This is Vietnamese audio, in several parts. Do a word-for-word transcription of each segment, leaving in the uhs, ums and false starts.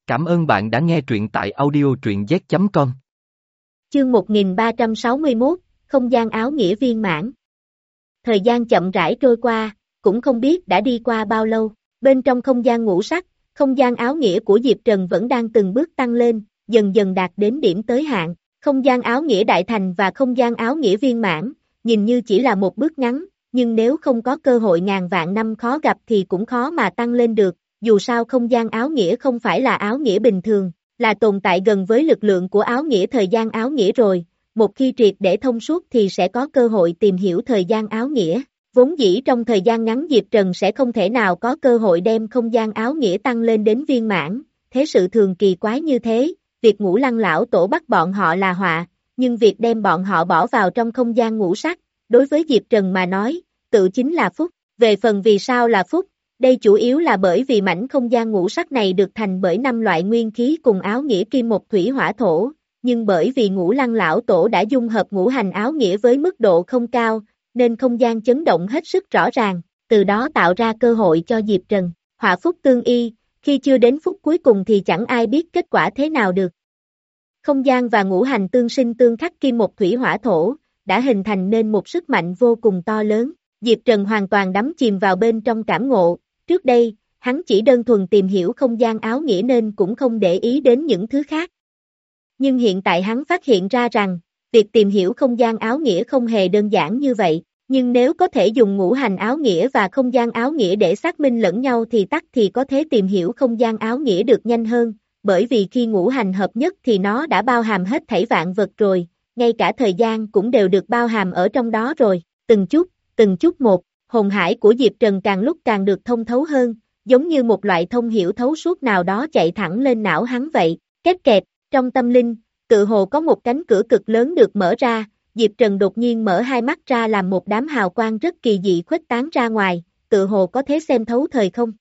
Cảm ơn bạn đã nghe truyện tại audio truyện z chấm com. Chương một nghìn ba trăm sáu mươi mốt, không gian áo nghĩa viên mãn. Thời gian chậm rãi trôi qua, cũng không biết đã đi qua bao lâu. Bên trong không gian ngũ sắc, không gian áo nghĩa của Diệp Trần vẫn đang từng bước tăng lên, dần dần đạt đến điểm tới hạn. Không gian áo nghĩa đại thành và không gian áo nghĩa viên mãn, nhìn như chỉ là một bước ngắn, nhưng nếu không có cơ hội ngàn vạn năm khó gặp thì cũng khó mà tăng lên được. Dù sao không gian áo nghĩa không phải là áo nghĩa bình thường, là tồn tại gần với lực lượng của áo nghĩa thời gian áo nghĩa rồi, một khi triệt để thông suốt thì sẽ có cơ hội tìm hiểu thời gian áo nghĩa. Vốn dĩ trong thời gian ngắn Diệp Trần sẽ không thể nào có cơ hội đem không gian áo nghĩa tăng lên đến viên mãn, thế sự thường kỳ quái như thế, việc Ngũ Lăng lão tổ bắt bọn họ là họa, nhưng việc đem bọn họ bỏ vào trong không gian ngũ sắc, đối với Diệp Trần mà nói, tự chính là phúc. Về phần vì sao là phúc, đây chủ yếu là bởi vì mảnh không gian ngũ sắc này được thành bởi năm loại nguyên khí cùng áo nghĩa kim một thủy hỏa thổ, nhưng bởi vì Ngũ Lăng lão tổ đã dung hợp ngũ hành áo nghĩa với mức độ không cao, nên không gian chấn động hết sức rõ ràng, từ đó tạo ra cơ hội cho Diệp Trần. Họa phúc tương y, khi chưa đến phút cuối cùng thì chẳng ai biết kết quả thế nào được. Không gian và ngũ hành tương sinh tương khắc kim một thủy hỏa thổ, đã hình thành nên một sức mạnh vô cùng to lớn. Diệp Trần hoàn toàn đắm chìm vào bên trong cảm ngộ. Trước đây, hắn chỉ đơn thuần tìm hiểu không gian áo nghĩa nên cũng không để ý đến những thứ khác. Nhưng hiện tại hắn phát hiện ra rằng, việc tìm hiểu không gian áo nghĩa không hề đơn giản như vậy, nhưng nếu có thể dùng ngũ hành áo nghĩa và không gian áo nghĩa để xác minh lẫn nhau thì tắc thì có thể tìm hiểu không gian áo nghĩa được nhanh hơn, bởi vì khi ngũ hành hợp nhất thì nó đã bao hàm hết thảy vạn vật rồi, ngay cả thời gian cũng đều được bao hàm ở trong đó rồi, từng chút, từng chút một. Hồn hải của Diệp Trần càng lúc càng được thông thấu hơn, giống như một loại thông hiểu thấu suốt nào đó chạy thẳng lên não hắn vậy. Két kẹt, trong tâm linh, tự hồ có một cánh cửa cực lớn được mở ra, Diệp Trần đột nhiên mở hai mắt ra làm một đám hào quang rất kỳ dị khuếch tán ra ngoài, tự hồ có thể xem thấu thời không.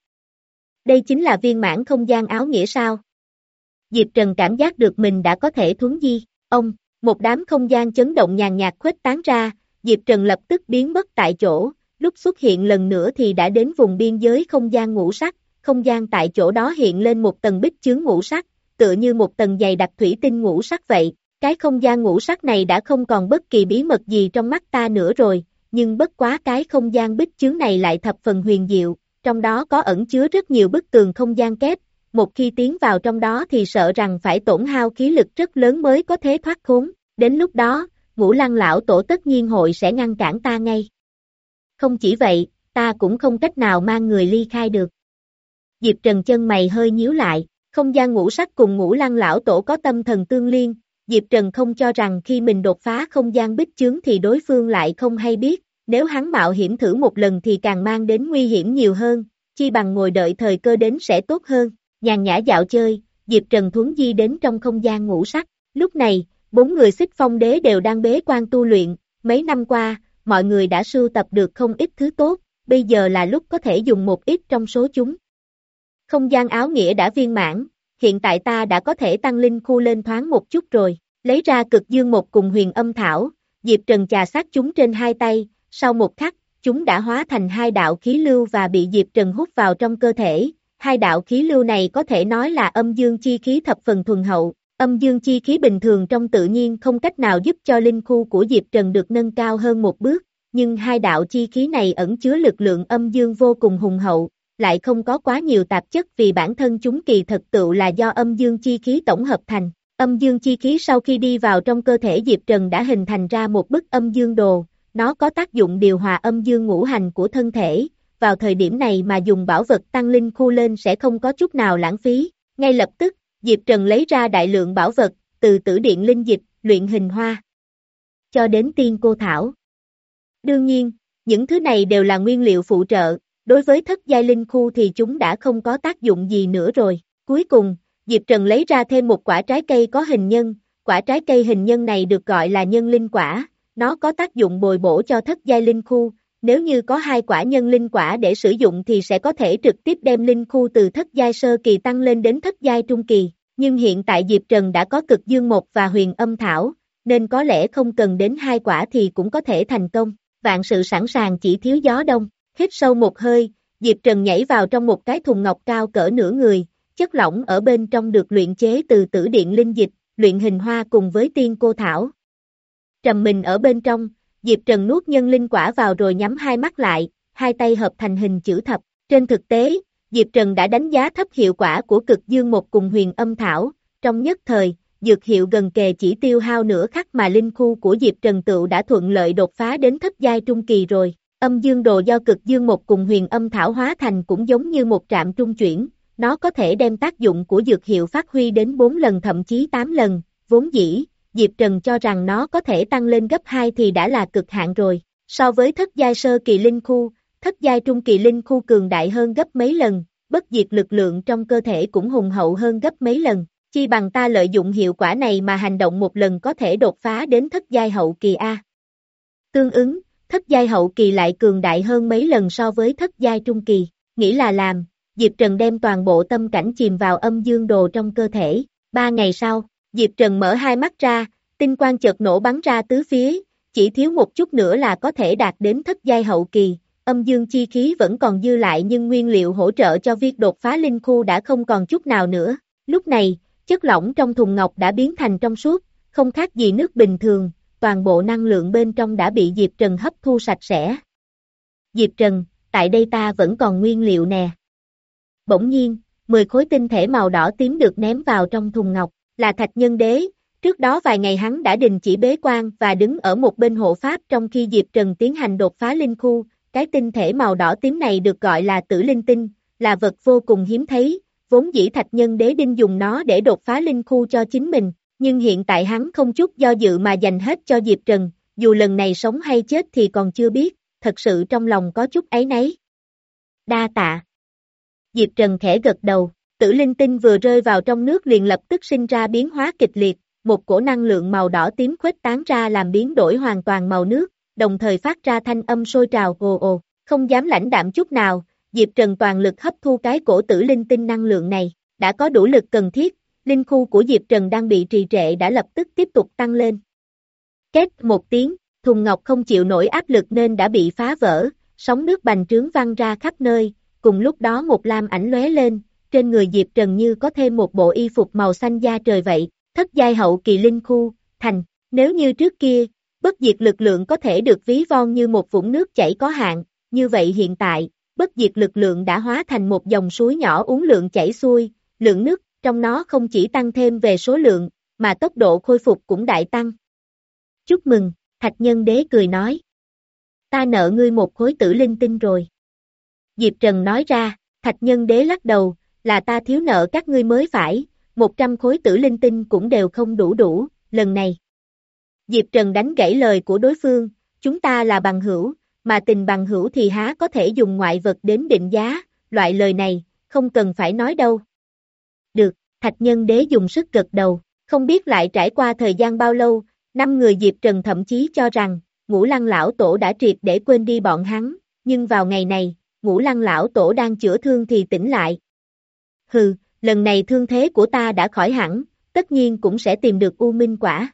Đây chính là viên mãn không gian áo nghĩa sao? Diệp Trần cảm giác được mình đã có thể thuấn di. Ông, một đám không gian chấn động nhàn nhạt khuếch tán ra, Diệp Trần lập tức biến mất tại chỗ. Lúc xuất hiện lần nữa thì đã đến vùng biên giới không gian ngũ sắc, không gian tại chỗ đó hiện lên một tầng bích chướng ngũ sắc, tựa như một tầng dày đặc thủy tinh ngũ sắc vậy. Cái không gian ngũ sắc này đã không còn bất kỳ bí mật gì trong mắt ta nữa rồi, nhưng bất quá cái không gian bích chướng này lại thập phần huyền diệu, trong đó có ẩn chứa rất nhiều bức tường không gian kép, một khi tiến vào trong đó thì sợ rằng phải tổn hao khí lực rất lớn mới có thể thoát khốn, đến lúc đó, Ngũ Lăng lão tổ tất nhiên hội sẽ ngăn cản ta ngay. Không chỉ vậy, ta cũng không cách nào mang người ly khai được. Diệp Trần chân mày hơi nhíu lại, không gian ngũ sắc cùng Ngũ Lăng lão tổ có tâm thần tương liên, Diệp Trần không cho rằng khi mình đột phá không gian bích chướng thì đối phương lại không hay biết, nếu hắn mạo hiểm thử một lần thì càng mang đến nguy hiểm nhiều hơn, chi bằng ngồi đợi thời cơ đến sẽ tốt hơn. Nhàn nhã dạo chơi, Diệp Trần thuấn di đến trong không gian ngũ sắc, lúc này, bốn người Xích Phong đế đều đang bế quan tu luyện, mấy năm qua, mọi người đã sưu tập được không ít thứ tốt, bây giờ là lúc có thể dùng một ít trong số chúng. Không gian áo nghĩa đã viên mãn, hiện tại ta đã có thể tăng linh khu lên thoáng một chút rồi, lấy ra cực dương một cùng huyền âm thảo, Diệp Trần chà sát chúng trên hai tay, sau một khắc, chúng đã hóa thành hai đạo khí lưu và bị Diệp Trần hút vào trong cơ thể, hai đạo khí lưu này có thể nói là âm dương chi khí thập phần thuần hậu. Âm dương chi khí bình thường trong tự nhiên không cách nào giúp cho linh khu của Diệp Trần được nâng cao hơn một bước, nhưng hai đạo chi khí này ẩn chứa lực lượng âm dương vô cùng hùng hậu, lại không có quá nhiều tạp chất vì bản thân chúng kỳ thực tựu là do âm dương chi khí tổng hợp thành. Âm dương chi khí sau khi đi vào trong cơ thể Diệp Trần đã hình thành ra một bức âm dương đồ, nó có tác dụng điều hòa âm dương ngũ hành của thân thể, vào thời điểm này mà dùng bảo vật tăng linh khu lên sẽ không có chút nào lãng phí, ngay lập tức, Diệp Trần lấy ra đại lượng bảo vật, từ tử điện linh dịch, luyện hình hoa, cho đến tiên cô thảo. Đương nhiên, những thứ này đều là nguyên liệu phụ trợ, đối với thất giai linh khu thì chúng đã không có tác dụng gì nữa rồi. Cuối cùng, Diệp Trần lấy ra thêm một quả trái cây có hình nhân, quả trái cây hình nhân này được gọi là nhân linh quả, nó có tác dụng bồi bổ cho thất giai linh khu, nếu như có hai quả nhân linh quả để sử dụng thì sẽ có thể trực tiếp đem linh khu từ thất giai sơ kỳ tăng lên đến thất giai trung kỳ, nhưng hiện tại Diệp Trần đã có cực dương một và huyền âm thảo, nên có lẽ không cần đến hai quả thì cũng có thể thành công, vạn sự sẵn sàng chỉ thiếu gió đông, hít sâu một hơi, Diệp Trần nhảy vào trong một cái thùng ngọc cao cỡ nửa người, chất lỏng ở bên trong được luyện chế từ tử điện linh dịch, luyện hình hoa cùng với tiên cô thảo. Trầm mình ở bên trong, Diệp Trần nuốt nhân linh quả vào rồi nhắm hai mắt lại, hai tay hợp thành hình chữ thập. Trên thực tế, Diệp Trần đã đánh giá thấp hiệu quả của cực dương một cùng huyền âm thảo, trong nhất thời, dược hiệu gần kề chỉ tiêu hao nửa khắc mà linh khu của Diệp Trần tựu đã thuận lợi đột phá đến thất giai trung kỳ rồi. Âm dương đồ do cực dương một cùng huyền âm thảo hóa thành cũng giống như một trạm trung chuyển, nó có thể đem tác dụng của dược hiệu phát huy đến bốn lần thậm chí tám lần, vốn dĩ, Diệp Trần cho rằng nó có thể tăng lên gấp hai thì đã là cực hạn rồi. So với thất giai sơ kỳ linh khu, thất giai trung kỳ linh khu cường đại hơn gấp mấy lần, bất diệt lực lượng trong cơ thể cũng hùng hậu hơn gấp mấy lần. Chi bằng ta lợi dụng hiệu quả này mà hành động một lần có thể đột phá đến thất giai hậu kỳ A. Tương ứng, thất giai hậu kỳ lại cường đại hơn mấy lần so với thất giai trung kỳ. Nghĩ là làm, Diệp Trần đem toàn bộ tâm cảnh chìm vào âm dương đồ trong cơ thể. Ba ngày sau, Diệp Trần mở hai mắt ra, tinh quang chợt nổ bắn ra tứ phía, chỉ thiếu một chút nữa là có thể đạt đến thất giai hậu kỳ. Âm dương chi khí vẫn còn dư lại nhưng nguyên liệu hỗ trợ cho việc đột phá linh khu đã không còn chút nào nữa. Lúc này, chất lỏng trong thùng ngọc đã biến thành trong suốt, không khác gì nước bình thường, toàn bộ năng lượng bên trong đã bị Diệp Trần hấp thu sạch sẽ. Diệp Trần, tại đây ta vẫn còn nguyên liệu nè. Bỗng nhiên, mười khối tinh thể màu đỏ tím được ném vào trong thùng ngọc, là Thạch Nhân Đế. Trước đó vài ngày hắn đã đình chỉ bế quan và đứng ở một bên hộ pháp trong khi Diệp Trần tiến hành đột phá linh khu. Cái tinh thể màu đỏ tím này được gọi là tử linh tinh, là vật vô cùng hiếm thấy, vốn dĩ Thạch Nhân Đế định dùng nó để đột phá linh khu cho chính mình, nhưng hiện tại hắn không chút do dự mà dành hết cho Diệp Trần, dù lần này sống hay chết thì còn chưa biết, thật sự trong lòng có chút áy náy. Đa tạ. Diệp Trần khẽ gật đầu, tử linh tinh vừa rơi vào trong nước liền lập tức sinh ra biến hóa kịch liệt, một cổ năng lượng màu đỏ tím khuếch tán ra làm biến đổi hoàn toàn màu nước, đồng thời phát ra thanh âm sôi trào ồ ồ, không dám lãnh đạm chút nào, Diệp Trần toàn lực hấp thu cái cổ tử linh tinh năng lượng này, đã có đủ lực cần thiết, linh khu của Diệp Trần đang bị trì trệ đã lập tức tiếp tục tăng lên. Két một tiếng, thùng ngọc không chịu nổi áp lực nên đã bị phá vỡ, sóng nước bành trướng văng ra khắp nơi, cùng lúc đó một lam ảnh lóe lên, trên người Diệp Trần như có thêm một bộ y phục màu xanh da trời vậy, thất giai hậu kỳ linh khu, thành, nếu như trước kia, bất diệt lực lượng có thể được ví von như một vũng nước chảy có hạn, như vậy hiện tại, bất diệt lực lượng đã hóa thành một dòng suối nhỏ uốn lượn chảy xuôi, lượng nước trong nó không chỉ tăng thêm về số lượng, mà tốc độ khôi phục cũng đại tăng. Chúc mừng, Thạch Nhân Đế cười nói. Ta nợ ngươi một khối tử linh tinh rồi. Diệp Trần nói ra, Thạch Nhân Đế lắc đầu, là ta thiếu nợ các ngươi mới phải, một trăm khối tử linh tinh cũng đều không đủ đủ, lần này. Diệp Trần đánh gãy lời của đối phương, chúng ta là bằng hữu, mà tình bằng hữu thì há có thể dùng ngoại vật đến định giá, loại lời này, không cần phải nói đâu. Được, Thạch Nhân Đế dùng sức gật đầu, không biết lại trải qua thời gian bao lâu, năm người Diệp Trần thậm chí cho rằng, Ngũ Lăng Lão Tổ đã triệt để quên đi bọn hắn, nhưng vào ngày này, Ngũ Lăng Lão Tổ đang chữa thương thì tỉnh lại. Hừ, lần này thương thế của ta đã khỏi hẳn, tất nhiên cũng sẽ tìm được U Minh Quả.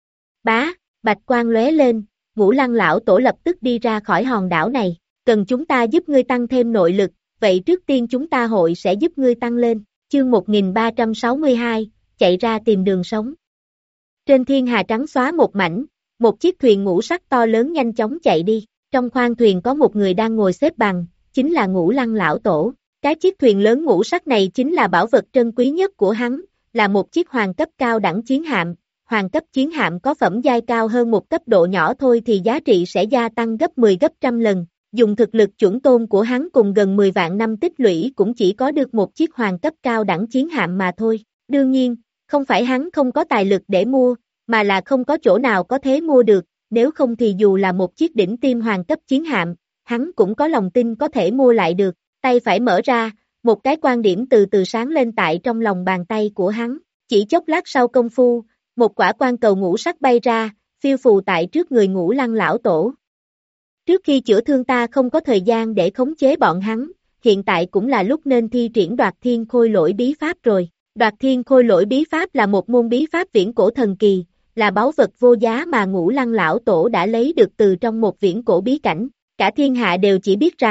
Bá, bạch quang lóe lên, Ngũ Lăng Lão Tổ lập tức đi ra khỏi hòn đảo này, cần chúng ta giúp ngươi tăng thêm nội lực, vậy trước tiên chúng ta hội sẽ giúp ngươi tăng lên, chương một nghìn ba trăm sáu mươi hai, chạy ra tìm đường sống. Trên thiên hà trắng xóa một mảnh, một chiếc thuyền ngũ sắc to lớn nhanh chóng chạy đi, trong khoang thuyền có một người đang ngồi xếp bằng, chính là Ngũ Lăng Lão Tổ, cái chiếc thuyền lớn ngũ sắc này chính là bảo vật trân quý nhất của hắn, là một chiếc hoàng cấp cao đẳng chiến hạm. Hoàng cấp chiến hạm có phẩm giai cao hơn một cấp độ nhỏ thôi thì giá trị sẽ gia tăng gấp mười gấp trăm lần, dùng thực lực chuẩn tôn của hắn cùng gần mười vạn năm tích lũy cũng chỉ có được một chiếc hoàng cấp cao đẳng chiến hạm mà thôi. Đương nhiên, không phải hắn không có tài lực để mua, mà là không có chỗ nào có thể mua được, nếu không thì dù là một chiếc đỉnh tiêm hoàng cấp chiến hạm, hắn cũng có lòng tin có thể mua lại được. Tay phải mở ra, một cái quan điểm từ từ sáng lên tại trong lòng bàn tay của hắn, chỉ chốc lát sau công phu, một quả quan cầu ngũ sắc bay ra, phiêu phù tại trước người Ngũ Lăng Lão Tổ. Trước khi chữa thương ta không có thời gian để khống chế bọn hắn, hiện tại cũng là lúc nên thi triển Đoạt Thiên Khôi Lỗi bí pháp rồi. Đoạt Thiên Khôi Lỗi bí pháp là một môn bí pháp viễn cổ thần kỳ, là báu vật vô giá mà Ngũ Lăng Lão Tổ đã lấy được từ trong một viễn cổ bí cảnh. Cả thiên hạ đều chỉ biết rằng,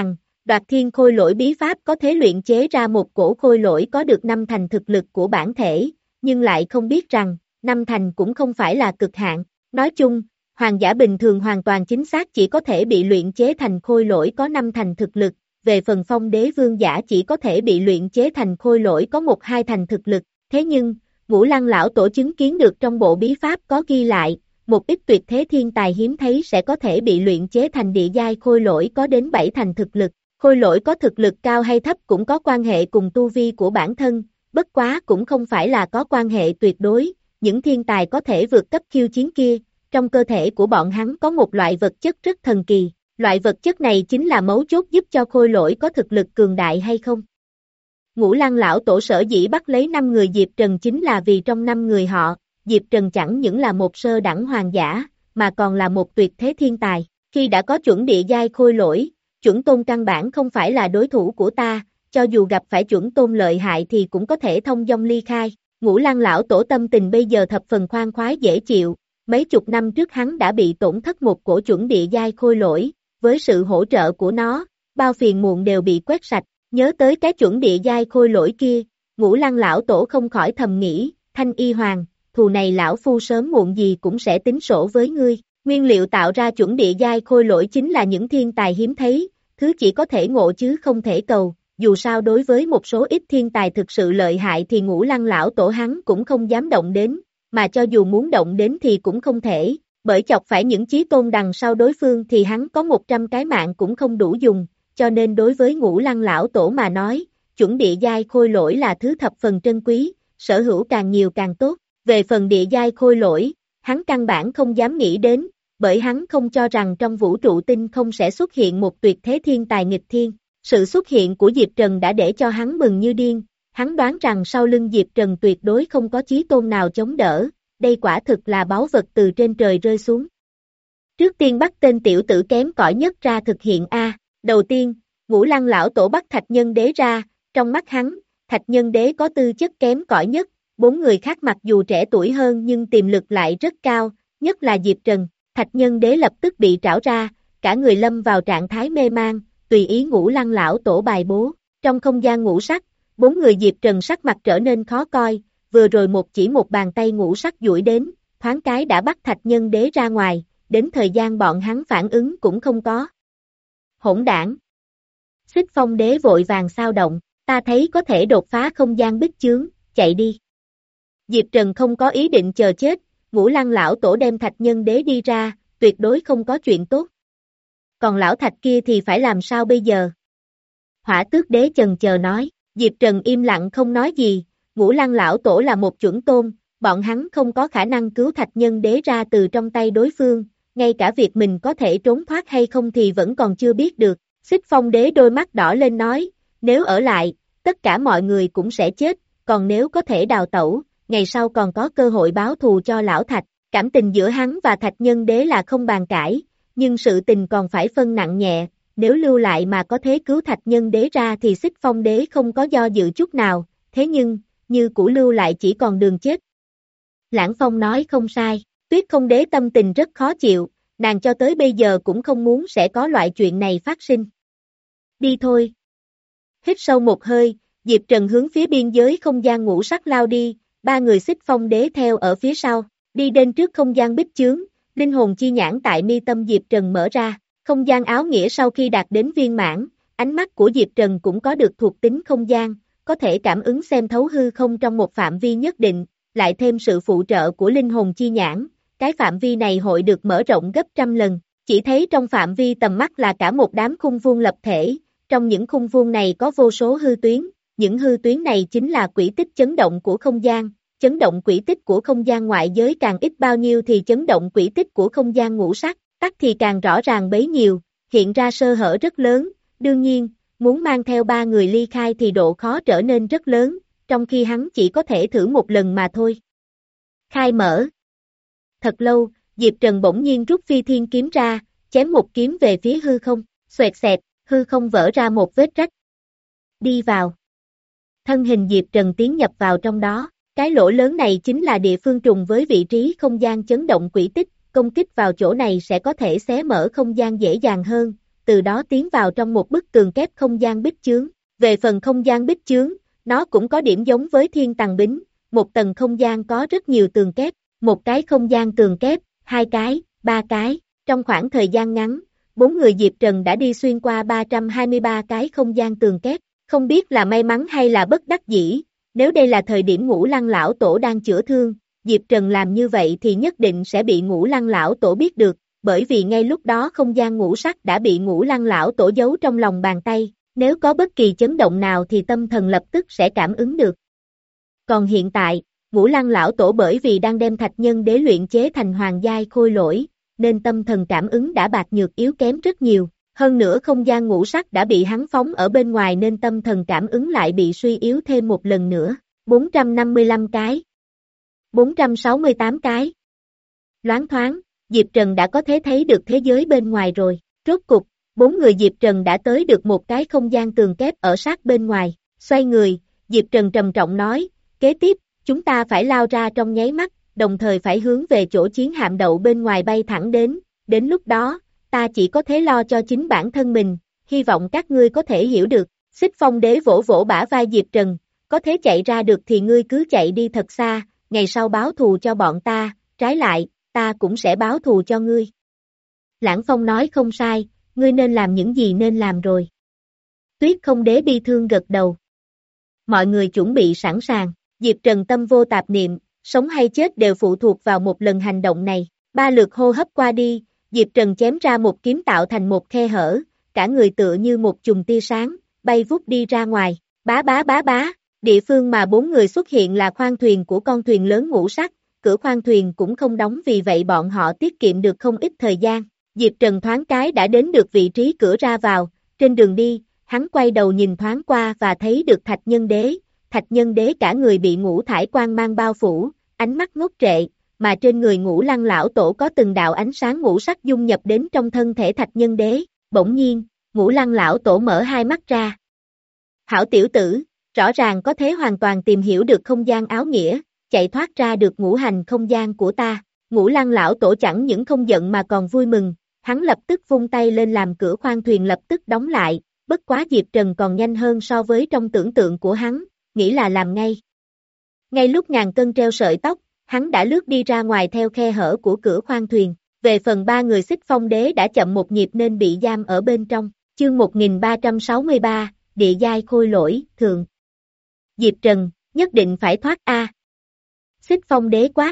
Đoạt thiên khôi lỗi bí pháp có thể luyện chế ra một cổ khôi lỗi có được năm thành thực lực của bản thể, nhưng lại không biết rằng, năm thành cũng không phải là cực hạn. Nói chung, hoàng giả bình thường hoàn toàn chính xác chỉ có thể bị luyện chế thành khôi lỗi có năm thành thực lực, về phần phong đế vương giả chỉ có thể bị luyện chế thành khôi lỗi có một hai thành thực lực. Thế nhưng, Ngũ Lăng lão tổ chứng kiến được trong bộ bí pháp có ghi lại, một ít tuyệt thế thiên tài hiếm thấy sẽ có thể bị luyện chế thành địa giai khôi lỗi có đến bảy thành thực lực. Khôi lỗi có thực lực cao hay thấp cũng có quan hệ cùng tu vi của bản thân, bất quá cũng không phải là có quan hệ tuyệt đối, những thiên tài có thể vượt cấp khiêu chiến kia, trong cơ thể của bọn hắn có một loại vật chất rất thần kỳ, loại vật chất này chính là mấu chốt giúp cho khôi lỗi có thực lực cường đại hay không. Ngũ Lăng lão tổ sở dĩ bắt lấy năm người Diệp Trần chính là vì trong năm người họ, Diệp Trần chẳng những là một sơ đẳng hoàng giả, mà còn là một tuyệt thế thiên tài, khi đã có chuẩn địa giai khôi lỗi, chuẩn tôn căn bản không phải là đối thủ của ta, cho dù gặp phải chuẩn tôn lợi hại thì cũng có thể thông dong ly khai. Ngũ Lăng lão tổ tâm tình bây giờ thập phần khoan khoái dễ chịu, mấy chục năm trước hắn đã bị tổn thất một cổ chuẩn địa giai khôi lỗi, với sự hỗ trợ của nó, bao phiền muộn đều bị quét sạch, nhớ tới cái chuẩn địa giai khôi lỗi kia, Ngũ Lăng lão tổ không khỏi thầm nghĩ, Thanh Y Hoàng, thù này lão phu sớm muộn gì cũng sẽ tính sổ với ngươi. Nguyên liệu tạo ra chuẩn địa giai khôi lỗi chính là những thiên tài hiếm thấy, thứ chỉ có thể ngộ chứ không thể cầu, dù sao đối với một số ít thiên tài thực sự lợi hại thì Ngũ Lăng lão tổ hắn cũng không dám động đến, mà cho dù muốn động đến thì cũng không thể, bởi chọc phải những chí tôn đằng sau đối phương thì hắn có một trăm cái mạng cũng không đủ dùng, cho nên đối với Ngũ Lăng lão tổ mà nói, chuẩn địa giai khôi lỗi là thứ thập phần trân quý, sở hữu càng nhiều càng tốt, về phần địa giai khôi lỗi, hắn căn bản không dám nghĩ đến, bởi hắn không cho rằng trong vũ trụ tinh không sẽ xuất hiện một tuyệt thế thiên tài nghịch thiên. Sự xuất hiện của Diệp Trần đã để cho hắn mừng như điên, hắn đoán rằng sau lưng Diệp Trần tuyệt đối không có chí tôn nào chống đỡ, đây quả thực là báu vật từ trên trời rơi xuống. Trước tiên bắt tên tiểu tử kém cỏi nhất ra thực hiện A, đầu tiên, Ngũ Lăng lão tổ bắt Thạch Nhân Đế ra, trong mắt hắn, Thạch Nhân Đế có tư chất kém cỏi nhất, bốn người khác mặc dù trẻ tuổi hơn nhưng tiềm lực lại rất cao, nhất là Diệp Trần. Thạch Nhân Đế lập tức bị trảo ra, cả người lâm vào trạng thái mê man, tùy ý Ngũ Lăng lão tổ bài bố. Trong không gian ngũ sắc, bốn người Diệp Trần sắc mặt trở nên khó coi, vừa rồi một chỉ một bàn tay ngũ sắc duỗi đến, thoáng cái đã bắt Thạch Nhân Đế ra ngoài, đến thời gian bọn hắn phản ứng cũng không có. Hỗn đảng! Xích Phong Đế vội vàng sao động, ta thấy có thể đột phá không gian bích chướng, chạy đi. Diệp Trần không có ý định chờ chết, Ngũ Lăng lão tổ đem Thạch Nhân Đế đi ra, tuyệt đối không có chuyện tốt. Còn lão Thạch kia thì phải làm sao bây giờ? Hỏa Tước Đế chần chờ nói, Diệp Trần im lặng không nói gì, Ngũ Lăng lão tổ là một chuẩn tôn, bọn hắn không có khả năng cứu Thạch Nhân Đế ra từ trong tay đối phương, ngay cả việc mình có thể trốn thoát hay không thì vẫn còn chưa biết được. Xích Phong Đế đôi mắt đỏ lên nói, nếu ở lại, tất cả mọi người cũng sẽ chết, còn nếu có thể đào tẩu, ngày sau còn có cơ hội báo thù cho lão Thạch. Cảm tình giữa hắn và Thạch Nhân Đế là không bàn cãi, nhưng sự tình còn phải phân nặng nhẹ, nếu lưu lại mà có thế cứu Thạch Nhân Đế ra thì Xích Phong Đế không có do dự chút nào, thế nhưng, như cũ lưu lại chỉ còn đường chết. Lãng Phong nói không sai, Tuyết Không Đế tâm tình rất khó chịu, nàng cho tới bây giờ cũng không muốn sẽ có loại chuyện này phát sinh. Đi thôi. Hít sâu một hơi, Diệp Trần hướng phía biên giới không gian ngũ sắc lao đi, ba người Xích Phong Đế theo ở phía sau, đi đến trước không gian bích chướng, linh hồn chi nhãn tại mi tâm Diệp Trần mở ra, không gian áo nghĩa sau khi đạt đến viên mãn, ánh mắt của Diệp Trần cũng có được thuộc tính không gian, có thể cảm ứng xem thấu hư không trong một phạm vi nhất định, lại thêm sự phụ trợ của linh hồn chi nhãn, cái phạm vi này hội được mở rộng gấp trăm lần, chỉ thấy trong phạm vi tầm mắt là cả một đám khung vuông lập thể, trong những khung vuông này có vô số hư tuyến, những hư tuyến này chính là quỹ tích chấn động của không gian, chấn động quỹ tích của không gian ngoại giới càng ít bao nhiêu thì chấn động quỹ tích của không gian ngũ sắc, tắc thì càng rõ ràng bấy nhiêu, hiện ra sơ hở rất lớn, đương nhiên, muốn mang theo ba người ly khai thì độ khó trở nên rất lớn, trong khi hắn chỉ có thể thử một lần mà thôi. Khai mở. Thật lâu, Diệp Trần bỗng nhiên rút phi thiên kiếm ra, chém một kiếm về phía hư không, xoẹt xẹt, hư không vỡ ra một vết rách. Đi vào. Thân hình Diệp Trần tiến nhập vào trong đó, cái lỗ lớn này chính là địa phương trùng với vị trí không gian chấn động quỹ tích, công kích vào chỗ này sẽ có thể xé mở không gian dễ dàng hơn, từ đó tiến vào trong một bức tường kép không gian bích chướng. Về phần không gian bích chướng, nó cũng có điểm giống với thiên tàng bính, một tầng không gian có rất nhiều tường kép, một cái không gian tường kép, hai cái, ba cái, trong khoảng thời gian ngắn, bốn người Diệp Trần đã đi xuyên qua ba trăm hai mươi ba cái không gian tường kép, không biết là may mắn hay là bất đắc dĩ, nếu đây là thời điểm Ngũ Lăng lão tổ đang chữa thương, Diệp Trần làm như vậy thì nhất định sẽ bị Ngũ Lăng lão tổ biết được, bởi vì ngay lúc đó không gian ngũ sắc đã bị Ngũ Lăng lão tổ giấu trong lòng bàn tay, nếu có bất kỳ chấn động nào thì tâm thần lập tức sẽ cảm ứng được. Còn hiện tại, Ngũ Lăng lão tổ bởi vì đang đem thạch nhân đế luyện chế thành hoàng giai khôi lỗi, nên tâm thần cảm ứng đã bạc nhược yếu kém rất nhiều, hơn nữa không gian ngũ sắc đã bị hắn phóng ở bên ngoài nên tâm thần cảm ứng lại bị suy yếu thêm một lần nữa, bốn trăm năm mươi lăm cái, bốn trăm sáu mươi tám cái. Loáng thoáng, Diệp Trần đã có thể thấy được thế giới bên ngoài rồi, rốt cục, bốn người Diệp Trần đã tới được một cái không gian tường kép ở sát bên ngoài, xoay người, Diệp Trần trầm trọng nói, kế tiếp, chúng ta phải lao ra trong nháy mắt, đồng thời phải hướng về chỗ chiến hạm đậu bên ngoài bay thẳng đến, đến lúc đó, ta chỉ có thể lo cho chính bản thân mình, hy vọng các ngươi có thể hiểu được, Xích Phong Đế vỗ vỗ bả vai Diệp Trần, có thể chạy ra được thì ngươi cứ chạy đi thật xa, ngày sau báo thù cho bọn ta, trái lại, ta cũng sẽ báo thù cho ngươi. Lãng Phong nói không sai, ngươi nên làm những gì nên làm rồi. Tuyết Không Đế bi thương gật đầu. Mọi người chuẩn bị sẵn sàng, Diệp Trần tâm vô tạp niệm, sống hay chết đều phụ thuộc vào một lần hành động này, ba lượt hô hấp qua đi, Diệp Trần chém ra một kiếm tạo thành một khe hở, cả người tựa như một chùm tia sáng, bay vút đi ra ngoài, bá bá bá bá, địa phương mà bốn người xuất hiện là khoang thuyền của con thuyền lớn ngũ sắc, cửa khoang thuyền cũng không đóng vì vậy bọn họ tiết kiệm được không ít thời gian, Diệp Trần thoáng cái đã đến được vị trí cửa ra vào, trên đường đi, hắn quay đầu nhìn thoáng qua và thấy được Thạch Nhân Đế, Thạch Nhân Đế cả người bị ngũ thải quang mang bao phủ, ánh mắt ngốc trệ, mà trên người Ngũ Lăng lão tổ có từng đạo ánh sáng ngũ sắc dung nhập đến trong thân thể Thạch Nhân Đế, bỗng nhiên, Ngũ Lăng lão tổ mở hai mắt ra. Hảo tiểu tử, rõ ràng có thể hoàn toàn tìm hiểu được không gian áo nghĩa, chạy thoát ra được ngũ hành không gian của ta, Ngũ Lăng lão tổ chẳng những không giận mà còn vui mừng, hắn lập tức vung tay lên làm cửa khoang thuyền lập tức đóng lại, bất quá Diệp Trần còn nhanh hơn so với trong tưởng tượng của hắn, nghĩ là làm ngay. Ngay lúc ngàn cân treo sợi tóc, hắn đã lướt đi ra ngoài theo khe hở của cửa khoang thuyền, về phần ba người Xích Phong Đế đã chậm một nhịp nên bị giam ở bên trong, chương một nghìn ba trăm sáu mươi ba, địa giai khôi lỗi, thường. Diệp Trần, nhất định phải thoát a. Xích Phong Đế quát.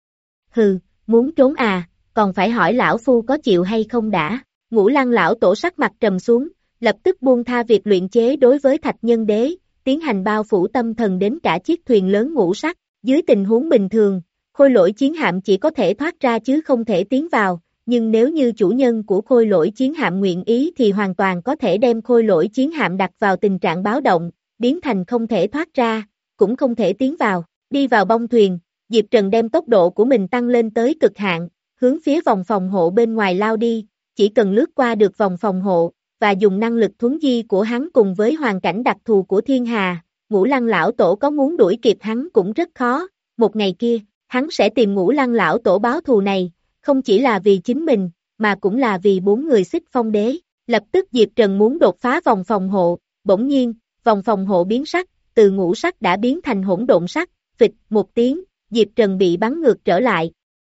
Hừ, muốn trốn à, còn phải hỏi lão phu có chịu hay không đã, Ngũ Lăng lão tổ sắc mặt trầm xuống, lập tức buông tha việc luyện chế đối với Thạch Nhân Đế, tiến hành bao phủ tâm thần đến cả chiếc thuyền lớn ngũ sắc, dưới tình huống bình thường, khôi lỗi chiến hạm chỉ có thể thoát ra chứ không thể tiến vào, nhưng nếu như chủ nhân của khôi lỗi chiến hạm nguyện ý thì hoàn toàn có thể đem khôi lỗi chiến hạm đặt vào tình trạng báo động, biến thành không thể thoát ra, cũng không thể tiến vào, đi vào bông thuyền, Diệp Trần đem tốc độ của mình tăng lên tới cực hạn, hướng phía vòng phòng hộ bên ngoài lao đi, chỉ cần lướt qua được vòng phòng hộ, và dùng năng lực thuấn di của hắn cùng với hoàn cảnh đặc thù của thiên hà, Ngũ Lăng lão tổ có muốn đuổi kịp hắn cũng rất khó, một ngày kia, hắn sẽ tìm Ngũ Lăng lão tổ báo thù này, không chỉ là vì chính mình, mà cũng là vì bốn người Xích Phong Đế, lập tức Diệp Trần muốn đột phá vòng phòng hộ, bỗng nhiên, vòng phòng hộ biến sắc, từ ngũ sắc đã biến thành hỗn độn sắc, phịch một tiếng, Diệp Trần bị bắn ngược trở lại.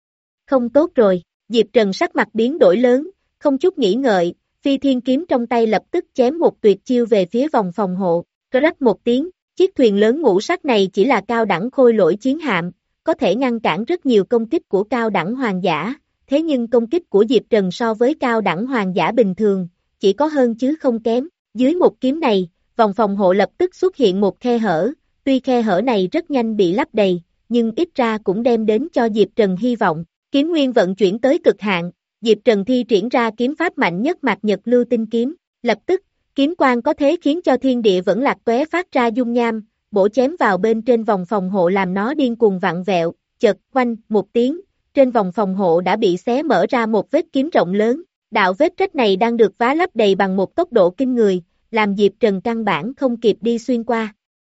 Không tốt rồi, Diệp Trần sắc mặt biến đổi lớn, không chút nghĩ ngợi, phi thiên kiếm trong tay lập tức chém một tuyệt chiêu về phía vòng phòng hộ, rắc một tiếng, chiếc thuyền lớn ngũ sắc này chỉ là cao đẳng khôi lỗi chiến hạm, có thể ngăn cản rất nhiều công kích của cao đẳng hoàng giả, thế nhưng công kích của Diệp Trần so với cao đẳng hoàng giả bình thường, chỉ có hơn chứ không kém, dưới một kiếm này, vòng phòng hộ lập tức xuất hiện một khe hở, tuy khe hở này rất nhanh bị lấp đầy, nhưng ít ra cũng đem đến cho Diệp Trần hy vọng, kiếm nguyên vận chuyển tới cực hạn, Diệp Trần thi triển ra kiếm pháp mạnh nhất Mạc Nhật Lưu Tinh Kiếm, lập tức, kiếm quang có thế khiến cho thiên địa vẫn lạc tóe phát ra dung nham, bổ chém vào bên trên vòng phòng hộ làm nó điên cuồng vặn vẹo, chợt, quanh, một tiếng, trên vòng phòng hộ đã bị xé mở ra một vết kiếm rộng lớn, đạo vết rách này đang được vá lấp đầy bằng một tốc độ kinh người, làm Diệp Trần căn bản không kịp đi xuyên qua.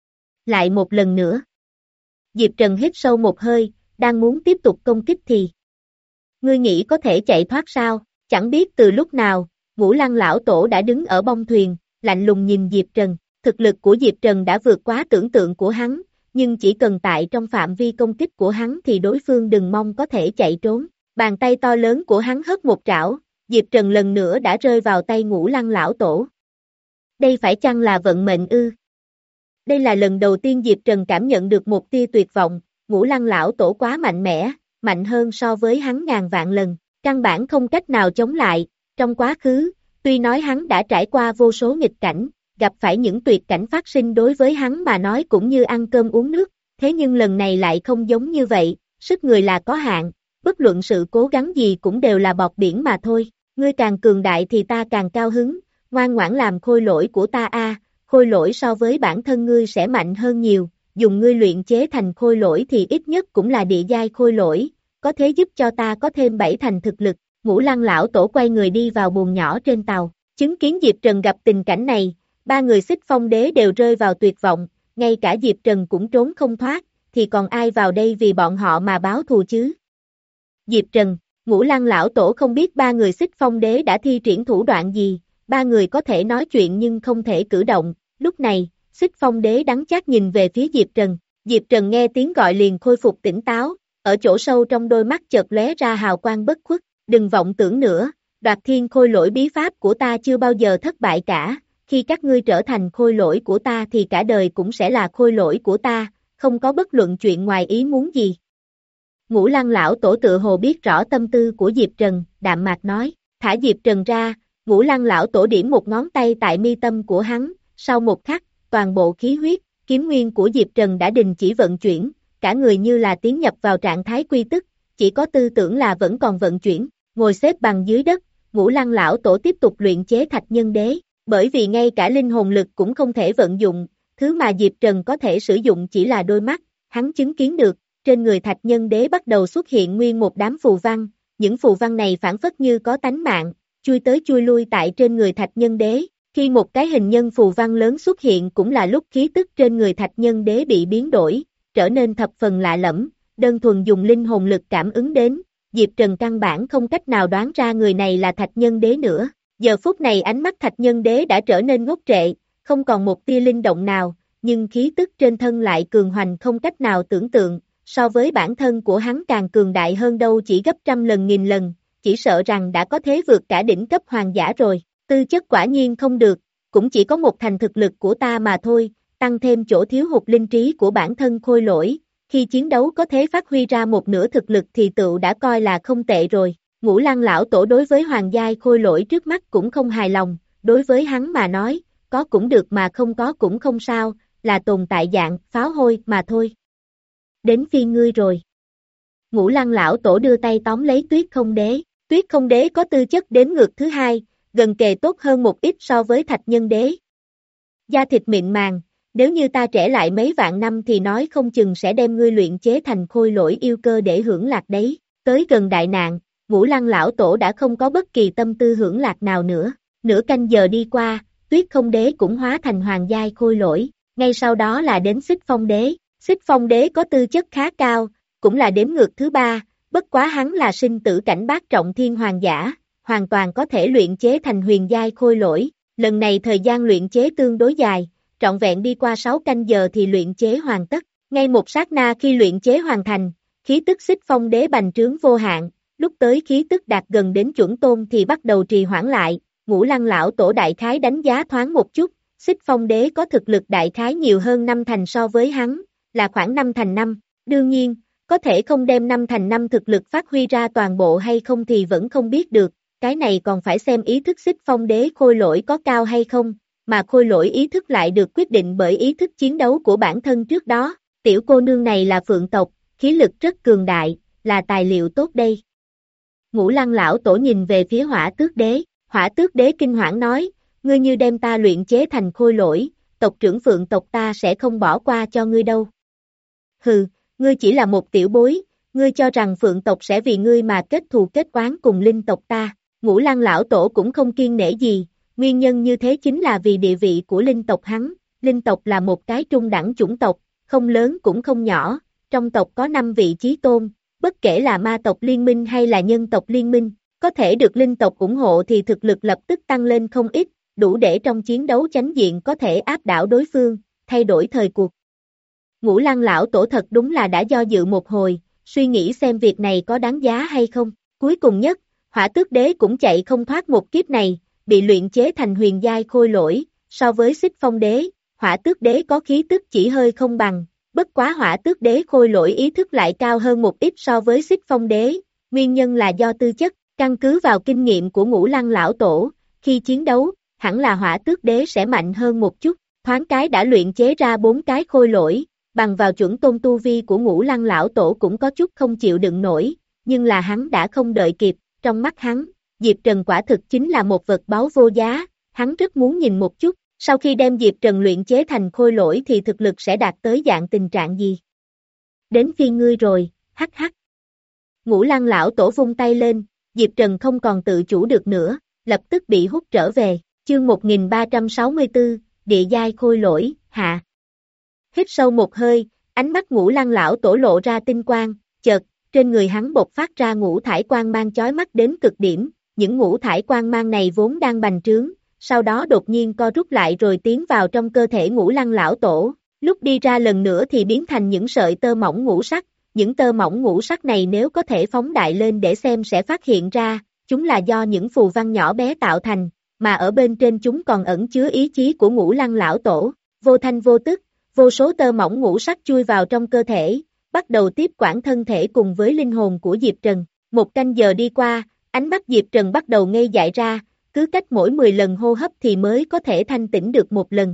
Lại một lần nữa. Diệp Trần hít sâu một hơi, đang muốn tiếp tục công kích thì. Ngươi nghĩ có thể chạy thoát sao, chẳng biết từ lúc nào, Ngũ Lăng lão tổ đã đứng ở bông thuyền, lạnh lùng nhìn Diệp Trần. Thực lực của Diệp Trần đã vượt quá tưởng tượng của hắn, nhưng chỉ cần tại trong phạm vi công kích của hắn thì đối phương đừng mong có thể chạy trốn. Bàn tay to lớn của hắn hất một trảo, Diệp Trần lần nữa đã rơi vào tay Ngũ Lăng lão tổ. Đây phải chăng là vận mệnh ư? Đây là lần đầu tiên Diệp Trần cảm nhận được một tia tuyệt vọng, Ngũ Lăng lão tổ quá mạnh mẽ, mạnh hơn so với hắn ngàn vạn lần, căn bản không cách nào chống lại. Trong quá khứ, tuy nói hắn đã trải qua vô số nghịch cảnh, gặp phải những tuyệt cảnh phát sinh đối với hắn mà nói cũng như ăn cơm uống nước, thế nhưng lần này lại không giống như vậy, sức người là có hạn, bất luận sự cố gắng gì cũng đều là bọt biển mà thôi, ngươi càng cường đại thì ta càng cao hứng, ngoan ngoãn làm khôi lỗi của ta a, khôi lỗi so với bản thân ngươi sẽ mạnh hơn nhiều, dùng ngươi luyện chế thành khôi lỗi thì ít nhất cũng là địa giai khôi lỗi, có thể giúp cho ta có thêm bảy thành thực lực. Ngũ Lăng lão tổ quay người đi vào buồng nhỏ trên tàu, chứng kiến Diệp Trần gặp tình cảnh này, ba người Xích Phong đế đều rơi vào tuyệt vọng, ngay cả Diệp Trần cũng trốn không thoát, thì còn ai vào đây vì bọn họ mà báo thù chứ? Diệp Trần, Ngũ Lăng lão tổ không biết ba người Xích Phong đế đã thi triển thủ đoạn gì, ba người có thể nói chuyện nhưng không thể cử động, lúc này, Xích Phong đế đắng chát nhìn về phía Diệp Trần, Diệp Trần nghe tiếng gọi liền khôi phục tỉnh táo, ở chỗ sâu trong đôi mắt chợt lóe ra hào quang bất khuất, đừng vọng tưởng nữa, đoạt thiên khôi lỗi bí pháp của ta chưa bao giờ thất bại cả, khi các ngươi trở thành khôi lỗi của ta thì cả đời cũng sẽ là khôi lỗi của ta, không có bất luận chuyện ngoài ý muốn gì. Ngũ Lăng lão tổ tự hồ biết rõ tâm tư của Diệp Trần, đạm mạc nói, thả Diệp Trần ra, Ngũ Lăng lão tổ điểm một ngón tay tại mi tâm của hắn, sau một khắc, toàn bộ khí huyết, kiếm nguyên của Diệp Trần đã đình chỉ vận chuyển, cả người như là tiến nhập vào trạng thái quy tức, chỉ có tư tưởng là vẫn còn vận chuyển, ngồi xếp bằng dưới đất, Ngũ Lăng lão tổ tiếp tục luyện chế thạch nhân đế, bởi vì ngay cả linh hồn lực cũng không thể vận dụng, thứ mà Diệp Trần có thể sử dụng chỉ là đôi mắt, hắn chứng kiến được, trên người thạch nhân đế bắt đầu xuất hiện nguyên một đám phù văn, những phù văn này phản phất như có tánh mạng, chui tới chui lui tại trên người thạch nhân đế, khi một cái hình nhân phù văn lớn xuất hiện cũng là lúc khí tức trên người thạch nhân đế bị biến đổi, trở nên thập phần lạ lẫm, đơn thuần dùng linh hồn lực cảm ứng đến, Diệp Trần căn bản không cách nào đoán ra người này là thạch nhân đế nữa, giờ phút này ánh mắt thạch nhân đế đã trở nên ngốc trệ, không còn một tia linh động nào, nhưng khí tức trên thân lại cường hoành không cách nào tưởng tượng, so với bản thân của hắn càng cường đại hơn đâu chỉ gấp trăm lần nghìn lần, chỉ sợ rằng đã có thế vượt cả đỉnh cấp hoàng giả rồi, tư chất quả nhiên không được, cũng chỉ có một thành thực lực của ta mà thôi, tăng thêm chỗ thiếu hụt linh trí của bản thân khôi lỗi, khi chiến đấu có thể phát huy ra một nửa thực lực thì tựu đã coi là không tệ rồi. Ngũ Lăng lão tổ đối với hoàng giai khôi lỗi trước mắt cũng không hài lòng, đối với hắn mà nói, có cũng được mà không có cũng không sao, là tồn tại dạng pháo hôi mà thôi. Đến phiên ngươi rồi. Ngũ Lăng lão tổ đưa tay tóm lấy Tuyết Không Đế, Tuyết Không Đế có tư chất đếm ngược thứ hai, gần kề tốt hơn một ít so với Thạch Nhân Đế. Da thịt mịn màng, nếu như ta trẻ lại mấy vạn năm thì nói không chừng sẽ đem ngươi luyện chế thành khôi lỗi yêu cơ để hưởng lạc đấy. Tới gần đại nạn, Ngũ Lăng lão tổ đã không có bất kỳ tâm tư hưởng lạc nào nữa. Nửa canh giờ đi qua, Tuyết Không Đế cũng hóa thành hoàng giai khôi lỗi, ngay sau đó là đến Xích Phong Đế. Xích Phong Đế có tư chất khá cao, cũng là đếm ngược thứ ba, bất quá hắn là sinh tử cảnh bát trọng thiên hoàng giả, hoàn toàn có thể luyện chế thành huyền giai khôi lỗi. Lần này thời gian luyện chế tương đối dài, trọn vẹn đi qua sáu canh giờ thì luyện chế hoàn tất. Ngay một sát na khi luyện chế hoàn thành, khí tức Xích Phong Đế bành trướng vô hạn, lúc tới khí tức đạt gần đến chuẩn tôn thì bắt đầu trì hoãn lại. Ngũ Lăng lão tổ đại khái đánh giá thoáng một chút, Xích Phong Đế có thực lực đại khái nhiều hơn năm thành so với hắn, là khoảng năm thành năm. Đương nhiên, có thể không đem năm thành năm thực lực phát huy ra toàn bộ hay không thì vẫn không biết được, cái này còn phải xem ý thức Xích Phong Đế khôi lỗi có cao hay không, mà khôi lỗi ý thức lại được quyết định bởi ý thức chiến đấu của bản thân trước đó. Tiểu cô nương này là phượng tộc, khí lực rất cường đại, là tài liệu tốt đây. Ngũ Lăng lão tổ nhìn về phía Hỏa Tước Đế, Hỏa Tước Đế kinh hoảng nói, ngươi như đem ta luyện chế thành khôi lỗi, tộc trưởng phượng tộc ta sẽ không bỏ qua cho ngươi đâu. Hừ, ngươi chỉ là một tiểu bối, ngươi cho rằng phượng tộc sẽ vì ngươi mà kết thù kết oán cùng linh tộc ta. Ngũ Lăng lão tổ cũng không kiêng nể gì, nguyên nhân như thế chính là vì địa vị của linh tộc hắn. Linh tộc là một cái trung đẳng chủng tộc, không lớn cũng không nhỏ, trong tộc có năm vị chí tôn, bất kể là ma tộc liên minh hay là nhân tộc liên minh, có thể được linh tộc ủng hộ thì thực lực lập tức tăng lên không ít, đủ để trong chiến đấu chánh diện có thể áp đảo đối phương, thay đổi thời cuộc. Ngũ Lăng lão tổ thật đúng là đã do dự một hồi, suy nghĩ xem việc này có đáng giá hay không. Cuối cùng nhất, Hỏa Tước Đế cũng chạy không thoát một kiếp này, bị luyện chế thành huyền giai khôi lỗi, so với Xích Phong Đế, Hỏa Tước Đế có khí tức chỉ hơi không bằng, bất quá Hỏa Tước Đế khôi lỗi ý thức lại cao hơn một ít so với Xích Phong Đế, nguyên nhân là do tư chất, căn cứ vào kinh nghiệm của Ngũ Lăng lão tổ, khi chiến đấu, hẳn là Hỏa Tước Đế sẽ mạnh hơn một chút, thoáng cái đã luyện chế ra bốn cái khôi lỗi, bằng vào chuẩn tôn tu vi của Ngũ Lăng lão tổ cũng có chút không chịu đựng nổi, nhưng là hắn đã không đợi kịp, trong mắt hắn, Diệp Trần quả thực chính là một vật báu vô giá, hắn rất muốn nhìn một chút, sau khi đem Diệp Trần luyện chế thành khôi lỗi thì thực lực sẽ đạt tới dạng tình trạng gì. Đến phiên ngươi rồi, hắc hắc. Ngũ Lăng lão tổ vung tay lên, Diệp Trần không còn tự chủ được nữa, lập tức bị hút trở về, chương một nghìn ba trăm sáu mươi tư, địa giai khôi lỗi, hạ. Hít sâu một hơi, ánh mắt Ngũ Lăng lão tổ lộ ra tinh quang, chợt, trên người hắn bộc phát ra ngũ thải quang mang chói mắt đến cực điểm, những ngũ thải quang mang này vốn đang bành trướng, sau đó đột nhiên co rút lại rồi tiến vào trong cơ thể Ngũ Lăng lão tổ, lúc đi ra lần nữa thì biến thành những sợi tơ mỏng ngũ sắc, những tơ mỏng ngũ sắc này nếu có thể phóng đại lên để xem sẽ phát hiện ra, chúng là do những phù văn nhỏ bé tạo thành, mà ở bên trên chúng còn ẩn chứa ý chí của Ngũ Lăng lão tổ, vô thanh vô tức, vô số tơ mỏng ngũ sắc chui vào trong cơ thể, bắt đầu tiếp quản thân thể cùng với linh hồn của Diệp Trần. Một canh giờ đi qua, ánh mắt Diệp Trần bắt đầu ngây dại ra, cứ cách mỗi mười lần hô hấp thì mới có thể thanh tĩnh được một lần.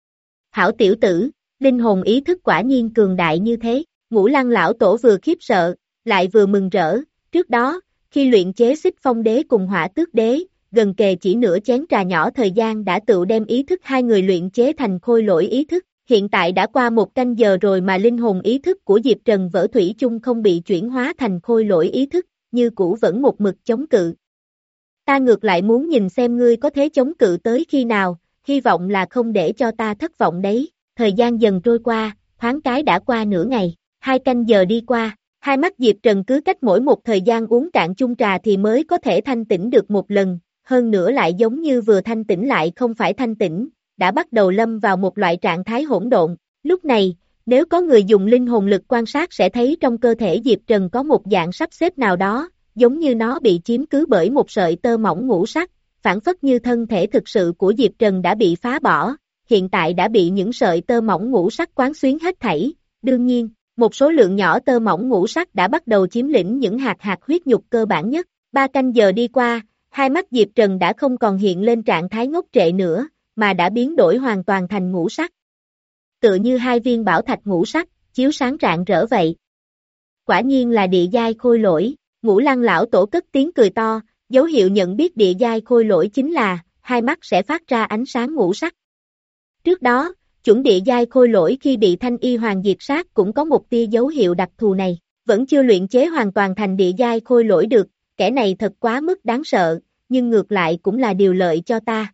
Hảo tiểu tử, linh hồn ý thức quả nhiên cường đại như thế, Ngũ Lăng lão tổ vừa khiếp sợ, lại vừa mừng rỡ, trước đó, khi luyện chế Xích Phong Đế cùng Hỏa Tước Đế, gần kề chỉ nửa chén trà nhỏ thời gian đã tự đem ý thức hai người luyện chế thành khôi lỗi ý thức. Hiện tại đã qua một canh giờ rồi mà linh hồn ý thức của Diệp Trần Vỡ Thủy chung không bị chuyển hóa thành khôi lỗi ý thức, như cũ vẫn một mực chống cự. Ta ngược lại muốn nhìn xem ngươi có thể chống cự tới khi nào, hy vọng là không để cho ta thất vọng đấy. Thời gian dần trôi qua, thoáng cái đã qua nửa ngày, hai canh giờ đi qua, hai mắt Diệp Trần cứ cách mỗi một thời gian uống cạn chung trà thì mới có thể thanh tĩnh được một lần, hơn nữa lại giống như vừa thanh tĩnh lại không phải thanh tĩnh, đã bắt đầu lâm vào một loại trạng thái hỗn độn. Lúc này, nếu có người dùng linh hồn lực quan sát sẽ thấy trong cơ thể Diệp Trần có một dạng sắp xếp nào đó, giống như nó bị chiếm cứ bởi một sợi tơ mỏng ngũ sắc, phản phất như thân thể thực sự của Diệp Trần đã bị phá bỏ, hiện tại đã bị những sợi tơ mỏng ngũ sắc quán xuyến hết thảy. Đương nhiên, một số lượng nhỏ tơ mỏng ngũ sắc đã bắt đầu chiếm lĩnh những hạt hạt huyết nhục cơ bản nhất. Ba canh giờ đi qua, hai mắt Diệp Trần đã không còn hiện lên trạng thái ngốc trệ nữa, mà đã biến đổi hoàn toàn thành ngũ sắc. Tựa như hai viên bảo thạch ngũ sắc, chiếu sáng rạng rỡ vậy. Quả nhiên là địa giai khôi lỗi, Ngũ Lăng lão tổ cất tiếng cười to, dấu hiệu nhận biết địa giai khôi lỗi chính là, hai mắt sẽ phát ra ánh sáng ngũ sắc. Trước đó, chuẩn địa giai khôi lỗi khi bị Thanh Y Hoàng diệt sát cũng có một tia dấu hiệu đặc thù này, vẫn chưa luyện chế hoàn toàn thành địa giai khôi lỗi được, kẻ này thật quá mức đáng sợ, nhưng ngược lại cũng là điều lợi cho ta.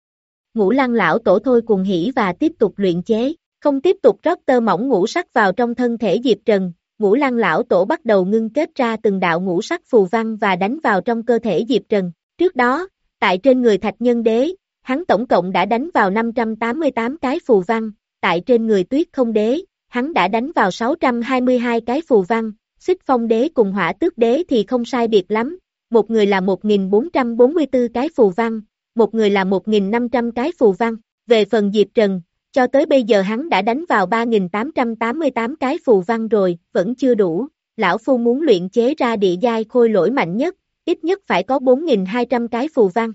Ngũ Lăng lão tổ thôi cuồng hỉ và tiếp tục luyện chế, không tiếp tục rót tơ mỏng ngũ sắc vào trong thân thể Diệp Trần, Ngũ Lăng lão tổ bắt đầu ngưng kết ra từng đạo ngũ sắc phù văn và đánh vào trong cơ thể Diệp Trần. Trước đó, tại trên người Thạch Nhân Đế, hắn tổng cộng đã đánh vào năm trăm tám mươi tám cái phù văn, tại trên người Tuyết Không Đế, hắn đã đánh vào sáu trăm hai mươi hai cái phù văn, Xích Phong Đế cùng Hỏa Tước Đế thì không sai biệt lắm, một người là một nghìn bốn trăm bốn mươi tư cái phù văn, một người là một nghìn năm trăm cái phù văn. Về phần Diệp Trần, cho tới bây giờ hắn đã đánh vào ba nghìn tám trăm tám mươi tám cái phù văn rồi, vẫn chưa đủ. Lão Phu muốn luyện chế ra địa giai khôi lỗi mạnh nhất, ít nhất phải có bốn nghìn hai trăm cái phù văn.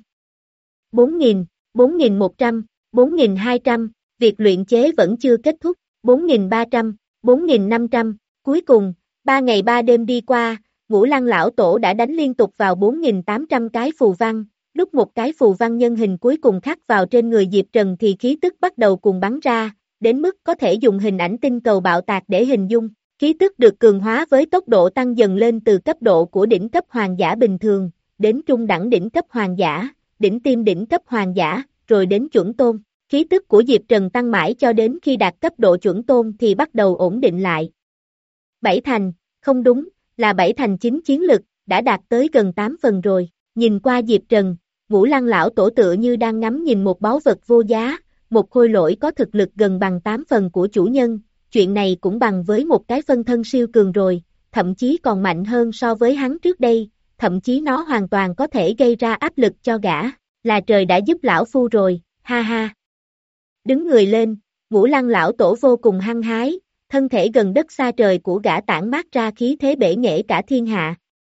bốn nghìn, bốn nghìn một trăm, bốn nghìn hai trăm, việc luyện chế vẫn chưa kết thúc, bốn nghìn ba trăm, bốn nghìn năm trăm, cuối cùng, ba ngày ba đêm đi qua, Ngũ Lăng lão tổ đã đánh liên tục vào bốn nghìn tám trăm cái phù văn. Lúc một cái phù văn nhân hình cuối cùng khắc vào trên người Diệp Trần thì khí tức bắt đầu cùng bắn ra, đến mức có thể dùng hình ảnh tinh cầu bạo tạc để hình dung. Khí tức được cường hóa với tốc độ tăng dần lên từ cấp độ của đỉnh cấp hoàng giả bình thường, đến trung đẳng đỉnh cấp hoàng giả, đỉnh tiêm đỉnh cấp hoàng giả, rồi đến chuẩn tôn. Khí tức của Diệp Trần tăng mãi cho đến khi đạt cấp độ chuẩn tôn thì bắt đầu ổn định lại. Bảy thành, không đúng, là bảy thành chín chiến lực, đã đạt tới gần tám phần rồi. Nhìn qua Diệp Trần, Ngũ Lăng lão tổ tựa như đang ngắm nhìn một báu vật vô giá, một khôi lỗi có thực lực gần bằng tám phần của chủ nhân, chuyện này cũng bằng với một cái phân thân siêu cường rồi, thậm chí còn mạnh hơn so với hắn trước đây, thậm chí nó hoàn toàn có thể gây ra áp lực cho gã, là trời đã giúp lão phu rồi, ha ha. Đứng người lên, Ngũ Lăng lão tổ vô cùng hăng hái, thân thể gần đất xa trời của gã tản mát ra khí thế bể nghệ cả thiên hạ.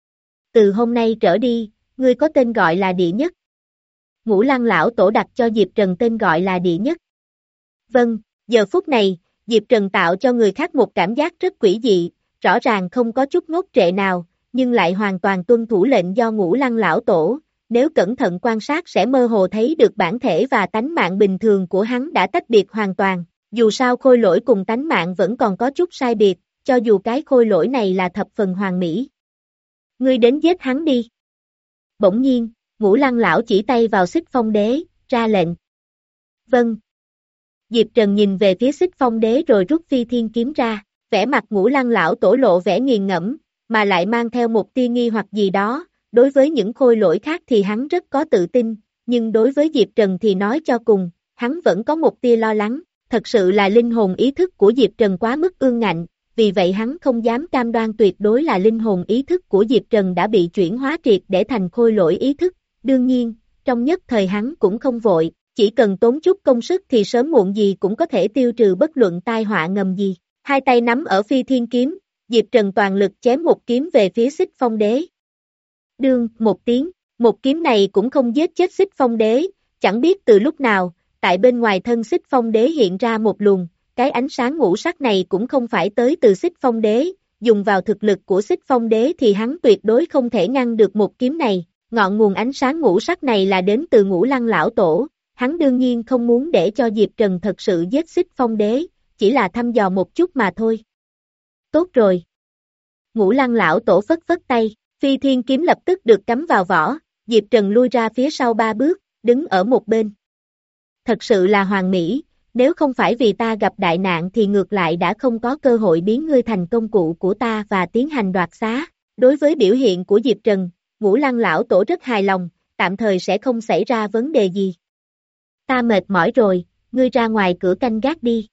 Từ hôm nay trở đi, ngươi có tên gọi là Địa Nhất. Ngũ Lăng lão tổ đặt cho Diệp Trần tên gọi là Địa Nhất. Vâng, giờ phút này, Diệp Trần tạo cho người khác một cảm giác rất quỷ dị, rõ ràng không có chút ngốc trệ nào, nhưng lại hoàn toàn tuân thủ lệnh do Ngũ Lăng lão tổ, nếu cẩn thận quan sát sẽ mơ hồ thấy được bản thể và tánh mạng bình thường của hắn đã tách biệt hoàn toàn, dù sao khôi lỗi cùng tánh mạng vẫn còn có chút sai biệt, cho dù cái khôi lỗi này là thập phần hoàn mỹ. Ngươi đến giết hắn đi. Bỗng nhiên, Ngũ Lăng lão chỉ tay vào Xích Phong Đế, ra lệnh. Vâng. Diệp Trần nhìn về phía Xích Phong Đế rồi rút Phi Thiên kiếm ra, vẻ mặt Ngũ Lăng lão tổ lộ vẻ nghiền ngẫm, mà lại mang theo một tia nghi hoặc gì đó, đối với những khôi lỗi khác thì hắn rất có tự tin, nhưng đối với Diệp Trần thì nói cho cùng, hắn vẫn có một tia lo lắng, thật sự là linh hồn ý thức của Diệp Trần quá mức ương ngạnh, vì vậy hắn không dám cam đoan tuyệt đối là linh hồn ý thức của Diệp Trần đã bị chuyển hóa triệt để thành khôi lỗi ý thức, đương nhiên, trong nhất thời hắn cũng không vội, chỉ cần tốn chút công sức thì sớm muộn gì cũng có thể tiêu trừ bất luận tai họa ngầm gì, hai tay nắm ở Phi Thiên kiếm, Diệp Trần toàn lực chém một kiếm về phía Xích Phong Đế. Đương, một tiếng, một kiếm này cũng không giết chết Xích Phong Đế, chẳng biết từ lúc nào, tại bên ngoài thân Xích Phong Đế hiện ra một luồng, cái ánh sáng ngũ sắc này cũng không phải tới từ Xích Phong Đế, dùng vào thực lực của Xích Phong Đế thì hắn tuyệt đối không thể ngăn được một kiếm này, ngọn nguồn ánh sáng ngũ sắc này là đến từ Ngũ Lăng lão tổ, hắn đương nhiên không muốn để cho Diệp Trần thật sự giết Xích Phong Đế, chỉ là thăm dò một chút mà thôi. Tốt rồi. Ngũ Lăng lão tổ phất phất tay, Phi Thiên kiếm lập tức được cắm vào vỏ, Diệp Trần lui ra phía sau ba bước, đứng ở một bên. Thật sự là hoàn mỹ, nếu không phải vì ta gặp đại nạn thì ngược lại đã không có cơ hội biến ngươi thành công cụ của ta và tiến hành đoạt xá. Đối với biểu hiện của Diệp Trần, Ngũ Lăng lão tổ rất hài lòng, tạm thời sẽ không xảy ra vấn đề gì. Ta mệt mỏi rồi, ngươi ra ngoài cửa canh gác đi.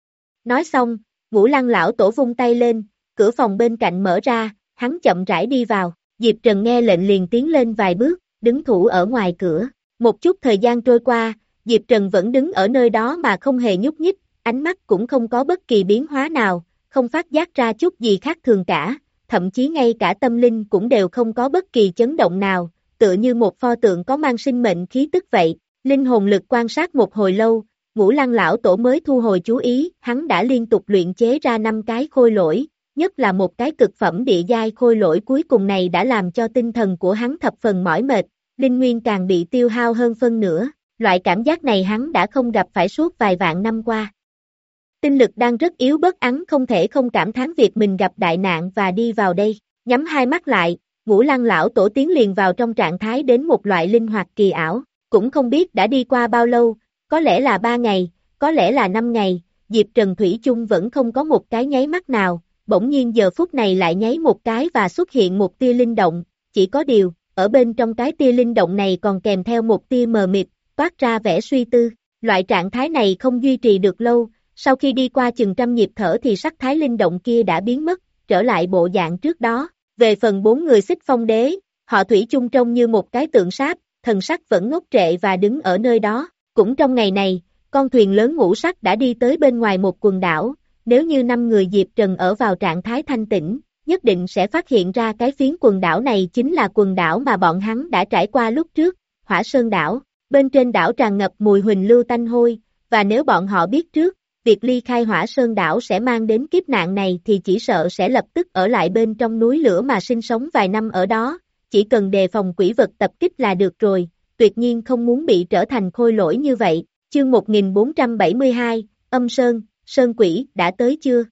Nói xong, Ngũ Lăng lão tổ vung tay lên, cửa phòng bên cạnh mở ra, hắn chậm rãi đi vào, Diệp Trần nghe lệnh liền tiến lên vài bước, đứng thủ ở ngoài cửa. Một chút thời gian trôi qua, Diệp Trần vẫn đứng ở nơi đó mà không hề nhúc nhích, ánh mắt cũng không có bất kỳ biến hóa nào, không phát giác ra chút gì khác thường cả, thậm chí ngay cả tâm linh cũng đều không có bất kỳ chấn động nào, tựa như một pho tượng có mang sinh mệnh khí tức vậy. Linh hồn lực quan sát một hồi lâu, Ngũ Lăng lão tổ mới thu hồi chú ý, hắn đã liên tục luyện chế ra năm cái khôi lỗi, nhất là một cái cực phẩm địa giai khôi lỗi cuối cùng này đã làm cho tinh thần của hắn thập phần mỏi mệt, linh nguyên càng bị tiêu hao hơn phân nửa, loại cảm giác này hắn đã không gặp phải suốt vài vạn năm qua. Tinh lực đang rất yếu bất ắng không thể không cảm thán việc mình gặp đại nạn và đi vào đây, nhắm hai mắt lại, Ngũ Lăng lão tổ tiến liền vào trong trạng thái đến một loại linh hoạt kỳ ảo, cũng không biết đã đi qua bao lâu, có lẽ là ba ngày, có lẽ là năm ngày, Diệp Trần Thủy chung vẫn không có một cái nháy mắt nào, bỗng nhiên giờ phút này lại nháy một cái và xuất hiện một tia linh động, chỉ có điều, ở bên trong cái tia linh động này còn kèm theo một tia mờ mịt, toát ra vẻ suy tư, loại trạng thái này không duy trì được lâu, sau khi đi qua chừng trăm nhịp thở thì sắc thái linh động kia đã biến mất, trở lại bộ dạng trước đó, về phần bốn người Xích Phong Đế, họ Thủy chung trông như một cái tượng sáp, thần sắc vẫn ngốc trệ và đứng ở nơi đó, cũng trong ngày này, con thuyền lớn ngũ sắc đã đi tới bên ngoài một quần đảo, nếu như năm người Diệp Trần ở vào trạng thái thanh tĩnh, nhất định sẽ phát hiện ra cái phiến quần đảo này chính là quần đảo mà bọn hắn đã trải qua lúc trước, Hỏa Sơn đảo, bên trên đảo tràn ngập mùi huỳnh lưu tanh hôi, và nếu bọn họ biết trước, việc ly khai Hỏa Sơn đảo sẽ mang đến kiếp nạn này thì chỉ sợ sẽ lập tức ở lại bên trong núi lửa mà sinh sống vài năm ở đó, chỉ cần đề phòng quỷ vật tập kích là được rồi, tuyệt nhiên không muốn bị trở thành khôi lỗi như vậy. Chương một nghìn bốn trăm bảy mươi hai, Âm Sơn, Sơn Quỷ, đã tới chưa?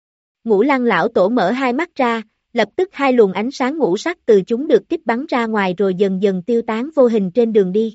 Ngũ Lăng lão tổ mở hai mắt ra, lập tức hai luồng ánh sáng ngũ sắc từ chúng được kích bắn ra ngoài rồi dần dần tiêu tán vô hình trên đường đi.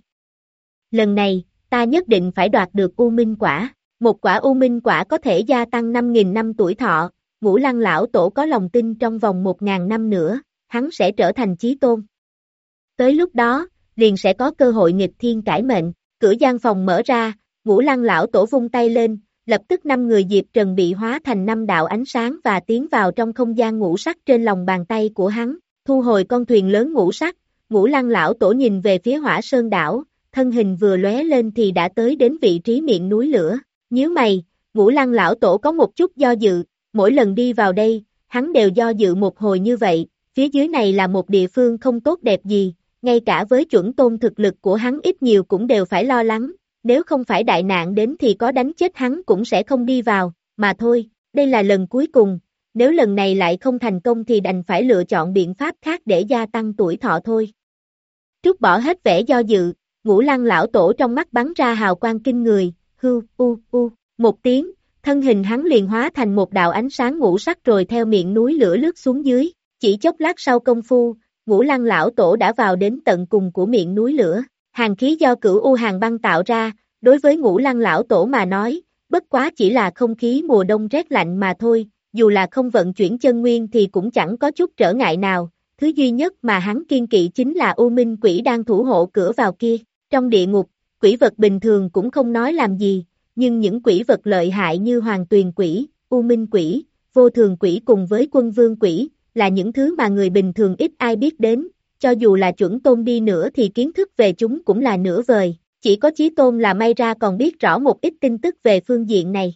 Lần này, ta nhất định phải đoạt được U Minh Quả. Một quả U Minh Quả có thể gia tăng năm nghìn năm tuổi thọ, Ngũ Lăng lão tổ có lòng tin trong vòng một nghìn năm nữa, hắn sẽ trở thành chí tôn. Tới lúc đó, liền sẽ có cơ hội nghịch thiên cải mệnh. Cửa gian phòng mở ra, Ngũ Lăng lão tổ vung tay lên, lập tức năm người Diệp Trần bị hóa thành năm đạo ánh sáng và tiến vào trong không gian ngũ sắc trên lòng bàn tay của hắn. Thu hồi con thuyền lớn ngũ sắc, Ngũ Lăng lão tổ nhìn về phía Hỏa Sơn đảo, thân hình vừa lóe lên thì đã tới đến vị trí miệng núi lửa. Nhíu mày, Ngũ Lăng lão tổ có một chút do dự, mỗi lần đi vào đây, hắn đều do dự một hồi như vậy, phía dưới này là một địa phương không tốt đẹp gì, ngay cả với chuẩn tôn thực lực của hắn ít nhiều cũng đều phải lo lắng, nếu không phải đại nạn đến thì có đánh chết hắn cũng sẽ không đi vào, mà thôi, đây là lần cuối cùng, nếu lần này lại không thành công thì đành phải lựa chọn biện pháp khác để gia tăng tuổi thọ thôi. Trút bỏ hết vẻ do dự, Ngũ Lăng lão tổ trong mắt bắn ra hào quang kinh người, hư, u, u, một tiếng, thân hình hắn liền hóa thành một đạo ánh sáng ngũ sắc rồi theo miệng núi lửa lướt xuống dưới, chỉ chốc lát sau công phu, Ngũ Lăng lão tổ đã vào đến tận cùng của miệng núi lửa, hàn khí do cửu u hàn băng tạo ra, đối với Ngũ Lăng lão tổ mà nói, bất quá chỉ là không khí mùa đông rét lạnh mà thôi, dù là không vận chuyển chân nguyên thì cũng chẳng có chút trở ngại nào, thứ duy nhất mà hắn kiên kỵ chính là U Minh Quỷ đang thủ hộ cửa vào kia, trong địa ngục, quỷ vật bình thường cũng không nói làm gì, nhưng những quỷ vật lợi hại như Hoàng Tuyền Quỷ, U Minh Quỷ, Vô Thường Quỷ cùng với Quân Vương Quỷ, là những thứ mà người bình thường ít ai biết đến, cho dù là chuẩn tôn đi nữa thì kiến thức về chúng cũng là nửa vời, chỉ có Chí Tôn là may ra còn biết rõ một ít tin tức về phương diện này.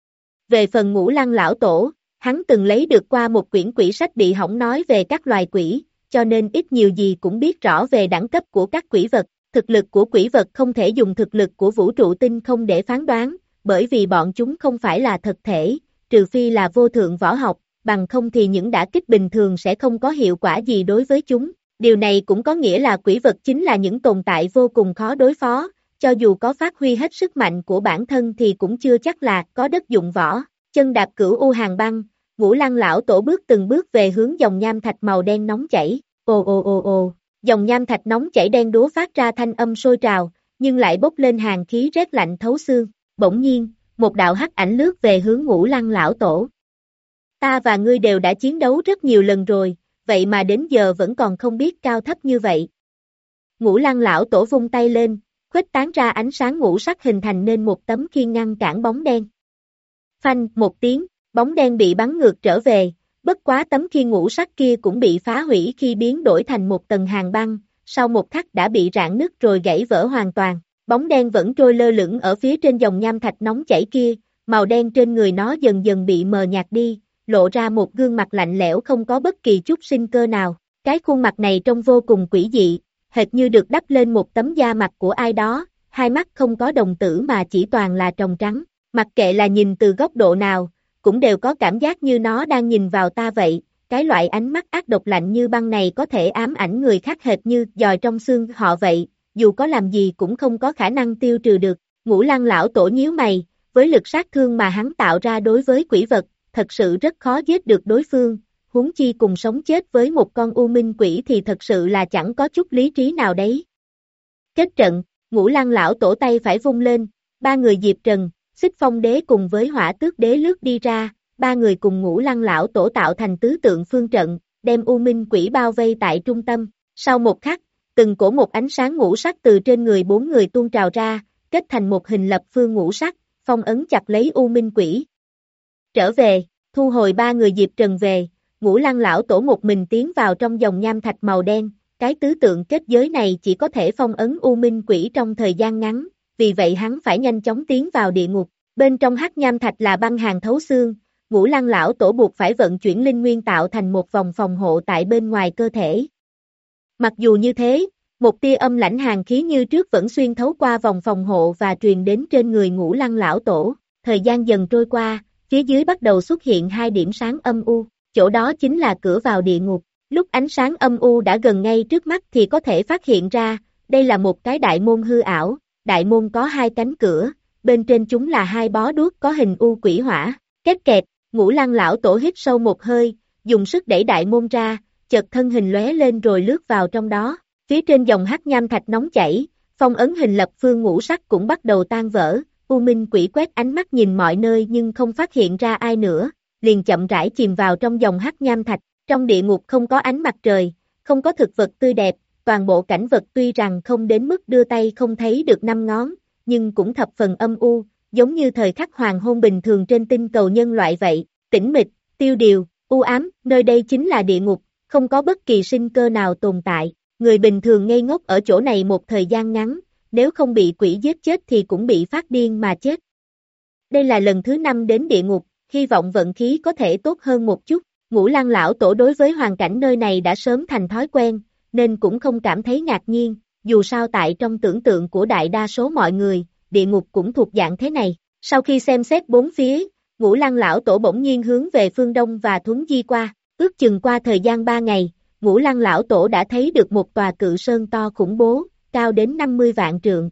Về phần Ngũ Lăng lão tổ, hắn từng lấy được qua một quyển quỷ sách bị hỏng nói về các loài quỷ, cho nên ít nhiều gì cũng biết rõ về đẳng cấp của các quỷ vật, thực lực của quỷ vật không thể dùng thực lực của vũ trụ tinh không để phán đoán, bởi vì bọn chúng không phải là thực thể, trừ phi là vô thượng võ học, bằng không thì những đả kích bình thường sẽ không có hiệu quả gì đối với chúng. Điều này cũng có nghĩa là quỷ vật chính là những tồn tại vô cùng khó đối phó, cho dù có phát huy hết sức mạnh của bản thân thì cũng chưa chắc là có đất dụng võ. Chân đạp cửu u hàng băng, Ngũ Lăng lão tổ bước từng bước về hướng dòng nham thạch màu đen nóng chảy. Ồ ồ ồ ồ, dòng nham thạch nóng chảy đen đúa phát ra thanh âm sôi trào, nhưng lại bốc lên hàn khí rét lạnh thấu xương. Bỗng nhiên, một đạo hắc ảnh lướt về hướng Ngũ Lăng lão tổ. Ta và ngươi đều đã chiến đấu rất nhiều lần rồi, vậy mà đến giờ vẫn còn không biết cao thấp như vậy. Ngũ Lăng lão tổ vung tay lên, khuếch tán ra ánh sáng ngũ sắc hình thành nên một tấm khiên ngăn cản bóng đen. Phanh, một tiếng, bóng đen bị bắn ngược trở về, bất quá tấm khiên ngũ sắc kia cũng bị phá hủy khi biến đổi thành một tầng hàn băng, sau một khắc đã bị rạn nứt rồi gãy vỡ hoàn toàn. Bóng đen vẫn trôi lơ lửng ở phía trên dòng nham thạch nóng chảy kia, màu đen trên người nó dần dần bị mờ nhạt đi, lộ ra một gương mặt lạnh lẽo không có bất kỳ chút sinh cơ nào. Cái khuôn mặt này trông vô cùng quỷ dị, hệt như được đắp lên một tấm da mặt của ai đó, hai mắt không có đồng tử mà chỉ toàn là tròng trắng. Mặc kệ là nhìn từ góc độ nào, cũng đều có cảm giác như nó đang nhìn vào ta vậy. Cái loại ánh mắt ác độc lạnh như băng này có thể ám ảnh người khác hệt như dòi trong xương họ vậy, dù có làm gì cũng không có khả năng tiêu trừ được. Ngũ Lăng lão tổ nhíu mày, với lực sát thương mà hắn tạo ra đối với quỷ vật, thật sự rất khó giết được đối phương, huống chi cùng sống chết với một con u minh quỷ thì thật sự là chẳng có chút lý trí nào đấy. Kết trận, Ngũ Lăng lão tổ tay phải vung lên, ba người Diệp Trần, Xích Phong đế cùng với Hỏa Tước đế lướt đi ra, ba người cùng Ngũ Lăng lão tổ tạo thành tứ tượng phương trận, đem u minh quỷ bao vây tại trung tâm. Sau một khắc, từng cổ một ánh sáng ngũ sắc từ trên người bốn người tuôn trào ra, kết thành một hình lập phương ngũ sắc, phong ấn chặt lấy u minh quỷ. Trở về, thu hồi ba người Diệp Trần về, Ngũ Lăng lão tổ một mình tiến vào trong dòng nham thạch màu đen, cái tứ tượng kết giới này chỉ có thể phong ấn u minh quỷ trong thời gian ngắn, vì vậy hắn phải nhanh chóng tiến vào địa ngục. Bên trong hắc nham thạch là băng hàn thấu xương, Ngũ Lăng lão tổ buộc phải vận chuyển linh nguyên tạo thành một vòng phòng hộ tại bên ngoài cơ thể. Mặc dù như thế, một tia âm lãnh hàn khí như trước vẫn xuyên thấu qua vòng phòng hộ và truyền đến trên người Ngũ Lăng lão tổ. Thời gian dần trôi qua, phía dưới bắt đầu xuất hiện hai điểm sáng âm u, chỗ đó chính là cửa vào địa ngục. Lúc ánh sáng âm u đã gần ngay trước mắt thì có thể phát hiện ra, đây là một cái đại môn hư ảo, đại môn có hai cánh cửa, bên trên chúng là hai bó đuốc có hình u quỷ hỏa. Két kẹt, Ngũ Lăng lão tổ hít sâu một hơi, dùng sức đẩy đại môn ra, chợt thân hình lóe lên rồi lướt vào trong đó. Phía trên dòng hắc nham thạch nóng chảy, phong ấn hình lập phương ngũ sắc cũng bắt đầu tan vỡ. U minh quỷ quét ánh mắt nhìn mọi nơi nhưng không phát hiện ra ai nữa, liền chậm rãi chìm vào trong dòng hắc nham thạch. Trong địa ngục không có ánh mặt trời, không có thực vật tươi đẹp, toàn bộ cảnh vật tuy rằng không đến mức đưa tay không thấy được năm ngón, nhưng cũng thập phần âm u, giống như thời khắc hoàng hôn bình thường trên tinh cầu nhân loại vậy, tĩnh mịch, tiêu điều, u ám, nơi đây chính là địa ngục, không có bất kỳ sinh cơ nào tồn tại, người bình thường ngây ngốc ở chỗ này một thời gian ngắn, nếu không bị quỷ giết chết thì cũng bị phát điên mà chết. Đây là lần thứ năm đến địa ngục, hy vọng vận khí có thể tốt hơn một chút, Ngũ Lăng lão tổ đối với hoàn cảnh nơi này đã sớm thành thói quen, nên cũng không cảm thấy ngạc nhiên, dù sao tại trong tưởng tượng của đại đa số mọi người, địa ngục cũng thuộc dạng thế này. Sau khi xem xét bốn phía, Ngũ Lăng lão tổ bỗng nhiên hướng về phương đông và thuấn di qua, ước chừng qua thời gian ba ngày, Ngũ Lăng lão tổ đã thấy được một tòa cự sơn to khủng bố, cao đến năm mươi vạn trượng.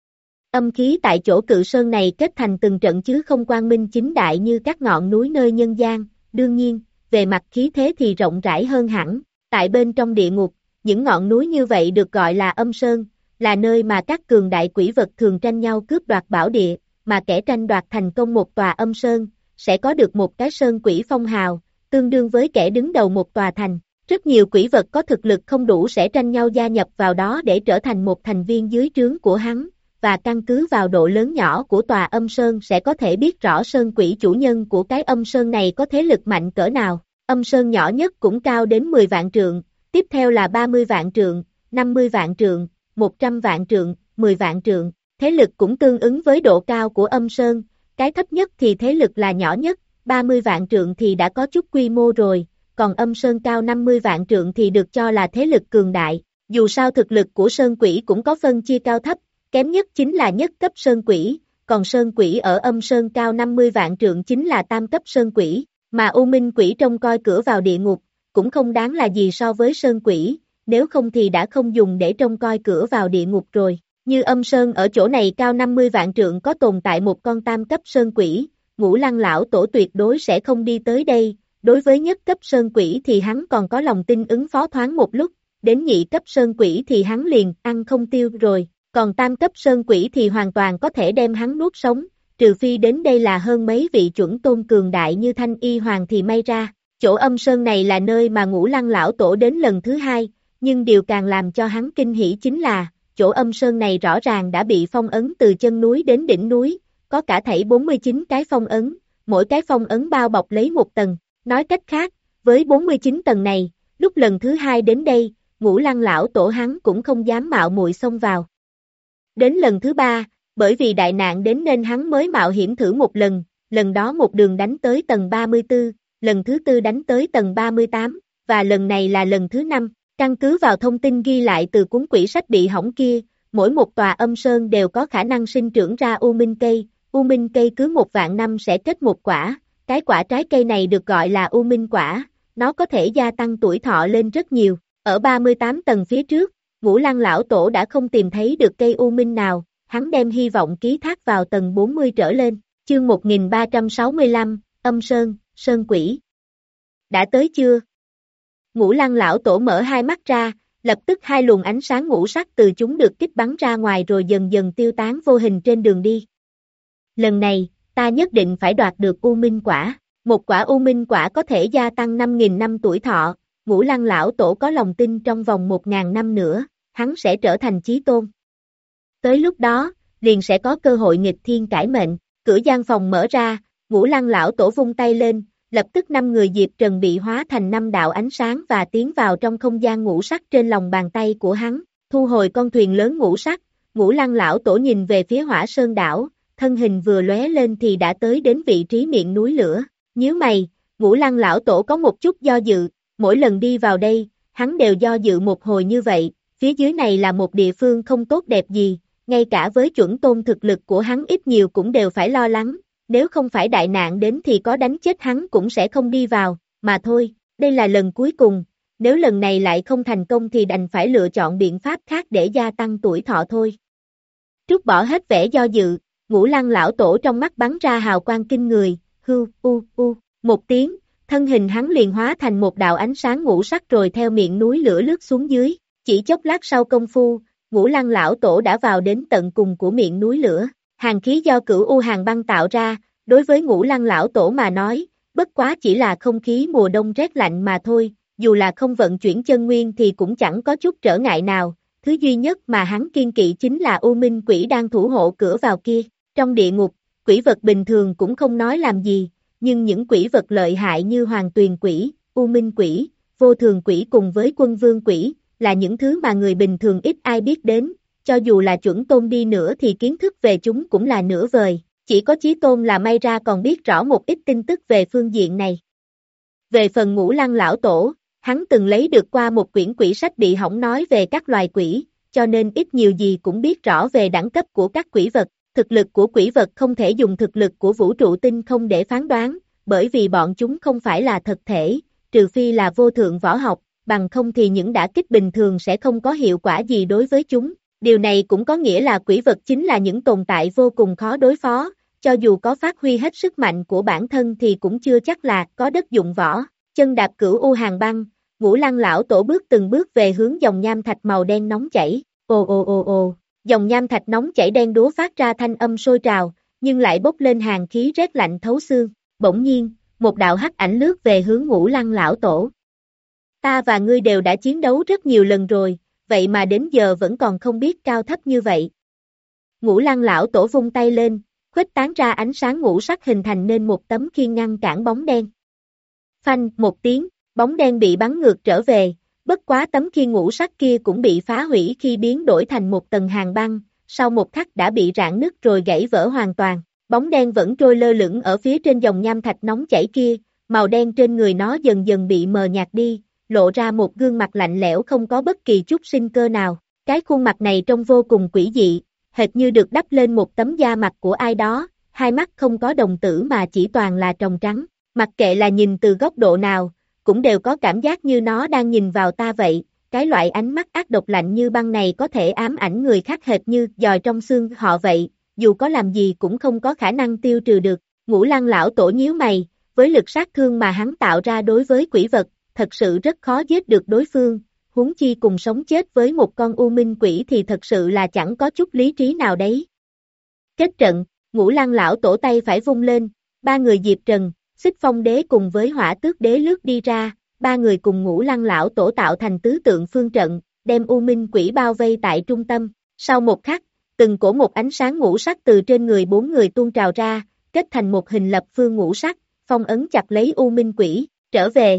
Âm khí tại chỗ cự sơn này kết thành từng trận chứ không quang minh chính đại như các ngọn núi nơi nhân gian, đương nhiên, về mặt khí thế thì rộng rãi hơn hẳn, tại bên trong địa ngục, những ngọn núi như vậy được gọi là âm sơn, là nơi mà các cường đại quỷ vật thường tranh nhau cướp đoạt bảo địa, mà kẻ tranh đoạt thành công một tòa âm sơn, sẽ có được một cái sơn quỷ phong hào, tương đương với kẻ đứng đầu một tòa thành. Rất nhiều quỷ vật có thực lực không đủ sẽ tranh nhau gia nhập vào đó để trở thành một thành viên dưới trướng của hắn, và căn cứ vào độ lớn nhỏ của tòa âm sơn sẽ có thể biết rõ sơn quỷ chủ nhân của cái âm sơn này có thế lực mạnh cỡ nào. Âm sơn nhỏ nhất cũng cao đến mười vạn trượng, tiếp theo là ba mươi vạn trượng, năm mươi vạn trượng, một trăm vạn trượng, mười vạn trượng. Thế lực cũng tương ứng với độ cao của âm sơn, cái thấp nhất thì thế lực là nhỏ nhất, ba mươi vạn trượng thì đã có chút quy mô rồi, còn âm sơn cao năm mươi vạn trượng thì được cho là thế lực cường đại. Dù sao thực lực của sơn quỷ cũng có phân chia cao thấp, kém nhất chính là nhất cấp sơn quỷ, còn sơn quỷ ở âm sơn cao năm mươi vạn trượng chính là tam cấp sơn quỷ, mà U Minh quỷ trông coi cửa vào địa ngục, cũng không đáng là gì so với sơn quỷ, nếu không thì đã không dùng để trông coi cửa vào địa ngục rồi. Như âm sơn ở chỗ này cao năm mươi vạn trượng có tồn tại một con tam cấp sơn quỷ, Ngũ Lăng lão tổ tuyệt đối sẽ không đi tới đây, đối với nhất cấp sơn quỷ thì hắn còn có lòng tin ứng phó thoáng một lúc, đến nhị cấp sơn quỷ thì hắn liền ăn không tiêu rồi, còn tam cấp sơn quỷ thì hoàn toàn có thể đem hắn nuốt sống, trừ phi đến đây là hơn mấy vị chuẩn tôn cường đại như Thanh Y Hoàng thì may ra. Chỗ âm sơn này là nơi mà Ngũ Lăng lão tổ đến lần thứ hai, nhưng điều càng làm cho hắn kinh hỉ chính là, chỗ âm sơn này rõ ràng đã bị phong ấn từ chân núi đến đỉnh núi, có cả thảy bốn mươi chín cái phong ấn, mỗi cái phong ấn bao bọc lấy một tầng. Nói cách khác, với bốn mươi chín tầng này, lúc lần thứ hai đến đây, Ngũ Lăng lão tổ hắn cũng không dám mạo muội xông vào. Đến lần thứ ba, bởi vì đại nạn đến nên hắn mới mạo hiểm thử một lần, lần đó một đường đánh tới tầng ba mươi tư, lần thứ tư đánh tới tầng ba mươi tám, và lần này là lần thứ năm. Căn cứ vào thông tin ghi lại từ cuốn quỷ sách bị hỏng kia, mỗi một tòa âm sơn đều có khả năng sinh trưởng ra U Minh cây, U Minh cây cứ một vạn năm sẽ kết một quả, cái quả trái cây này được gọi là U Minh quả, nó có thể gia tăng tuổi thọ lên rất nhiều. Ở ba mươi tám tầng phía trước, Ngũ Lăng lão tổ đã không tìm thấy được cây U Minh nào, hắn đem hy vọng ký thác vào tầng bốn mươi trở lên. Chương một nghìn ba trăm sáu mươi lăm, âm sơn, sơn quỷ. Đã tới chưa? Ngũ Lăng lão tổ mở hai mắt ra, lập tức hai luồng ánh sáng ngũ sắc từ chúng được kích bắn ra ngoài rồi dần dần tiêu tán vô hình trên đường đi. Lần này, ta nhất định phải đoạt được U Minh quả. Một quả U Minh quả có thể gia tăng năm nghìn năm tuổi thọ, Ngũ Lăng lão tổ có lòng tin trong vòng một nghìn năm nữa, hắn sẽ trở thành chí tôn. Tới lúc đó, liền sẽ có cơ hội nghịch thiên cải mệnh. Cửa gian phòng mở ra, Ngũ Lăng lão tổ vung tay lên, lập tức năm người Diệp Trần bị hóa thành năm đạo ánh sáng và tiến vào trong không gian ngũ sắc trên lòng bàn tay của hắn. Thu hồi con thuyền lớn ngũ sắc, Ngũ Lăng lão tổ nhìn về phía Hỏa Sơn đảo, thân hình vừa lóe lên thì đã tới đến vị trí miệng núi lửa. Nhíu mày, Ngũ Lăng lão tổ có một chút do dự, mỗi lần đi vào đây, hắn đều do dự một hồi như vậy, phía dưới này là một địa phương không tốt đẹp gì, ngay cả với chuẩn tôn thực lực của hắn ít nhiều cũng đều phải lo lắng, nếu không phải đại nạn đến thì có đánh chết hắn cũng sẽ không đi vào, mà thôi, đây là lần cuối cùng, nếu lần này lại không thành công thì đành phải lựa chọn biện pháp khác để gia tăng tuổi thọ thôi. Trút bỏ hết vẻ do dự, Ngũ Lăng lão tổ trong mắt bắn ra hào quang kinh người, hưu, u, u, một tiếng, thân hình hắn liền hóa thành một đạo ánh sáng ngũ sắc rồi theo miệng núi lửa lướt xuống dưới, chỉ chốc lát sau công phu, Ngũ Lăng lão tổ đã vào đến tận cùng của miệng núi lửa, hàn khí do cửu u hàn băng tạo ra, đối với Ngũ Lăng lão tổ mà nói, bất quá chỉ là không khí mùa đông rét lạnh mà thôi, dù là không vận chuyển chân nguyên thì cũng chẳng có chút trở ngại nào, thứ duy nhất mà hắn kiên kỵ chính là U Minh Quỷ đang thủ hộ cửa vào kia. Trong địa ngục, quỷ vật bình thường cũng không nói làm gì, nhưng những quỷ vật lợi hại như Hoàng Tuyền Quỷ, U Minh Quỷ, Vô Thường Quỷ cùng với Quân Vương Quỷ, là những thứ mà người bình thường ít ai biết đến, cho dù là chuẩn tôn đi nữa thì kiến thức về chúng cũng là nửa vời, chỉ có Chí Tôn là may ra còn biết rõ một ít tin tức về phương diện này. Về phần Ngũ Lăng lão tổ, hắn từng lấy được qua một quyển quỷ sách bị hỏng nói về các loài quỷ, cho nên ít nhiều gì cũng biết rõ về đẳng cấp của các quỷ vật. Thực lực của quỷ vật không thể dùng thực lực của vũ trụ tinh không để phán đoán, bởi vì bọn chúng không phải là thực thể, trừ phi là vô thượng võ học, bằng không thì những đả kích bình thường sẽ không có hiệu quả gì đối với chúng. Điều này cũng có nghĩa là quỷ vật chính là những tồn tại vô cùng khó đối phó, cho dù có phát huy hết sức mạnh của bản thân thì cũng chưa chắc là có đất dụng võ. Chân đạp cửu u hàng băng, Ngũ Lăng lão tổ bước từng bước về hướng dòng nham thạch màu đen nóng chảy. Ồ ồ ồ ồ, dòng nham thạch nóng chảy đen đúa phát ra thanh âm sôi trào, nhưng lại bốc lên hàn khí rét lạnh thấu xương. Bỗng nhiên, một đạo hắc ảnh lướt về hướng Ngũ Lăng lão tổ. Ta và ngươi đều đã chiến đấu rất nhiều lần rồi, vậy mà đến giờ vẫn còn không biết cao thấp như vậy. Ngũ Lăng lão tổ vung tay lên, khuếch tán ra ánh sáng ngũ sắc hình thành nên một tấm khiên ngăn cản bóng đen. Phanh, một tiếng, bóng đen bị bắn ngược trở về, bất quá tấm khiên ngũ sắc kia cũng bị phá hủy khi biến đổi thành một tầng hàng băng, sau một khắc đã bị rạn nứt rồi gãy vỡ hoàn toàn. Bóng đen vẫn trôi lơ lửng ở phía trên dòng nham thạch nóng chảy kia, màu đen trên người nó dần dần bị mờ nhạt đi, lộ ra một gương mặt lạnh lẽo không có bất kỳ chút sinh cơ nào. Cái khuôn mặt này trông vô cùng quỷ dị, hệt như được đắp lên một tấm da mặt của ai đó, hai mắt không có đồng tử mà chỉ toàn là tròng trắng. Mặc kệ là nhìn từ góc độ nào, cũng đều có cảm giác như nó đang nhìn vào ta vậy. Cái loại ánh mắt ác độc lạnh như băng này có thể ám ảnh người khác hệt như dòi trong xương họ vậy, dù có làm gì cũng không có khả năng tiêu trừ được. Ngũ Lăng lão tổ nhíu mày, với lực sát thương mà hắn tạo ra đối với quỷ vật, thật sự rất khó giết được đối phương, huống chi cùng sống chết với một con u minh quỷ thì thật sự là chẳng có chút lý trí nào đấy. Kết trận, Ngũ Lăng lão tổ tay phải vung lên, ba người Diệp Trần, Xích Phong đế cùng với Hỏa Tước đế lướt đi ra, ba người cùng Ngũ Lăng lão tổ tạo thành tứ tượng phương trận, đem u minh quỷ bao vây tại trung tâm. Sau một khắc, từng cổ một ánh sáng ngũ sắc từ trên người bốn người tuôn trào ra, kết thành một hình lập phương ngũ sắc, phong ấn chặt lấy u minh quỷ, trở về.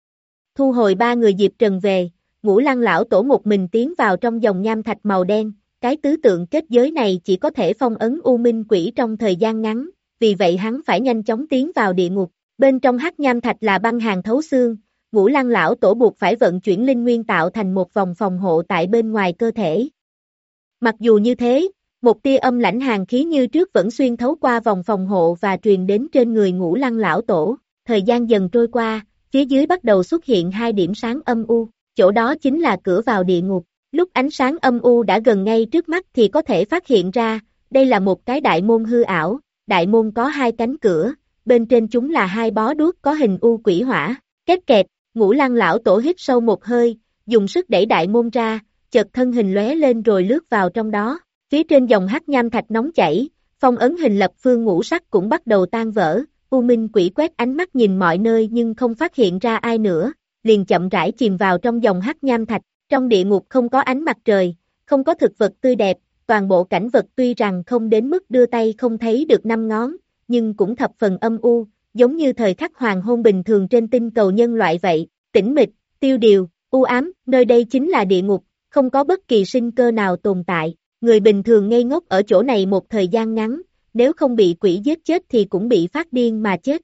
Thu hồi ba người Diệp Trần về, Ngũ Lăng lão tổ một mình tiến vào trong dòng nham thạch màu đen, cái tứ tượng kết giới này chỉ có thể phong ấn u minh quỷ trong thời gian ngắn, vì vậy hắn phải nhanh chóng tiến vào địa ngục. Bên trong hắc nham thạch là băng hàn thấu xương, Ngũ Lăng lão tổ buộc phải vận chuyển linh nguyên tạo thành một vòng phòng hộ tại bên ngoài cơ thể. Mặc dù như thế, một tia âm lãnh hàn khí như trước vẫn xuyên thấu qua vòng phòng hộ và truyền đến trên người Ngũ Lăng lão tổ. Thời gian dần trôi qua, phía dưới bắt đầu xuất hiện hai điểm sáng âm u, chỗ đó chính là cửa vào địa ngục. Lúc ánh sáng âm u đã gần ngay trước mắt thì có thể phát hiện ra, đây là một cái đại môn hư ảo, đại môn có hai cánh cửa, bên trên chúng là hai bó đuốc có hình u quỷ hỏa. Két kẹt, Ngũ Lăng lão tổ hít sâu một hơi, dùng sức đẩy đại môn ra, chợt thân hình lóe lên rồi lướt vào trong đó. Phía trên dòng hắc nham thạch nóng chảy, phong ấn hình lập phương ngũ sắc cũng bắt đầu tan vỡ. U minh quỷ quét ánh mắt nhìn mọi nơi nhưng không phát hiện ra ai nữa, liền chậm rãi chìm vào trong dòng hắc nham thạch. Trong địa ngục không có ánh mặt trời, không có thực vật tươi đẹp, toàn bộ cảnh vật tuy rằng không đến mức đưa tay không thấy được năm ngón, nhưng cũng thập phần âm u, giống như thời khắc hoàng hôn bình thường trên tinh cầu nhân loại vậy, tĩnh mịch, tiêu điều, u ám. Nơi đây chính là địa ngục, không có bất kỳ sinh cơ nào tồn tại. Người bình thường ngây ngốc ở chỗ này một thời gian ngắn, nếu không bị quỷ giết chết thì cũng bị phát điên mà chết.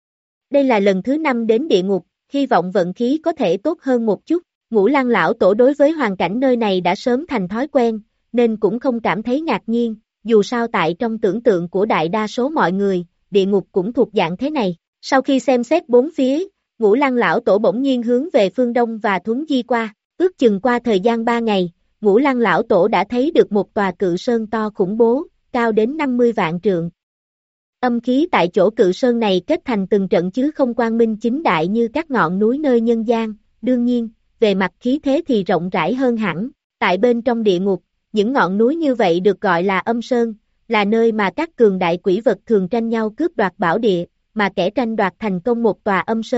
Đây là lần thứ năm đến địa ngục, hy vọng vận khí có thể tốt hơn một chút. Ngũ Lăng lão tổ đối với hoàn cảnh nơi này đã sớm thành thói quen, nên cũng không cảm thấy ngạc nhiên, dù sao tại trong tưởng tượng của đại đa số mọi người, địa ngục cũng thuộc dạng thế này. Sau khi xem xét bốn phía, Ngũ Lăng lão tổ bỗng nhiên hướng về phương đông và thuấn di qua, ước chừng qua thời gian ba ngày, Ngũ Lăng lão tổ đã thấy được một tòa cự sơn to khủng bố, cao đến năm mươi vạn trượng. Âm khí tại chỗ cự sơn này kết thành từng trận chứ không quang minh chính đại như các ngọn núi nơi nhân gian, đương nhiên, về mặt khí thế thì rộng rãi hơn hẳn. Tại bên trong địa ngục, những ngọn núi như vậy được gọi là âm sơn, là nơi mà các cường đại quỷ vật thường tranh nhau cướp đoạt bảo địa, mà kẻ tranh đoạt thành công một tòa âm sơn,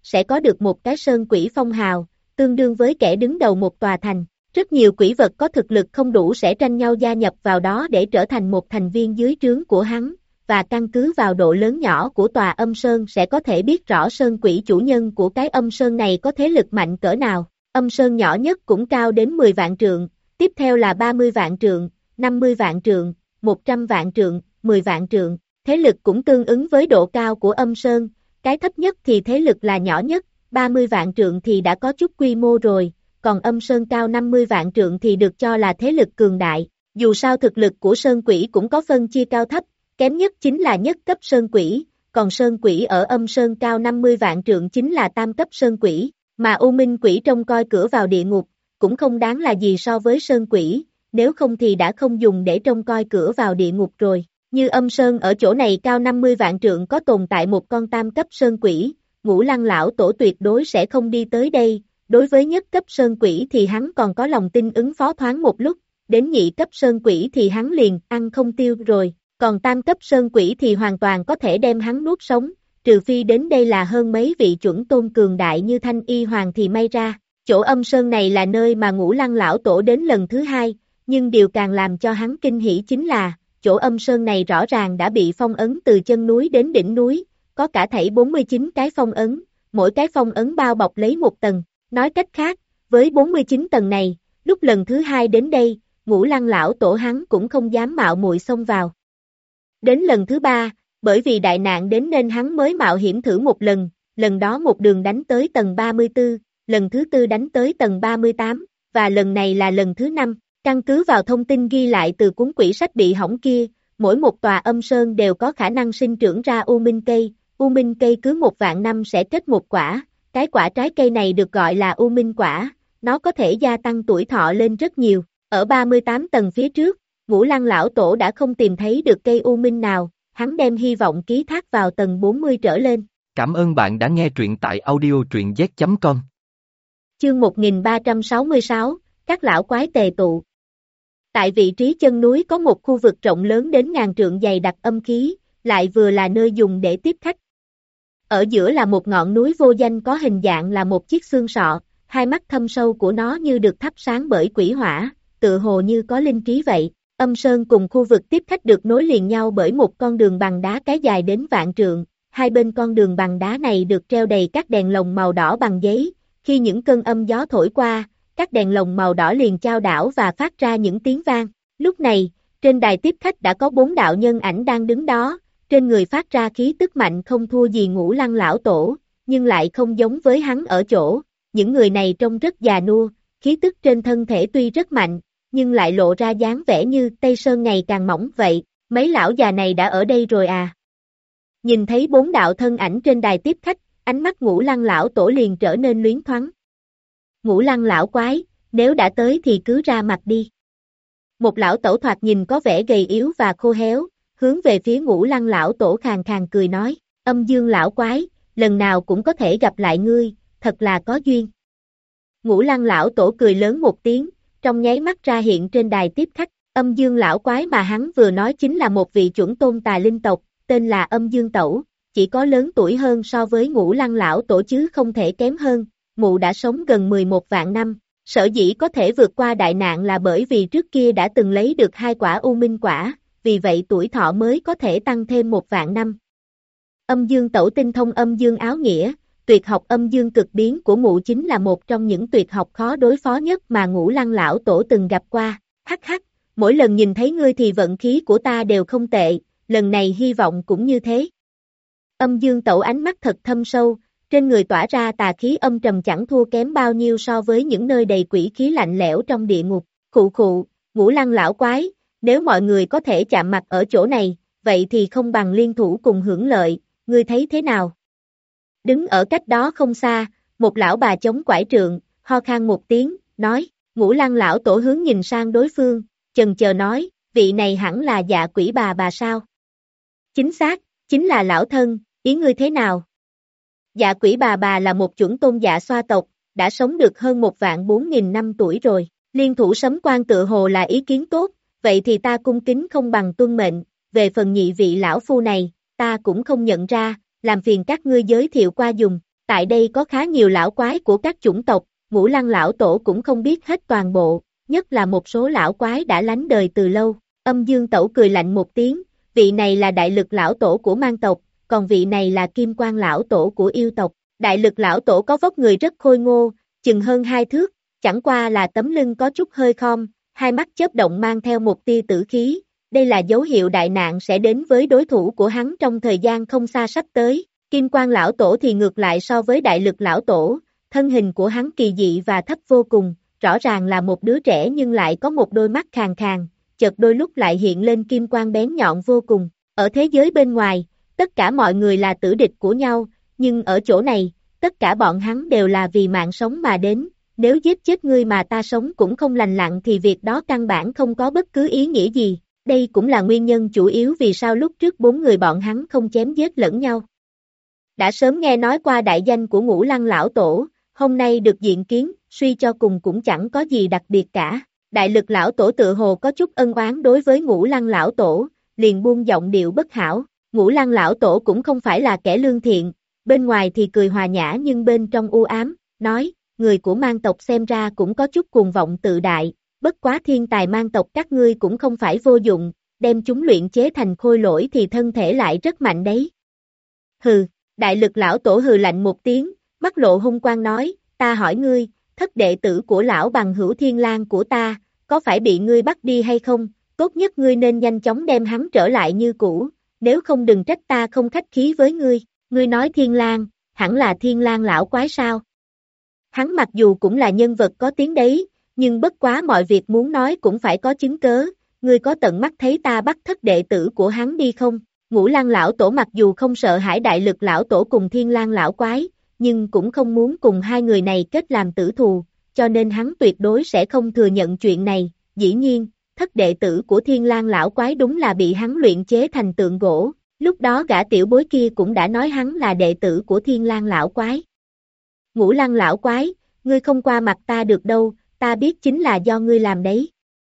sẽ có được một cái sơn quỷ phong hào, tương đương với kẻ đứng đầu một tòa thành. Rất nhiều quỷ vật có thực lực không đủ sẽ tranh nhau gia nhập vào đó để trở thành một thành viên dưới trướng của hắn, và căn cứ vào độ lớn nhỏ của tòa âm sơn sẽ có thể biết rõ sơn quỷ chủ nhân của cái âm sơn này có thế lực mạnh cỡ nào. Âm sơn nhỏ nhất cũng cao đến mười vạn trượng, tiếp theo là ba mươi vạn trượng, năm mươi vạn trượng, một trăm vạn trượng, mười vạn trượng. Thế lực cũng tương ứng với độ cao của âm sơn, cái thấp nhất thì thế lực là nhỏ nhất, ba mươi vạn trượng thì đã có chút quy mô rồi, còn âm sơn cao năm mươi vạn trượng thì được cho là thế lực cường đại. Dù sao thực lực của sơn quỷ cũng có phân chia cao thấp, kém nhất chính là nhất cấp sơn quỷ, còn sơn quỷ ở âm sơn cao năm mươi vạn trượng chính là tam cấp sơn quỷ, mà U Minh quỷ trông coi cửa vào địa ngục, cũng không đáng là gì so với sơn quỷ, nếu không thì đã không dùng để trông coi cửa vào địa ngục rồi. Như âm sơn ở chỗ này cao năm mươi vạn trượng có tồn tại một con tam cấp sơn quỷ, Ngũ Lăng lão tổ tuyệt đối sẽ không đi tới đây, đối với nhất cấp sơn quỷ thì hắn còn có lòng tin ứng phó thoáng một lúc, đến nhị cấp sơn quỷ thì hắn liền ăn không tiêu rồi, còn tam cấp sơn quỷ thì hoàn toàn có thể đem hắn nuốt sống, trừ phi đến đây là hơn mấy vị chuẩn tôn cường đại như Thanh Y Hoàng thì may ra. Chỗ âm sơn này là nơi mà Ngũ Lăng lão tổ đến lần thứ hai, nhưng điều càng làm cho hắn kinh hỉ chính là, chỗ âm sơn này rõ ràng đã bị phong ấn từ chân núi đến đỉnh núi, có cả thảy bốn mươi chín cái phong ấn, mỗi cái phong ấn bao bọc lấy một tầng. Nói cách khác, với bốn mươi chín tầng này, lúc lần thứ hai đến đây, Ngũ Lăng lão tổ hắn cũng không dám mạo muội xông vào. Đến lần thứ ba, bởi vì đại nạn đến nên hắn mới mạo hiểm thử một lần, lần đó một đường đánh tới tầng ba mươi tư, lần thứ tư đánh tới tầng ba mươi tám, và lần này là lần thứ năm. Căn cứ vào thông tin ghi lại từ cuốn quỷ sách bị hỏng kia, mỗi một tòa âm sơn đều có khả năng sinh trưởng ra U Minh cây, U Minh cây cứ một vạn năm sẽ kết một quả, cái quả trái cây này được gọi là U Minh quả, nó có thể gia tăng tuổi thọ lên rất nhiều. Ở ba mươi tám tầng phía trước, Ngũ Lăng lão tổ đã không tìm thấy được cây U Minh nào, hắn đem hy vọng ký thác vào tầng bốn mươi trở lên. Cảm ơn bạn đã nghe truyện tại audio truyện z chấm com. Chương một nghìn ba trăm sáu mươi sáu, các lão quái tề tụ. Tại vị trí chân núi có một khu vực rộng lớn đến ngàn trượng dày đặc âm khí, lại vừa là nơi dùng để tiếp khách. Ở giữa là một ngọn núi vô danh có hình dạng là một chiếc xương sọ, hai mắt thâm sâu của nó như được thắp sáng bởi quỷ hỏa, tự hồ như có linh trí vậy. Âm sơn cùng khu vực tiếp khách được nối liền nhau bởi một con đường bằng đá cái dài đến vạn trượng, hai bên con đường bằng đá này được treo đầy các đèn lồng màu đỏ bằng giấy, khi những cơn âm gió thổi qua, các đèn lồng màu đỏ liền chao đảo và phát ra những tiếng vang. Lúc này, trên đài tiếp khách đã có bốn đạo nhân ảnh đang đứng đó, trên người phát ra khí tức mạnh không thua gì Ngũ Lăng lão tổ, nhưng lại không giống với hắn ở chỗ, những người này trông rất già nua, khí tức trên thân thể tuy rất mạnh, nhưng lại lộ ra dáng vẻ như Tây Sơn ngày càng mỏng vậy, mấy lão già này đã ở đây rồi à? Nhìn thấy bốn đạo thân ảnh trên đài tiếp khách, ánh mắt Ngũ Lăng lão tổ liền trở nên luyến thoáng. Ngũ Lăng lão quái, nếu đã tới thì cứ ra mặt đi. Một lão tẩu thoạt nhìn có vẻ gầy yếu và khô héo, hướng về phía Ngũ Lăng lão tổ khàn khàn cười nói, Âm Dương lão quái, lần nào cũng có thể gặp lại ngươi, thật là có duyên. Ngũ Lăng lão tổ cười lớn một tiếng, trong nháy mắt ra hiện trên đài tiếp khách. Âm Dương lão quái mà hắn vừa nói chính là một vị chuẩn tôn tà linh tộc, tên là Âm Dương Tẩu, chỉ có lớn tuổi hơn so với Ngũ Lăng lão tổ chứ không thể kém hơn. Mụ đã sống gần mười một vạn năm, sở dĩ có thể vượt qua đại nạn là bởi vì trước kia đã từng lấy được hai quả U Minh quả, vì vậy tuổi thọ mới có thể tăng thêm một vạn năm. Âm Dương Tẩu tinh thông âm dương áo nghĩa, tuyệt học âm dương cực biến của mụ chính là một trong những tuyệt học khó đối phó nhất mà Ngũ Lăng lão tổ từng gặp qua. Hắc hắc, mỗi lần nhìn thấy ngươi thì vận khí của ta đều không tệ, lần này hy vọng cũng như thế. Âm Dương Tẩu ánh mắt thật thâm sâu, trên người tỏa ra tà khí âm trầm chẳng thua kém bao nhiêu so với những nơi đầy quỷ khí lạnh lẽo trong địa ngục. Khụ khụ, Ngũ Lăng lão quái, nếu mọi người có thể chạm mặt ở chỗ này, vậy thì không bằng liên thủ cùng hưởng lợi, ngươi thấy thế nào? Đứng ở cách đó không xa, một lão bà chống quải trượng, ho khan một tiếng, nói, Ngũ Lăng lão tổ hướng nhìn sang đối phương, chần chờ nói, vị này hẳn là Dạ Quỷ bà bà sao? Chính xác, chính là lão thân, ý ngươi thế nào? Dạ Quỷ bà bà là một chuẩn tôn dạ xoa tộc, đã sống được hơn một vạn bốn nghìn năm tuổi rồi, liên thủ sấm quan tự hồ là ý kiến tốt, vậy thì ta cung kính không bằng tuân mệnh, về phần nhị vị lão phu này, ta cũng không nhận ra, làm phiền các ngươi giới thiệu qua dùng, tại đây có khá nhiều lão quái của các chủng tộc, Ngũ Lăng lão tổ cũng không biết hết toàn bộ, nhất là một số lão quái đã lánh đời từ lâu. Âm Dương Tẩu cười lạnh một tiếng, vị này là đại lực lão tổ của mang tộc, còn vị này là kim quan lão tổ của yêu tộc. Đại lực lão tổ có vóc người rất khôi ngô, chừng hơn hai thước, chẳng qua là tấm lưng có chút hơi khom, hai mắt chớp động mang theo một tia tử khí, đây là dấu hiệu đại nạn sẽ đến với đối thủ của hắn trong thời gian không xa sắp tới. Kim quan lão tổ thì ngược lại so với đại lực lão tổ, thân hình của hắn kỳ dị và thấp vô cùng, rõ ràng là một đứa trẻ nhưng lại có một đôi mắt khàn khàn, chợt đôi lúc lại hiện lên kim quang bén nhọn vô cùng. Ở thế giới bên ngoài, tất cả mọi người là tử địch của nhau, nhưng ở chỗ này, tất cả bọn hắn đều là vì mạng sống mà đến, nếu giết chết ngươi mà ta sống cũng không lành lặn thì việc đó căn bản không có bất cứ ý nghĩa gì. Đây cũng là nguyên nhân chủ yếu vì sao lúc trước bốn người bọn hắn không chém giết lẫn nhau. Đã sớm nghe nói qua đại danh của Ngũ Lăng lão tổ, hôm nay được diện kiến, suy cho cùng cũng chẳng có gì đặc biệt cả. Đại lực lão tổ tự hồ có chút ân oán đối với Ngũ Lăng lão tổ, liền buông giọng điệu bất hảo. Ngũ Lăng lão tổ cũng không phải là kẻ lương thiện, bên ngoài thì cười hòa nhã nhưng bên trong u ám, nói, người của mang tộc xem ra cũng có chút cuồng vọng tự đại, bất quá thiên tài mang tộc các ngươi cũng không phải vô dụng, đem chúng luyện chế thành khôi lỗi thì thân thể lại rất mạnh đấy. Hừ, đại lực lão tổ hừ lạnh một tiếng, mắt lộ hung quang nói, ta hỏi ngươi, thất đệ tử của lão bằng hữu Thiên Lang của ta, có phải bị ngươi bắt đi hay không, tốt nhất ngươi nên nhanh chóng đem hắn trở lại như cũ, nếu không đừng trách ta không khách khí với ngươi. Ngươi nói Thiên Lang, hẳn là Thiên Lang lão quái sao? Hắn mặc dù cũng là nhân vật có tiếng đấy, nhưng bất quá mọi việc muốn nói cũng phải có chứng cớ, ngươi có tận mắt thấy ta bắt thất đệ tử của hắn đi không? Ngũ Lăng lão tổ mặc dù không sợ hãi đại lực lão tổ cùng Thiên Lang lão quái, nhưng cũng không muốn cùng hai người này kết làm tử thù, cho nên hắn tuyệt đối sẽ không thừa nhận chuyện này. Dĩ nhiên, thất đệ tử của Thiên Lang lão quái đúng là bị hắn luyện chế thành tượng gỗ, lúc đó gã tiểu bối kia cũng đã nói hắn là đệ tử của Thiên Lang lão quái. Ngũ Lăng lão quái, ngươi không qua mặt ta được đâu, ta biết chính là do ngươi làm đấy.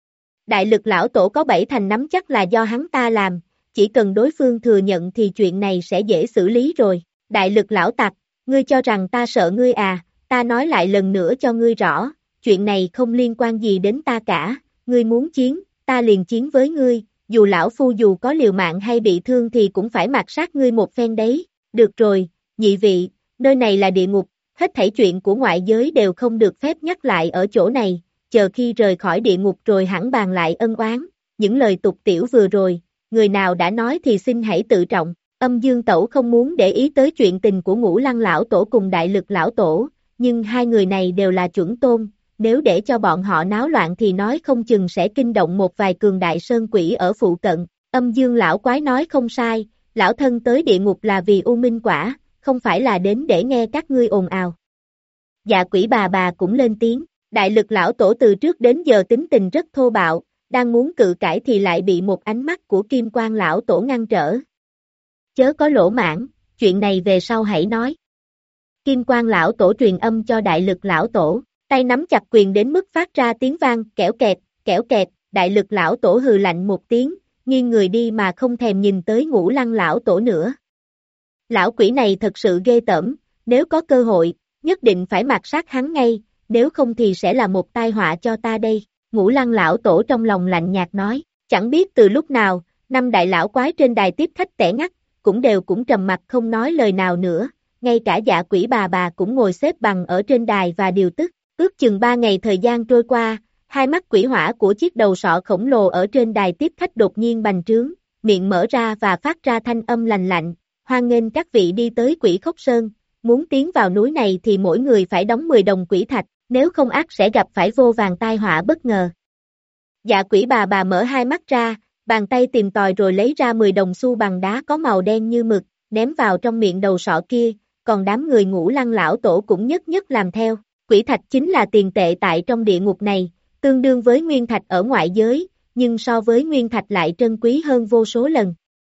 Đại lực lão tổ có bảy thành nắm chắc là do hắn ta làm, chỉ cần đối phương thừa nhận thì chuyện này sẽ dễ xử lý rồi. Đại lực lão tặc, ngươi cho rằng ta sợ ngươi à, ta nói lại lần nữa cho ngươi rõ, chuyện này không liên quan gì đến ta cả, ngươi muốn chiến, ta liền chiến với ngươi, dù lão phu dù có liều mạng hay bị thương thì cũng phải mạt sát ngươi một phen đấy. Được rồi, nhị vị, nơi này là địa ngục, hết thảy chuyện của ngoại giới đều không được phép nhắc lại ở chỗ này, chờ khi rời khỏi địa ngục rồi hẳn bàn lại ân oán. Những lời tục tiểu vừa rồi, người nào đã nói thì xin hãy tự trọng. Âm Dương Tẩu không muốn để ý tới chuyện tình của Ngũ Lăng lão tổ cùng đại lực lão tổ, nhưng hai người này đều là chuẩn tôn, nếu để cho bọn họ náo loạn thì nói không chừng sẽ kinh động một vài cường đại sơn quỷ ở phụ cận. Âm Dương lão quái nói không sai, lão thân tới địa ngục là vì U Minh Quả, không phải là đến để nghe các ngươi ồn ào. Dạ quỷ bà bà cũng lên tiếng, đại lực lão tổ từ trước đến giờ tính tình rất thô bạo, đang muốn cự cãi thì lại bị một ánh mắt của Kim Quan lão tổ ngăn trở. Chớ có lỗ mãng, chuyện này về sau hãy nói. Kim Quan lão tổ truyền âm cho đại lực lão tổ, tay nắm chặt quyền đến mức phát ra tiếng vang kẽo kẹt, kẽo kẹt, đại lực lão tổ hừ lạnh một tiếng, nghiêng người đi mà không thèm nhìn tới Ngũ Lăng lão tổ nữa. Lão quỷ này thật sự ghê tởm, nếu có cơ hội, nhất định phải mạt sát hắn ngay, nếu không thì sẽ là một tai họa cho ta đây. Ngũ Lăng lão tổ trong lòng lạnh nhạt nói, chẳng biết từ lúc nào, năm đại lão quái trên đài tiếp khách tẻ ngắt, cũng đều cũng trầm mặt không nói lời nào nữa, ngay cả dạ quỷ bà bà cũng ngồi xếp bằng ở trên đài và điều tức. Ước chừng ba ngày thời gian trôi qua, hai mắt quỷ hỏa của chiếc đầu sọ khổng lồ ở trên đài tiếp khách đột nhiên bành trướng, miệng mở ra và phát ra thanh âm lành lạnh, hoan nghênh các vị đi tới Quỷ Khốc Sơn, muốn tiến vào núi này thì mỗi người phải đóng mười đồng quỷ thạch, nếu không ắt sẽ gặp phải vô vàn tai họa bất ngờ. Dạ quỷ bà bà mở hai mắt ra, bàn tay tìm tòi rồi lấy ra mười đồng xu bằng đá có màu đen như mực, ném vào trong miệng đầu sọ kia, còn đám người Ngũ Lăng lão tổ cũng nhất nhất làm theo. Quỷ thạch chính là tiền tệ tại trong địa ngục này, tương đương với nguyên thạch ở ngoại giới, nhưng so với nguyên thạch lại trân quý hơn vô số lần.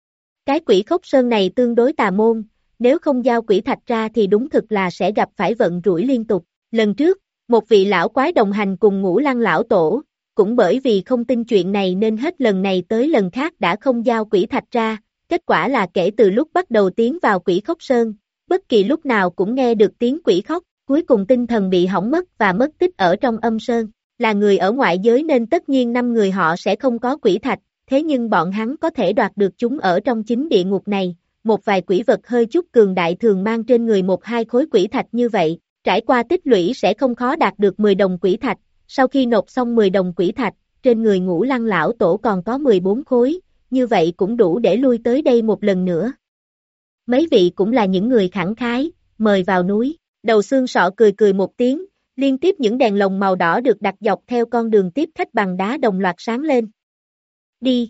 Cái Quỷ Khốc Sơn này tương đối tà môn, nếu không giao quỷ thạch ra thì đúng thực là sẽ gặp phải vận rủi liên tục. Lần trước, một vị lão quái đồng hành cùng Ngũ Lăng lão tổ, cũng bởi vì không tin chuyện này nên hết lần này tới lần khác đã không giao quỷ thạch ra, kết quả là kể từ lúc bắt đầu tiến vào Quỷ Khốc Sơn, bất kỳ lúc nào cũng nghe được tiếng quỷ khóc, cuối cùng tinh thần bị hỏng mất và mất tích ở trong âm sơn. Là người ở ngoại giới nên tất nhiên năm người họ sẽ không có quỷ thạch, thế nhưng bọn hắn có thể đoạt được chúng ở trong chính địa ngục này. Một vài quỷ vật hơi chút cường đại thường mang trên người một hai khối quỷ thạch như vậy, trải qua tích lũy sẽ không khó đạt được mười đồng quỷ thạch. Sau khi nộp xong mười đồng quỷ thạch, trên người Ngũ Lăng lão tổ còn có mười bốn khối, như vậy cũng đủ để lui tới đây một lần nữa. Mấy vị cũng là những người khẳng khái, mời vào núi. Đầu xương sọ cười cười một tiếng, liên tiếp những đèn lồng màu đỏ được đặt dọc theo con đường tiếp khách bằng đá đồng loạt sáng lên. Đi!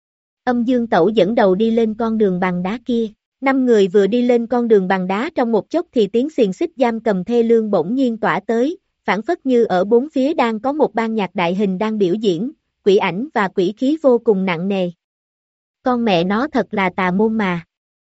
Âm Dương Tẩu dẫn đầu đi lên con đường bằng đá kia. Năm người vừa đi lên con đường bằng đá trong một chốc thì tiếng xiềng xích giam cầm thê lương bỗng nhiên tỏa tới, phảng phất như ở bốn phía đang có một ban nhạc đại hình đang biểu diễn, quỷ ảnh và quỷ khí vô cùng nặng nề. Con mẹ nó thật là tà môn mà.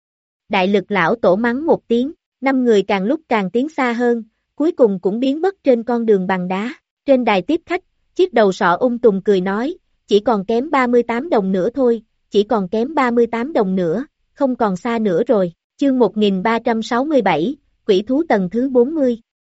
Đại Lực lão tổ mắng một tiếng, năm người càng lúc càng tiến xa hơn, cuối cùng cũng biến mất trên con đường bằng đá. Trên đài tiếp khách, chiếc đầu sọ ung tùng cười nói, chỉ còn kém ba mươi tám đồng nữa thôi, chỉ còn kém ba mươi tám đồng nữa, không còn xa nữa rồi. Chương một nghìn ba trăm sáu mươi bảy, Quỷ thú tầng thứ bốn mươi.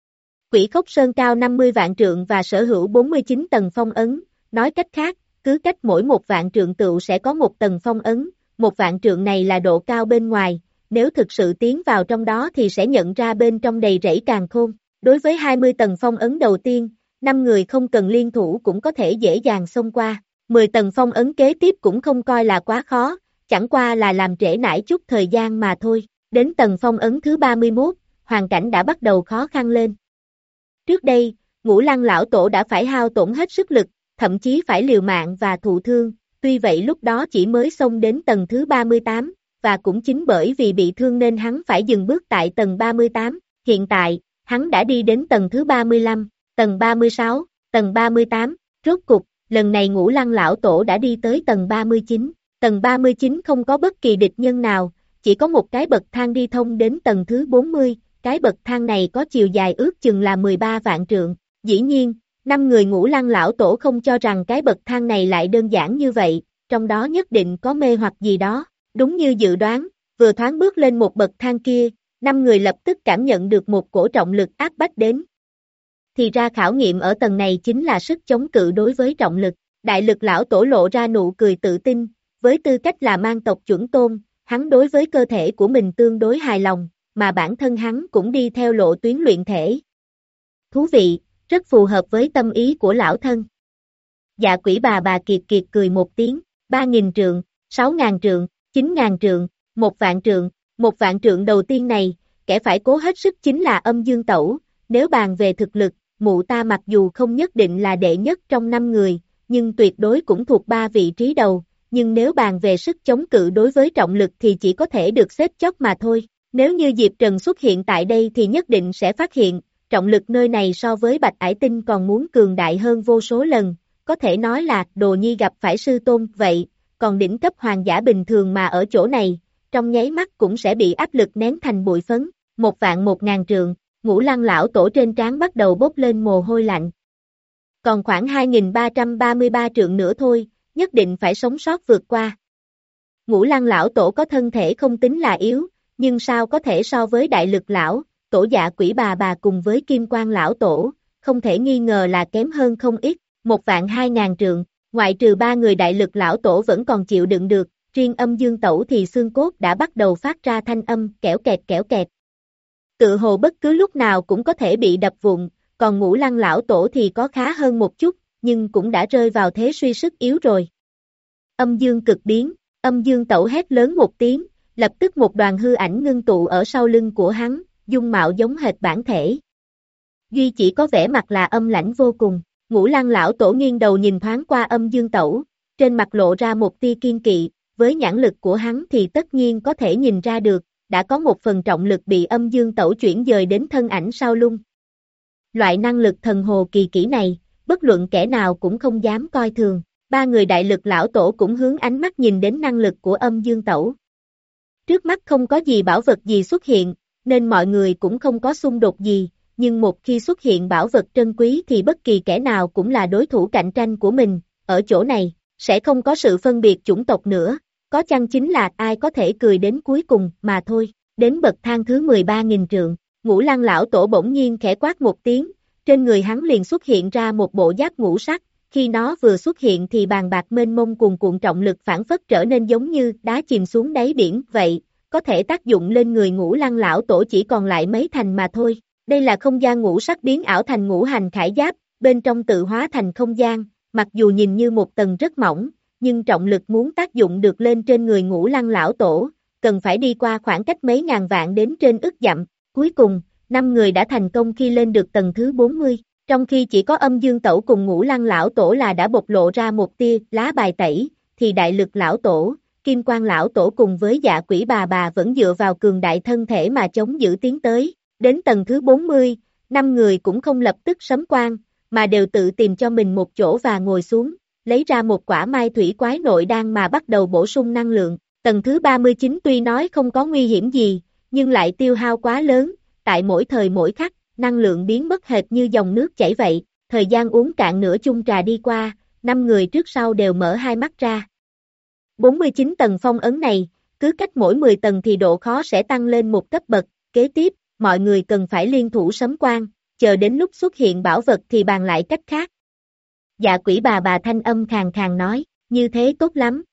Quỷ Khốc Sơn cao năm mươi vạn trượng và sở hữu bốn mươi chín tầng phong ấn, nói cách khác, cứ cách mỗi một vạn trượng tựu sẽ có một tầng phong ấn, một vạn trượng này là độ cao bên ngoài, nếu thực sự tiến vào trong đó thì sẽ nhận ra bên trong đầy rẫy càn khôn. Đối với hai mươi tầng phong ấn đầu tiên, năm người không cần liên thủ cũng có thể dễ dàng xông qua, mười tầng phong ấn kế tiếp cũng không coi là quá khó, chẳng qua là làm trễ nải chút thời gian mà thôi. Đến tầng phong ấn thứ ba mươi mốt, hoàn cảnh đã bắt đầu khó khăn lên. Trước đây, Ngũ Lăng lão tổ đã phải hao tổn hết sức lực, thậm chí phải liều mạng và thụ thương, tuy vậy lúc đó chỉ mới xông đến tầng thứ ba mươi tám, và cũng chính bởi vì bị thương nên hắn phải dừng bước tại tầng ba mươi tám, hiện tại, hắn đã đi đến tầng thứ ba mươi lăm, tầng ba mươi sáu, tầng ba mươi tám, rốt cục, lần này Ngũ Lăng lão tổ đã đi tới tầng ba mươi chín, tầng ba mươi chín không có bất kỳ địch nhân nào, chỉ có một cái bậc thang đi thông đến tầng thứ bốn mươi, cái bậc thang này có chiều dài ước chừng là mười ba vạn trượng, dĩ nhiên, năm người Ngũ Lăng lão tổ không cho rằng cái bậc thang này lại đơn giản như vậy, trong đó nhất định có mê hoặc gì đó, đúng như dự đoán, vừa thoáng bước lên một bậc thang kia, năm người lập tức cảm nhận được một cổ trọng lực áp bách đến. Thì ra khảo nghiệm ở tầng này chính là sức chống cự đối với trọng lực, Đại Lực lão tổ lộ ra nụ cười tự tin, với tư cách là mang tộc chuẩn tôn, hắn đối với cơ thể của mình tương đối hài lòng, mà bản thân hắn cũng đi theo lộ tuyến luyện thể. Thú vị, rất phù hợp với tâm ý của lão thân. Dạ Quỷ bà bà kiệt kiệt cười một tiếng, ba nghìn trượng, sáu ngàn trượng, chín ngàn trượng, một vạn trượng, một vạn trượng đầu tiên này, kẻ phải cố hết sức chính là Âm Dương Tẩu, nếu bàn về thực lực, mụ ta mặc dù không nhất định là đệ nhất trong năm người, nhưng tuyệt đối cũng thuộc ba vị trí đầu, nhưng nếu bàn về sức chống cự đối với trọng lực thì chỉ có thể được xếp chót mà thôi. Nếu như Diệp Trần xuất hiện tại đây thì nhất định sẽ phát hiện, trọng lực nơi này so với Bạch Ải Tinh còn muốn cường đại hơn vô số lần, có thể nói là Đồ Nhi gặp phải sư tôn vậy, còn đỉnh cấp hoàng giả bình thường mà ở chỗ này, trong nháy mắt cũng sẽ bị áp lực nén thành bụi phấn, một vạn một ngàn trượng, Ngũ Lăng lão tổ trên trán bắt đầu bốc lên mồ hôi lạnh. Còn khoảng hai nghìn ba trăm ba mươi ba trượng nữa thôi, nhất định phải sống sót vượt qua. Ngũ Lăng lão tổ có thân thể không tính là yếu, nhưng sao có thể so với Đại Lực lão, Tổ Dạ Quỷ bà bà cùng với Kim Quang lão tổ, không thể nghi ngờ là kém hơn không ít, một vạn hai ngàn trượng, ngoại trừ ba người Đại Lực lão tổ vẫn còn chịu đựng được, riêng Âm Dương Tẩu thì xương cốt đã bắt đầu phát ra thanh âm kẽo kẹt kẽo kẹt. Tự hồ bất cứ lúc nào cũng có thể bị đập vụn, còn Ngũ Lăng lão tổ thì có khá hơn một chút, nhưng cũng đã rơi vào thế suy sức yếu rồi. Âm Dương cực biến, Âm Dương Tẩu hét lớn một tiếng, lập tức một đoàn hư ảnh ngưng tụ ở sau lưng của hắn, dung mạo giống hệt bản thể. Duy chỉ có vẻ mặt là âm lãnh vô cùng, Ngũ Lăng lão tổ nghiêng đầu nhìn thoáng qua Âm Dương Tẩu, trên mặt lộ ra một tia kiên kỵ, với nhãn lực của hắn thì tất nhiên có thể nhìn ra được, đã có một phần trọng lực bị Âm Dương Tẩu chuyển dời đến thân ảnh sau lưng. Loại năng lực thần hồ kỳ kỹ này, bất luận kẻ nào cũng không dám coi thường, ba người Đại Lực lão tổ cũng hướng ánh mắt nhìn đến năng lực của Âm Dương Tẩu. Trước mắt không có gì bảo vật gì xuất hiện, nên mọi người cũng không có xung đột gì, nhưng một khi xuất hiện bảo vật trân quý thì bất kỳ kẻ nào cũng là đối thủ cạnh tranh của mình, ở chỗ này, sẽ không có sự phân biệt chủng tộc nữa, có chăng chính là ai có thể cười đến cuối cùng mà thôi. đến bậc thang thứ mười ba nghìn trượng. Ngũ Lăng lão tổ bỗng nhiên khẽ quát một tiếng, trên người hắn liền xuất hiện ra một bộ giáp ngũ sắc, khi nó vừa xuất hiện thì bàn bạc mênh mông cuồn cuộn trọng lực phản phất trở nên giống như đá chìm xuống đáy biển vậy, có thể tác dụng lên người Ngũ Lăng lão tổ chỉ còn lại mấy thành mà thôi. Đây là không gian ngũ sắc biến ảo thành ngũ hành khải giáp, bên trong tự hóa thành không gian, mặc dù nhìn như một tầng rất mỏng, nhưng trọng lực muốn tác dụng được lên trên người Ngũ Lăng lão tổ, cần phải đi qua khoảng cách mấy ngàn vạn đến trên ức dặm. Cuối cùng, năm người đã thành công khi lên được tầng thứ bốn mươi, trong khi chỉ có Âm Dương Tẩu cùng Ngũ Lăng lão tổ là đã bộc lộ ra một tia lá bài tẩy, thì Đại Lực lão tổ, Kim Quang lão tổ cùng với Dạ Quỷ bà bà vẫn dựa vào cường đại thân thể mà chống giữ tiến tới. Đến tầng thứ bốn mươi, năm người cũng không lập tức sấm quan, mà đều tự tìm cho mình một chỗ và ngồi xuống, lấy ra một quả mai thủy quái nội đan mà bắt đầu bổ sung năng lượng. Tầng thứ ba mươi chín tuy nói không có nguy hiểm gì, nhưng lại tiêu hao quá lớn, tại mỗi thời mỗi khắc, năng lượng biến mất hệt như dòng nước chảy vậy, thời gian uống cạn nửa chung trà đi qua, năm người trước sau đều mở hai mắt ra. bốn mươi chín tầng phong ấn này, cứ cách mỗi mười tầng thì độ khó sẽ tăng lên một cấp bậc, kế tiếp, mọi người cần phải liên thủ sấm quan, chờ đến lúc xuất hiện bảo vật thì bàn lại cách khác. Dạ Quỷ bà bà thanh âm khàn khàn nói, như thế tốt lắm.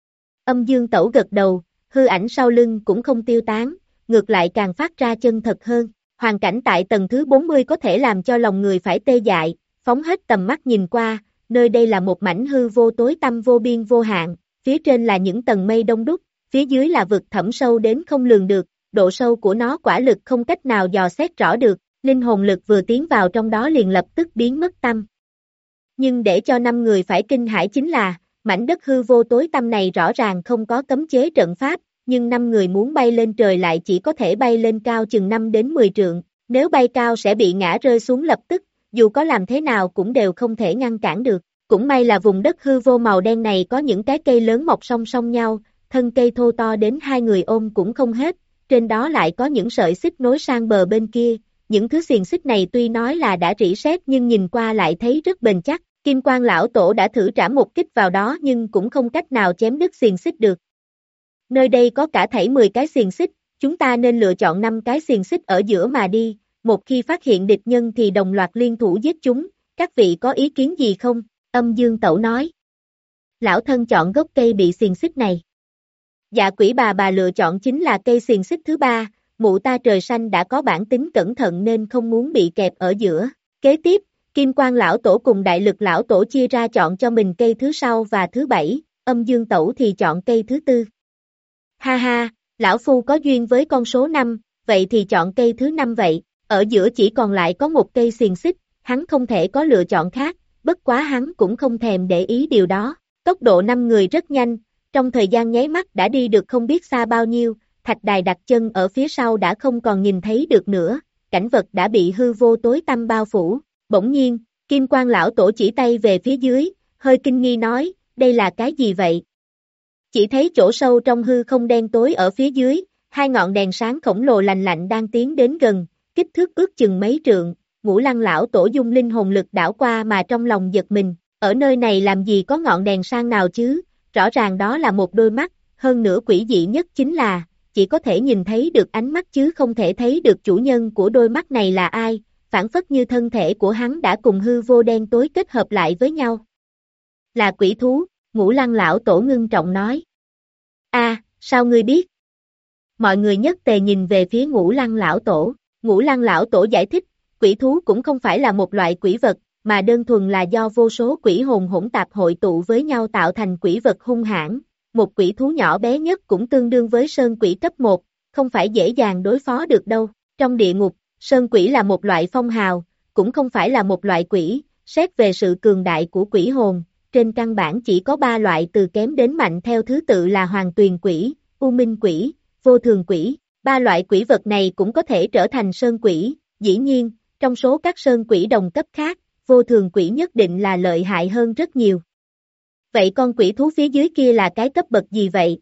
Âm Dương Tẩu gật đầu, hư ảnh sau lưng cũng không tiêu tán, ngược lại càng phát ra chân thật hơn. Hoàn cảnh tại tầng thứ bốn mươi có thể làm cho lòng người phải tê dại, phóng hết tầm mắt nhìn qua, nơi đây là một mảnh hư vô tối tăm vô biên vô hạn, phía trên là những tầng mây đông đúc, phía dưới là vực thẳm sâu đến không lường được, độ sâu của nó quả lực không cách nào dò xét rõ được, linh hồn lực vừa tiến vào trong đó liền lập tức biến mất tâm. Nhưng để cho năm người phải kinh hãi chính là, mảnh đất hư vô tối tăm này rõ ràng không có cấm chế trận pháp, nhưng năm người muốn bay lên trời lại chỉ có thể bay lên cao chừng năm đến mười trượng, nếu bay cao sẽ bị ngã rơi xuống lập tức, dù có làm thế nào cũng đều không thể ngăn cản được. Cũng may là vùng đất hư vô màu đen này có những cái cây lớn mọc song song nhau, thân cây thô to đến hai người ôm cũng không hết, trên đó lại có những sợi xích nối sang bờ bên kia, những thứ xiềng xích này tuy nói là đã rỉ sét nhưng nhìn qua lại thấy rất bền chắc. Kim Quang lão tổ đã thử trảm một kích vào đó nhưng cũng không cách nào chém đứt xiềng xích được. Nơi đây có cả thảy mười cái xiềng xích, chúng ta nên lựa chọn năm cái xiềng xích ở giữa mà đi, một khi phát hiện địch nhân thì đồng loạt liên thủ giết chúng, các vị có ý kiến gì không? Âm Dương Tẩu nói. Lão thân chọn gốc cây bị xiềng xích này. Dạ Quỷ bà bà lựa chọn chính là cây xiềng xích thứ ba, mụ ta trời xanh đã có bản tính cẩn thận nên không muốn bị kẹp ở giữa. Kế tiếp, Kim Quang lão tổ cùng Đại Lực lão tổ chia ra chọn cho mình cây thứ sau và thứ bảy, Âm Dương Tẩu thì chọn cây thứ tư. Ha ha, lão phu có duyên với con số năm, vậy thì chọn cây thứ năm vậy, ở giữa chỉ còn lại có một cây xiềng xích, hắn không thể có lựa chọn khác, bất quá hắn cũng không thèm để ý điều đó. Tốc độ năm người rất nhanh, trong thời gian nháy mắt đã đi được không biết xa bao nhiêu, thạch đài đặt chân ở phía sau đã không còn nhìn thấy được nữa, cảnh vật đã bị hư vô tối tăm bao phủ. Bỗng nhiên, Kim Quang lão tổ chỉ tay về phía dưới, hơi kinh nghi nói, đây là cái gì vậy? Chỉ thấy chỗ sâu trong hư không đen tối ở phía dưới, hai ngọn đèn sáng khổng lồ lành lạnh đang tiến đến gần, kích thước ước chừng mấy trượng. Ngũ Lăng lão tổ dung linh hồn lực đảo qua mà trong lòng giật mình, ở nơi này làm gì có ngọn đèn sang nào chứ, rõ ràng đó là một đôi mắt, hơn nữa quỷ dị nhất chính là, chỉ có thể nhìn thấy được ánh mắt chứ không thể thấy được chủ nhân của đôi mắt này là ai, phản phất như thân thể của hắn đã cùng hư vô đen tối kết hợp lại với nhau. Là quỷ thú, Ngũ Lăng lão tổ ngưng trọng nói. A, à, sao ngươi biết? Mọi người nhất tề nhìn về phía Ngũ Lăng lão tổ, Ngũ Lăng lão tổ giải thích, quỷ thú cũng không phải là một loại quỷ vật, mà đơn thuần là do vô số quỷ hồn hỗn tạp hội tụ với nhau tạo thành quỷ vật hung hãn. Một quỷ thú nhỏ bé nhất cũng tương đương với sơn quỷ cấp một, không phải dễ dàng đối phó được đâu. Trong địa ngục, sơn quỷ là một loại phong hào, cũng không phải là một loại quỷ, xét về sự cường đại của quỷ hồn, trên căn bản chỉ có ba loại từ kém đến mạnh theo thứ tự là hoàng tuyền quỷ, u minh quỷ, vô thường quỷ. Ba loại quỷ vật này cũng có thể trở thành sơn quỷ, dĩ nhiên, trong số các sơn quỷ đồng cấp khác, vô thường quỷ nhất định là lợi hại hơn rất nhiều. Vậy con quỷ thú phía dưới kia là cái cấp bậc gì vậy?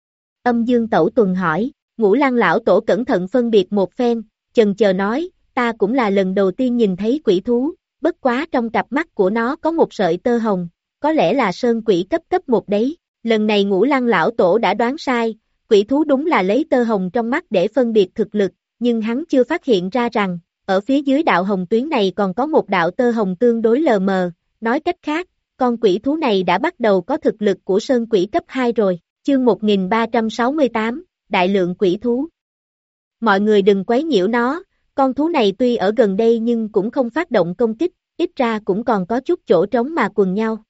Âm Dương Tẩu Tuần hỏi, Ngũ Lăng lão tổ cẩn thận phân biệt một phen, chần chờ nói, ta cũng là lần đầu tiên nhìn thấy quỷ thú, bất quá trong cặp mắt của nó có một sợi tơ hồng, có lẽ là sơn quỷ cấp cấp một đấy. Lần này Ngũ Lăng lão tổ đã đoán sai, Quỷ thú đúng là lấy tơ hồng trong mắt để phân biệt thực lực, nhưng hắn chưa phát hiện ra rằng, ở phía dưới đạo hồng tuyến này còn có một đạo tơ hồng tương đối lờ mờ, nói cách khác, con quỷ thú này đã bắt đầu có thực lực của sơn quỷ cấp hai rồi. Chương một nghìn ba trăm sáu mươi tám, Đại lượng quỷ thú. Mọi người đừng quấy nhiễu nó, con thú này tuy ở gần đây nhưng cũng không phát động công kích, ít ra cũng còn có chút chỗ trống mà quần nhau.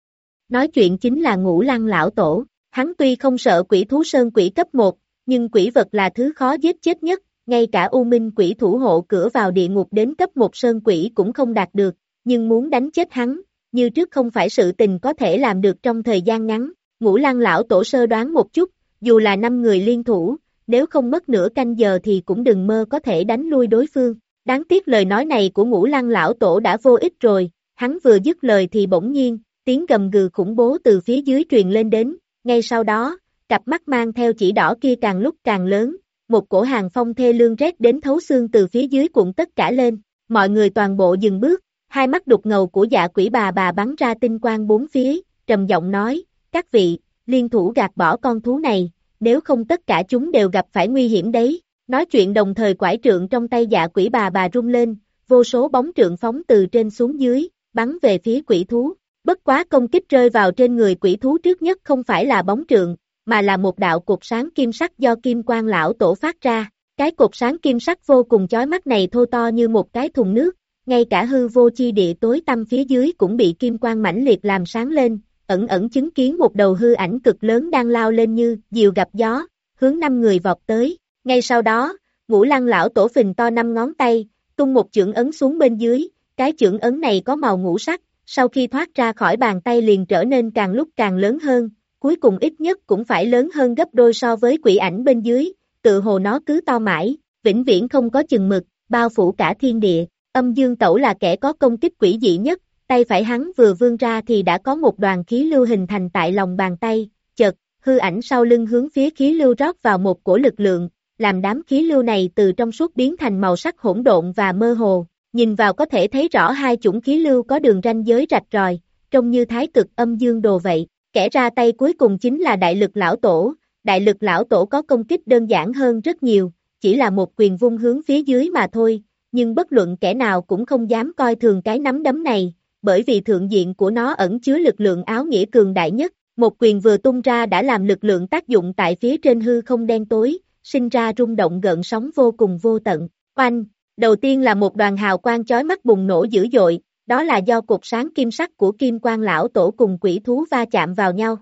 Nói chuyện chính là Ngũ Lăng lão tổ, hắn tuy không sợ quỷ thú sơn quỷ cấp một, nhưng quỷ vật là thứ khó giết chết nhất, ngay cả U Minh quỷ thủ hộ cửa vào địa ngục đến cấp một sơn quỷ cũng không đạt được, nhưng muốn đánh chết hắn, như trước không phải sự tình có thể làm được trong thời gian ngắn. Ngũ Lăng lão tổ sơ đoán một chút, dù là năm người liên thủ, nếu không mất nửa canh giờ thì cũng đừng mơ có thể đánh lui đối phương. Đáng tiếc lời nói này của Ngũ Lăng lão tổ đã vô ích rồi, hắn vừa dứt lời thì bỗng nhiên, tiếng gầm gừ khủng bố từ phía dưới truyền lên đến, ngay sau đó, cặp mắt mang theo chỉ đỏ kia càng lúc càng lớn, một cổ hàng phong thê lương rét đến thấu xương từ phía dưới cuộn tất cả lên, mọi người toàn bộ dừng bước, hai mắt đục ngầu của dạ quỷ bà bà bắn ra tinh quang bốn phía, trầm giọng nói, các vị, liên thủ gạt bỏ con thú này, nếu không tất cả chúng đều gặp phải nguy hiểm đấy. Nói chuyện đồng thời quải trượng trong tay dạ quỷ bà bà rung lên, vô số bóng trượng phóng từ trên xuống dưới, bắn về phía quỷ thú. Bất quá công kích rơi vào trên người quỷ thú trước nhất không phải là bóng trượng, mà là một đạo cột sáng kim sắc do kim quang lão tổ phát ra. Cái cột sáng kim sắc vô cùng chói mắt này thô to như một cái thùng nước, ngay cả hư vô chi địa tối tăm phía dưới cũng bị kim quang mãnh liệt làm sáng lên, ẩn ẩn chứng kiến một đầu hư ảnh cực lớn đang lao lên như diều gặp gió, hướng năm người vọt tới. Ngay sau đó, Ngũ Lăng lão tổ phình to năm ngón tay, tung một chưởng ấn xuống bên dưới, cái chưởng ấn này có màu ngũ sắc, sau khi thoát ra khỏi bàn tay liền trở nên càng lúc càng lớn hơn, cuối cùng ít nhất cũng phải lớn hơn gấp đôi so với quỷ ảnh bên dưới, tự hồ nó cứ to mãi, vĩnh viễn không có chừng mực, bao phủ cả thiên địa. Âm Dương Tẩu là kẻ có công kích quỷ dị nhất, tay phải hắn vừa vươn ra thì đã có một đoàn khí lưu hình thành tại lòng bàn tay, chợt, hư ảnh sau lưng hướng phía khí lưu rót vào một cổ lực lượng, làm đám khí lưu này từ trong suốt biến thành màu sắc hỗn độn và mơ hồ, nhìn vào có thể thấy rõ hai chủng khí lưu có đường ranh giới rạch ròi, trông như thái cực âm dương đồ vậy. Kẻ ra tay cuối cùng chính là Đại Lực lão tổ. Đại Lực lão tổ có công kích đơn giản hơn rất nhiều, chỉ là một quyền vung hướng phía dưới mà thôi, nhưng bất luận kẻ nào cũng không dám coi thường cái nắm đấm này, bởi vì thượng diện của nó ẩn chứa lực lượng áo nghĩa cường đại nhất. Một quyền vừa tung ra đã làm lực lượng tác dụng tại phía trên hư không đen tối, sinh ra rung động gợn sóng vô cùng vô tận. Oanh! Đầu tiên là một đoàn hào quang chói mắt bùng nổ dữ dội, đó là do cột sáng kim sắc của kim quang lão tổ cùng quỷ thú va chạm vào nhau.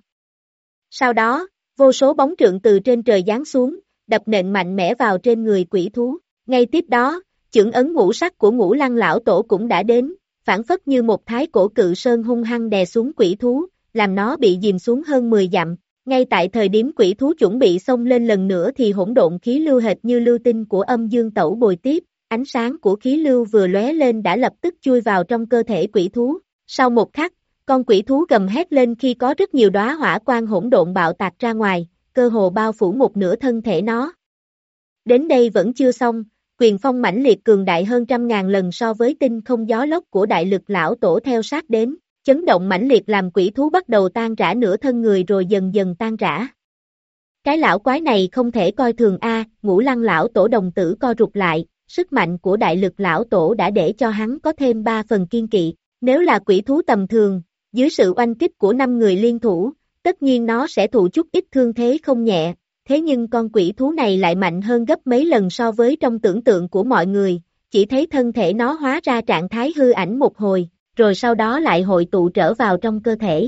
Sau đó, vô số bóng trượng từ trên trời giáng xuống, đập nện mạnh mẽ vào trên người quỷ thú. Ngay tiếp đó, chưởng ấn ngũ sắc của Ngũ Lăng lão tổ cũng đã đến, phản phất như một thái cổ cự sơn hung hăng đè xuống quỷ thú, làm nó bị dìm xuống hơn mười dặm. Ngay tại thời điểm quỷ thú chuẩn bị xông lên lần nữa thì hỗn độn khí lưu hệt như lưu tinh của Âm Dương Tẩu bồi tiếp, ánh sáng của khí lưu vừa lóe lên đã lập tức chui vào trong cơ thể quỷ thú. Sau một khắc, con quỷ thú gầm hét lên khi có rất nhiều đóa hỏa quang hỗn độn bạo tạc ra ngoài, cơ hồ bao phủ một nửa thân thể nó. Đến đây vẫn chưa xong, quyền phong mãnh liệt cường đại hơn trăm ngàn lần so với tinh không gió lốc của Đại Lực lão tổ theo sát đến, chấn động mãnh liệt làm quỷ thú bắt đầu tan rã nửa thân người rồi dần dần tan rã. Cái lão quái này không thể coi thường a, Ngũ Lăng lão tổ đồng tử co rụt lại, sức mạnh của Đại Lực lão tổ đã để cho hắn có thêm ba phần kiên kỵ, nếu là quỷ thú tầm thường, dưới sự oanh kích của năm người liên thủ, tất nhiên nó sẽ thụ chút ít thương thế không nhẹ, thế nhưng con quỷ thú này lại mạnh hơn gấp mấy lần so với trong tưởng tượng của mọi người, chỉ thấy thân thể nó hóa ra trạng thái hư ảnh một hồi, rồi sau đó lại hội tụ trở vào trong cơ thể.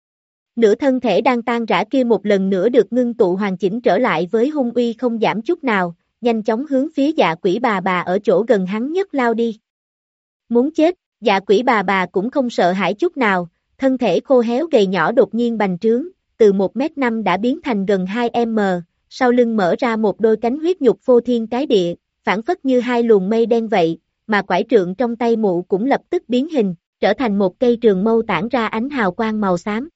Nửa thân thể đang tan rã kia một lần nữa được ngưng tụ hoàn chỉnh trở lại với hung uy không giảm chút nào, nhanh chóng hướng phía dạ quỷ bà bà ở chỗ gần hắn nhất lao đi. Muốn chết, dạ quỷ bà bà cũng không sợ hãi chút nào, thân thể khô héo gầy nhỏ đột nhiên bành trướng, từ một mét năm đã biến thành gần hai mét, sau lưng mở ra một đôi cánh huyết nhục phô thiên cái địa, phản phất như hai luồng mây đen vậy, mà quải trượng trong tay mụ cũng lập tức biến hình, trở thành một cây trường mâu tản ra ánh hào quang màu xám.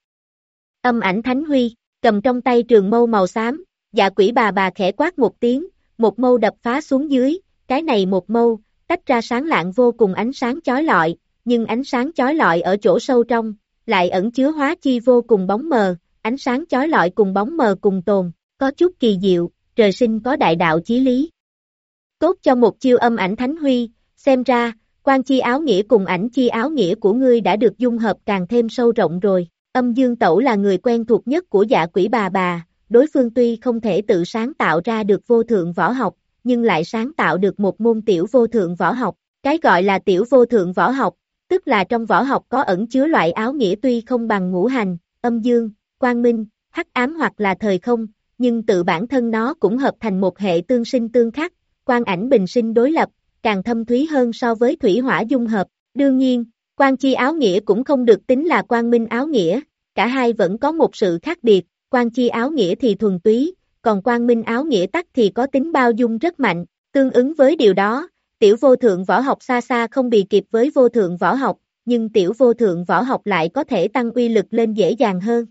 Âm ảnh Thánh Huy, cầm trong tay trường mâu màu xám, dạ quỷ bà bà khẽ quát một tiếng, một mâu đập phá xuống dưới, cái này một mâu, tách ra sáng lạng vô cùng ánh sáng chói lọi, nhưng ánh sáng chói lọi ở chỗ sâu trong, lại ẩn chứa hóa chi vô cùng bóng mờ, ánh sáng chói lọi cùng bóng mờ cùng tồn, có chút kỳ diệu, trời sinh có đại đạo chí lý. Tốt cho một chiêu âm ảnh thánh huy, xem ra, quan chi áo nghĩa cùng ảnh chi áo nghĩa của ngươi đã được dung hợp càng thêm sâu rộng rồi. Âm Dương Tẩu là người quen thuộc nhất của Dạ Quỷ bà bà, đối phương tuy không thể tự sáng tạo ra được vô thượng võ học, nhưng lại sáng tạo được một môn tiểu vô thượng võ học. Cái gọi là tiểu vô thượng võ học, tức là trong võ học có ẩn chứa loại áo nghĩa tuy không bằng ngũ hành, âm dương, quang minh, hắc ám hoặc là thời không, nhưng tự bản thân nó cũng hợp thành một hệ tương sinh tương khắc, quang ảnh bình sinh đối lập, càng thâm thúy hơn so với thủy hỏa dung hợp. Đương nhiên, quang chi áo nghĩa cũng không được tính là quang minh áo nghĩa, cả hai vẫn có một sự khác biệt, quang chi áo nghĩa thì thuần túy, còn quang minh áo nghĩa tắc thì có tính bao dung rất mạnh, tương ứng với điều đó, tiểu vô thượng võ học xa xa không bì kịp với vô thượng võ học, nhưng tiểu vô thượng võ học lại có thể tăng uy lực lên dễ dàng hơn.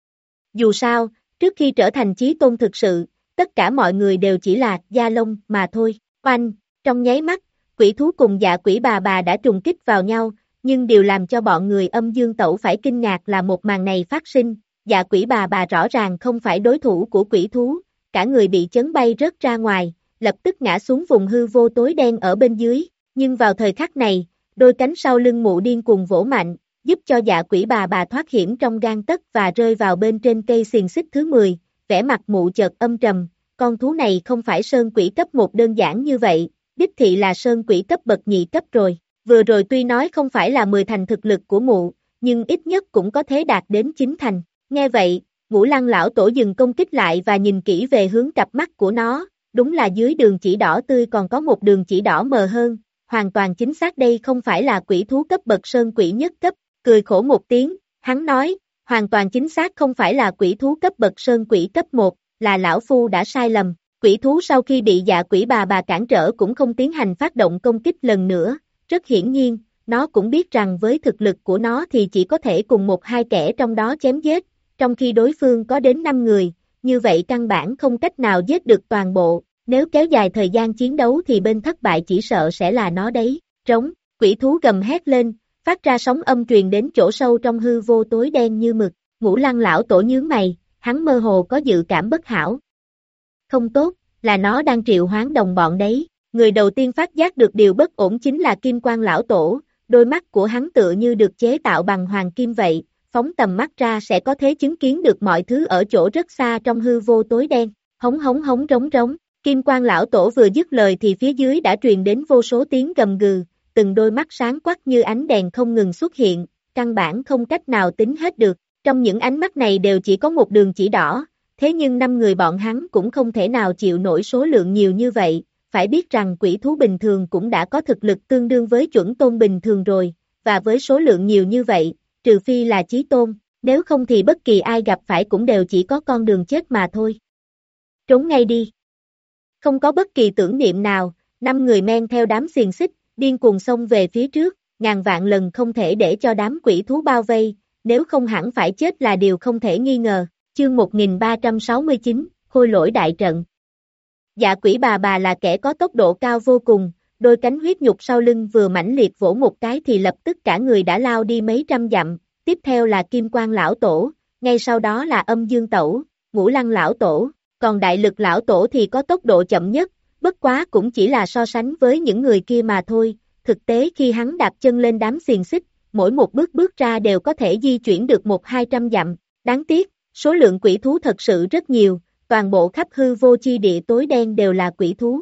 Dù sao, trước khi trở thành chí tôn thực sự, tất cả mọi người đều chỉ là da lông mà thôi. Oanh, trong nháy mắt, quỷ thú cùng Dạ Quỷ bà bà đã trùng kích vào nhau, nhưng điều làm cho bọn người Âm Dương Tẩu phải kinh ngạc là một màn này phát sinh. Dạ Quỷ bà bà rõ ràng không phải đối thủ của quỷ thú, cả người bị chấn bay rớt ra ngoài, lập tức ngã xuống vùng hư vô tối đen ở bên dưới, nhưng vào thời khắc này, đôi cánh sau lưng mụ điên cuồng vỗ mạnh, giúp cho Dạ Quỷ bà bà thoát hiểm trong gang tấc và rơi vào bên trên cây xiềng xích thứ mười, vẻ mặt mụ chợt âm trầm, con thú này không phải sơn quỷ cấp một đơn giản như vậy, đích thị là sơn quỷ cấp bậc nhị cấp rồi, vừa rồi tuy nói không phải là mười thành thực lực của mụ, nhưng ít nhất cũng có thể đạt đến chín thành, nghe vậy, Ngũ Lăng lão tổ dừng công kích lại và nhìn kỹ về hướng cặp mắt của nó, đúng là dưới đường chỉ đỏ tươi còn có một đường chỉ đỏ mờ hơn, hoàn toàn chính xác đây không phải là quỷ thú cấp bậc sơn quỷ nhất cấp, cười khổ một tiếng, hắn nói, hoàn toàn chính xác không phải là quỷ thú cấp bậc sơn quỷ cấp một, là lão phu đã sai lầm, quỷ thú sau khi bị Dạ Quỷ bà bà cản trở cũng không tiến hành phát động công kích lần nữa, rất hiển nhiên, nó cũng biết rằng với thực lực của nó thì chỉ có thể cùng một hai kẻ trong đó chém giết, trong khi đối phương có đến năm người, như vậy căn bản không cách nào giết được toàn bộ, nếu kéo dài thời gian chiến đấu thì bên thất bại chỉ sợ sẽ là nó đấy, trống, quỷ thú gầm hét lên, phát ra sóng âm truyền đến chỗ sâu trong hư vô tối đen như mực, Ngũ Lăng lão tổ nhướng mày, hắn mơ hồ có dự cảm bất hảo. Không tốt, là nó đang triệu hoán đồng bọn đấy, người đầu tiên phát giác được điều bất ổn chính là Kim Quan lão tổ, đôi mắt của hắn tựa như được chế tạo bằng hoàng kim vậy, phóng tầm mắt ra sẽ có thể chứng kiến được mọi thứ ở chỗ rất xa trong hư vô tối đen, hống hống hống rống rống, Kim Quan lão tổ vừa dứt lời thì phía dưới đã truyền đến vô số tiếng gầm gừ, từng đôi mắt sáng quắc như ánh đèn không ngừng xuất hiện, căn bản không cách nào tính hết được, trong những ánh mắt này đều chỉ có một đường chỉ đỏ, thế nhưng năm người bọn hắn cũng không thể nào chịu nổi số lượng nhiều như vậy, phải biết rằng quỷ thú bình thường cũng đã có thực lực tương đương với chuẩn tôn bình thường rồi, và với số lượng nhiều như vậy, trừ phi là chí tôn, nếu không thì bất kỳ ai gặp phải cũng đều chỉ có con đường chết mà thôi. Trốn ngay đi. Không có bất kỳ tưởng niệm nào, năm người men theo đám xiềng xích, điên cuồng xông về phía trước, ngàn vạn lần không thể để cho đám quỷ thú bao vây, nếu không hẳn phải chết là điều không thể nghi ngờ. Chương một nghìn ba trăm sáu mươi chín, Khôi Lỗi đại trận. Dạ Quỷ bà bà là kẻ có tốc độ cao vô cùng, đôi cánh huyết nhục sau lưng vừa mãnh liệt vỗ một cái thì lập tức cả người đã lao đi mấy trăm dặm, tiếp theo là Kim Quan lão tổ, ngay sau đó là Âm Dương Tẩu, Ngũ Lăng lão tổ, còn Đại Lực lão tổ thì có tốc độ chậm nhất, bất quá cũng chỉ là so sánh với những người kia mà thôi, thực tế khi hắn đạp chân lên đám xiềng xích, mỗi một bước bước ra đều có thể di chuyển được một hai trăm dặm, đáng tiếc, số lượng quỷ thú thật sự rất nhiều, toàn bộ khắp hư vô chi địa tối đen đều là quỷ thú.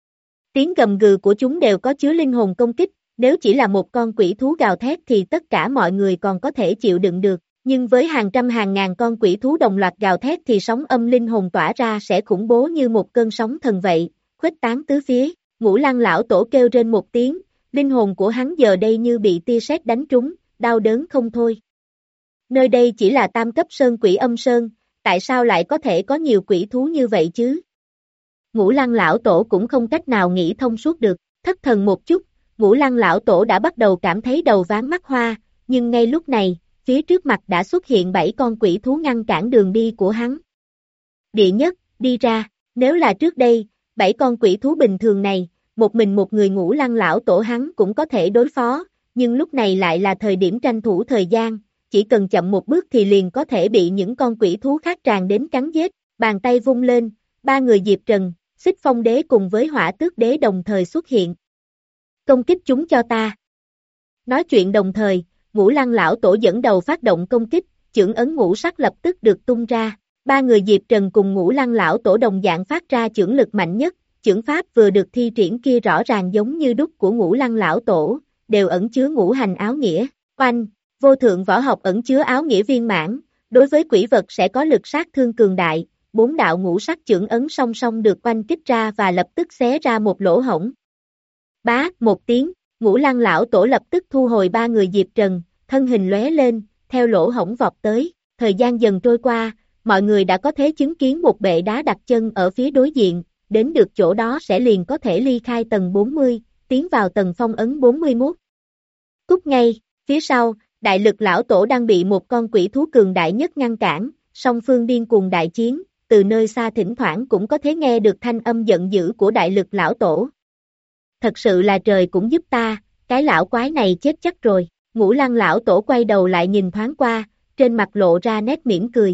Tiếng gầm gừ của chúng đều có chứa linh hồn công kích, nếu chỉ là một con quỷ thú gào thét thì tất cả mọi người còn có thể chịu đựng được, nhưng với hàng trăm hàng ngàn con quỷ thú đồng loạt gào thét thì sóng âm linh hồn tỏa ra sẽ khủng bố như một cơn sóng thần vậy, khuếch tán tứ phía. Ngũ Lăng lão tổ kêu trên một tiếng, linh hồn của hắn giờ đây như bị tia sét đánh trúng, đau đớn không thôi. Nơi đây chỉ là tam cấp sơn quỷ âm sơn, tại sao lại có thể có nhiều quỷ thú như vậy chứ? Ngũ Lăng lão tổ cũng không cách nào nghĩ thông suốt được, thất thần một chút, Ngũ Lăng lão tổ đã bắt đầu cảm thấy đầu váng mắt hoa, nhưng ngay lúc này, phía trước mặt đã xuất hiện bảy con quỷ thú ngăn cản đường đi của hắn. Địa nhất, đi ra, nếu là trước đây, bảy con quỷ thú bình thường này, một mình một người Ngũ Lăng lão tổ hắn cũng có thể đối phó, nhưng lúc này lại là thời điểm tranh thủ thời gian, chỉ cần chậm một bước thì liền có thể bị những con quỷ thú khác tràn đến cắn giết, Bàn tay vung lên, ba người Diệp Trần, Xích Phong Đế cùng với Hỏa Tước Đế đồng thời xuất hiện. Công kích chúng cho ta. Nói chuyện đồng thời, Ngũ Lăng lão tổ dẫn đầu phát động công kích, chưởng ấn ngũ sắc lập tức được tung ra. Ba người Diệp Trần cùng Ngũ Lăng lão tổ đồng dạng phát ra chưởng lực mạnh nhất, chưởng pháp vừa được thi triển kia rõ ràng giống như đúc của Ngũ Lăng lão tổ, đều ẩn chứa ngũ hành áo nghĩa. Oanh, vô thượng võ học ẩn chứa áo nghĩa viên mãn, đối với quỷ vật sẽ có lực sát thương cường đại. Bốn đạo ngũ sắc chưởng ấn song song được oanh kích ra và lập tức xé ra một lỗ hổng. Bá, một tiếng, Ngũ Lăng lão tổ lập tức thu hồi ba người Diệp Trần, thân hình lóe lên, theo lỗ hổng vọt tới. Thời gian dần trôi qua, mọi người đã có thể chứng kiến một bệ đá đặt chân ở phía đối diện, đến được chỗ đó sẽ liền có thể ly khai tầng bốn mươi, tiến vào tầng phong ấn bốn mươi mốt. Cút ngay, phía sau, đại lực lão tổ đang bị một con quỷ thú cường đại nhất ngăn cản, song phương điên cuồng đại chiến, từ nơi xa thỉnh thoảng cũng có thể nghe được thanh âm giận dữ của đại lực lão tổ. Thật sự là trời cũng giúp ta, cái lão quái này chết chắc rồi. Ngũ Lăng lão tổ quay đầu lại nhìn thoáng qua, trên mặt lộ ra nét mỉm cười.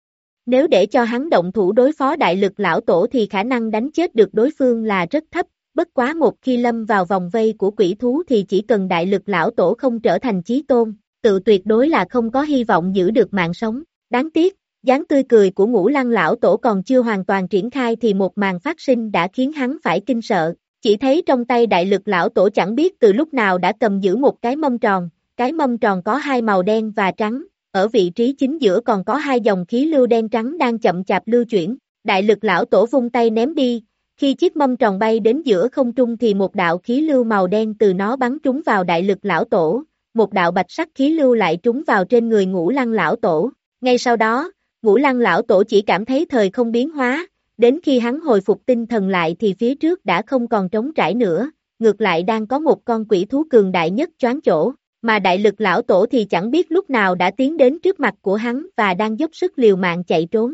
Nếu để cho hắn động thủ đối phó đại lực lão tổ thì khả năng đánh chết được đối phương là rất thấp, bất quá một khi lâm vào vòng vây của quỷ thú thì chỉ cần đại lực lão tổ không trở thành chí tôn, tự tuyệt đối là không có hy vọng giữ được mạng sống. Đáng tiếc, dáng tươi cười của Ngũ Lăng lão tổ còn chưa hoàn toàn triển khai thì một màn phát sinh đã khiến hắn phải kinh sợ. Chỉ thấy trong tay đại lực lão tổ chẳng biết từ lúc nào đã cầm giữ một cái mâm tròn, cái mâm tròn có hai màu đen và trắng, ở vị trí chính giữa còn có hai dòng khí lưu đen trắng đang chậm chạp lưu chuyển. Đại lực lão tổ vung tay ném đi, khi chiếc mâm tròn bay đến giữa không trung thì một đạo khí lưu màu đen từ nó bắn trúng vào đại lực lão tổ, một đạo bạch sắc khí lưu lại trúng vào trên người Ngũ Lăng lão tổ. Ngay sau đó, Ngũ Lăng lão tổ chỉ cảm thấy thời không biến hóa, đến khi hắn hồi phục tinh thần lại thì phía trước đã không còn trống trải nữa, ngược lại đang có một con quỷ thú cường đại nhất choáng chỗ, mà đại lực lão tổ thì chẳng biết lúc nào đã tiến đến trước mặt của hắn và đang dốc sức liều mạng chạy trốn.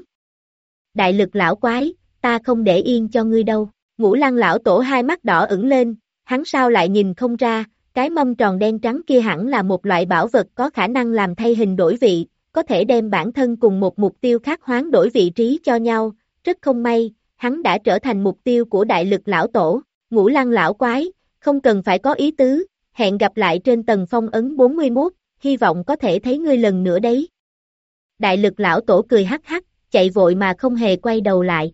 Đại lực lão quái, ta không để yên cho ngươi đâu. Ngũ Lăng lão tổ hai mắt đỏ ửng lên, hắn sao lại nhìn không ra, cái mâm tròn đen trắng kia hẳn là một loại bảo vật có khả năng làm thay hình đổi vị, có thể đem bản thân cùng một mục tiêu khác hoán đổi vị trí cho nhau. Rất không may, hắn đã trở thành mục tiêu của đại lực lão tổ. Ngũ Lăng lão quái, không cần phải có ý tứ, hẹn gặp lại trên tầng phong ấn bốn mươi mốt, hy vọng có thể thấy ngươi lần nữa đấy. Đại lực lão tổ cười hắc hắc, chạy vội mà không hề quay đầu lại.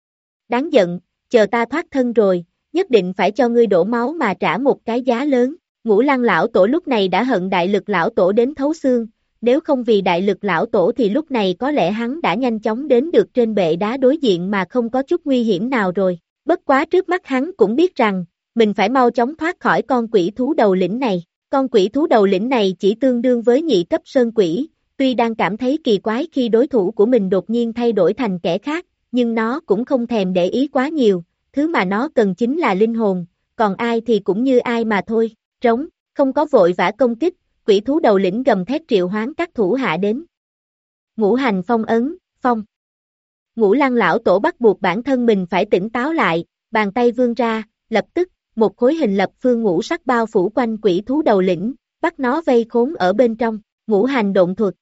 Đáng giận, chờ ta thoát thân rồi, nhất định phải cho ngươi đổ máu mà trả một cái giá lớn. Ngũ Lăng lão tổ lúc này đã hận đại lực lão tổ đến thấu xương, nếu không vì đại lực lão tổ thì lúc này có lẽ hắn đã nhanh chóng đến được trên bệ đá đối diện mà không có chút nguy hiểm nào rồi. Bất quá trước mắt hắn cũng biết rằng, mình phải mau chóng thoát khỏi con quỷ thú đầu lĩnh này. Con quỷ thú đầu lĩnh này chỉ tương đương với nhị cấp sơn quỷ, tuy đang cảm thấy kỳ quái khi đối thủ của mình đột nhiên thay đổi thành kẻ khác, nhưng nó cũng không thèm để ý quá nhiều, thứ mà nó cần chính là linh hồn, còn ai thì cũng như ai mà thôi. Trống, không có vội vã công kích, quỷ thú đầu lĩnh gầm thét triệu hoán các thủ hạ đến. Ngũ hành phong ấn, phong. Ngũ Lăng lão tổ bắt buộc bản thân mình phải tỉnh táo lại, bàn tay vươn ra, lập tức, một khối hình lập phương ngũ sắc bao phủ quanh quỷ thú đầu lĩnh, bắt nó vây khốn ở bên trong. Ngũ hành độn thuật.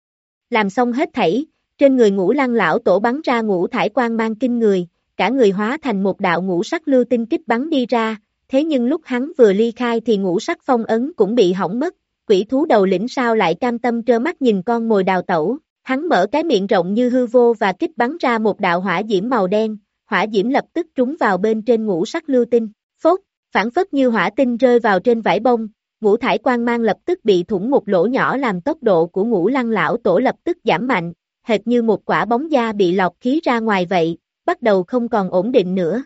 Làm xong hết thảy, trên người Ngũ Lăng lão tổ bắn ra ngũ thải quang mang kinh người, cả người hóa thành một đạo ngũ sắc lưu tinh kích bắn đi ra, thế nhưng lúc hắn vừa ly khai thì ngũ sắc phong ấn cũng bị hỏng mất. Quỷ thú đầu lĩnh sao lại cam tâm trơ mắt nhìn con mồi đào tẩu, hắn mở cái miệng rộng như hư vô và kích bắn ra một đạo hỏa diễm màu đen, hỏa diễm lập tức trúng vào bên trên ngũ sắc lưu tinh, phốt, phản phất như hỏa tinh rơi vào trên vải bông, ngũ thải quang mang lập tức bị thủng một lỗ nhỏ làm tốc độ của Ngũ Lăng lão tổ lập tức giảm mạnh, hệt như một quả bóng da bị lọc khí ra ngoài vậy, bắt đầu không còn ổn định nữa.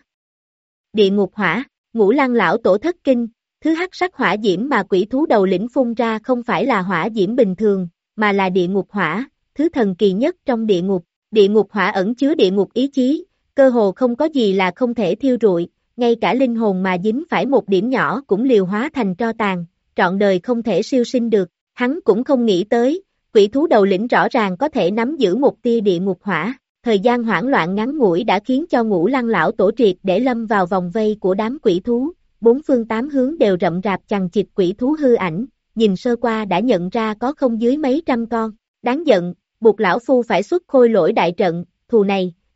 Địa ngục hỏa, Ngũ Lăng lão tổ thất kinh. Thứ hắc sắc hỏa diễm mà quỷ thú đầu lĩnh phun ra không phải là hỏa diễm bình thường, mà là địa ngục hỏa, thứ thần kỳ nhất trong địa ngục. Địa ngục hỏa ẩn chứa địa ngục ý chí, cơ hồ không có gì là không thể thiêu rụi, ngay cả linh hồn mà dính phải một điểm nhỏ cũng liều hóa thành tro tàn, trọn đời không thể siêu sinh được. Hắn cũng không nghĩ tới, quỷ thú đầu lĩnh rõ ràng có thể nắm giữ một tia địa ngục hỏa. Thời gian hoảng loạn ngắn ngủi đã khiến cho Ngũ Lăng lão tổ triệt để lâm vào vòng vây của đám quỷ thú. Bốn phương tám hướng đều rậm rạp chằng chịt quỷ thú hư ảnh, nhìn sơ qua đã nhận ra có không dưới mấy trăm con. Đáng giận, buộc lão phu phải xuất khôi lỗi đại trận, thù này,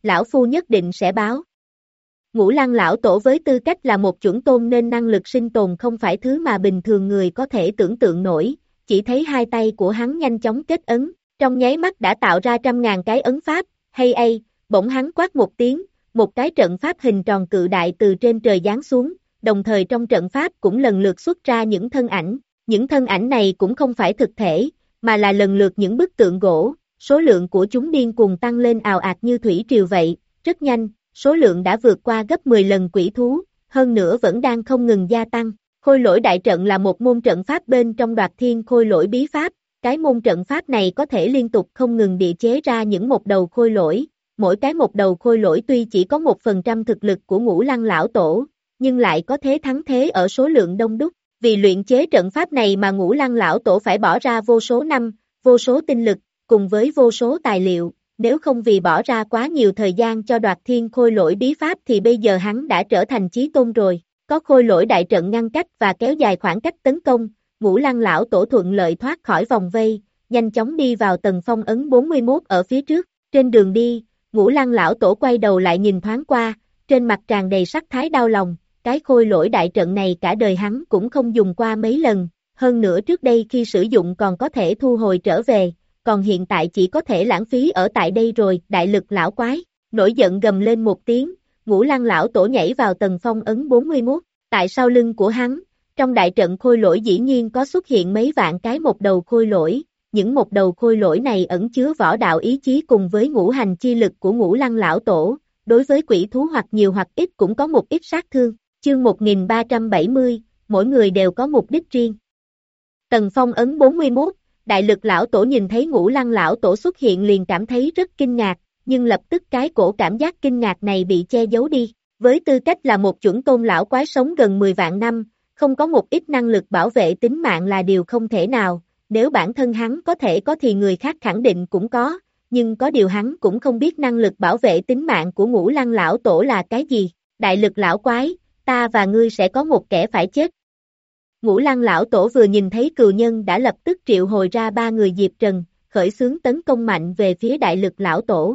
lão phu nhất định sẽ báo. Ngũ Lăng lão tổ với tư cách là một chuẩn tôn nên năng lực sinh tồn không phải thứ mà bình thường người có thể tưởng tượng nổi, chỉ thấy hai tay của hắn nhanh chóng kết ấn, trong nháy mắt đã tạo ra trăm ngàn cái ấn pháp, hay ai, bỗng hắn quát một tiếng, một cái trận pháp hình tròn cự đại từ trên trời giáng xuống, đồng thời trong trận pháp cũng lần lượt xuất ra những thân ảnh, những thân ảnh này cũng không phải thực thể, mà là lần lượt những bức tượng gỗ, số lượng của chúng điên cuồng tăng lên ào ạt như thủy triều vậy, rất nhanh, số lượng đã vượt qua gấp mười lần quỷ thú, hơn nữa vẫn đang không ngừng gia tăng. Khôi lỗi đại trận là một môn trận pháp bên trong Đoạt Thiên Khôi Lỗi bí pháp, cái môn trận pháp này có thể liên tục không ngừng địa chế ra những một đầu khôi lỗi, mỗi cái một đầu khôi lỗi tuy chỉ có một phần trăm thực lực của Ngũ Lăng lão tổ, nhưng lại có thế thắng thế ở số lượng đông đúc, vì luyện chế trận pháp này mà Ngũ Lăng lão tổ phải bỏ ra vô số năm, vô số tinh lực, cùng với vô số tài liệu, nếu không vì bỏ ra quá nhiều thời gian cho Đoạt Thiên Khôi Lỗi bí pháp thì bây giờ hắn đã trở thành chí tôn rồi. Có khôi lỗi đại trận ngăn cách và kéo dài khoảng cách tấn công, Ngũ Lăng lão tổ thuận lợi thoát khỏi vòng vây, nhanh chóng đi vào tầng phong ấn bốn mươi mốt ở phía trước. Trên đường đi, Ngũ Lăng lão tổ quay đầu lại nhìn thoáng qua, trên mặt tràn đầy sắc thái đau lòng, cái khôi lỗi đại trận này cả đời hắn cũng không dùng qua mấy lần, hơn nữa trước đây khi sử dụng còn có thể thu hồi trở về, còn hiện tại chỉ có thể lãng phí ở tại đây rồi. Đại lực lão quái, nổi giận gầm lên một tiếng, Ngũ Lăng lão tổ nhảy vào tầng phong ấn bốn mươi mốt, tại sau lưng của hắn, trong đại trận khôi lỗi dĩ nhiên có xuất hiện mấy vạn cái một đầu khôi lỗi, những một đầu khôi lỗi này ẩn chứa võ đạo ý chí cùng với ngũ hành chi lực của Ngũ Lăng lão tổ, đối với quỷ thú hoặc nhiều hoặc ít cũng có một ít sát thương. Chương một nghìn ba trăm bảy mươi, mỗi người đều có mục đích riêng. Tầng phong ấn bốn mươi mốt, đại lực lão tổ nhìn thấy Ngũ Lăng lão tổ xuất hiện liền cảm thấy rất kinh ngạc, nhưng lập tức cái cổ cảm giác kinh ngạc này bị che giấu đi. Với tư cách là một chuẩn tôn lão quái sống gần mười vạn năm, không có một ít năng lực bảo vệ tính mạng là điều không thể nào, nếu bản thân hắn có thể có thì người khác khẳng định cũng có, nhưng có điều hắn cũng không biết năng lực bảo vệ tính mạng của Ngũ Lăng lão tổ là cái gì. Đại lực lão quái, ta và ngươi sẽ có một kẻ phải chết. Ngũ Lăng lão tổ vừa nhìn thấy cừu nhân đã lập tức triệu hồi ra ba người Diệp Trần, khởi xướng tấn công mạnh về phía đại lực lão tổ.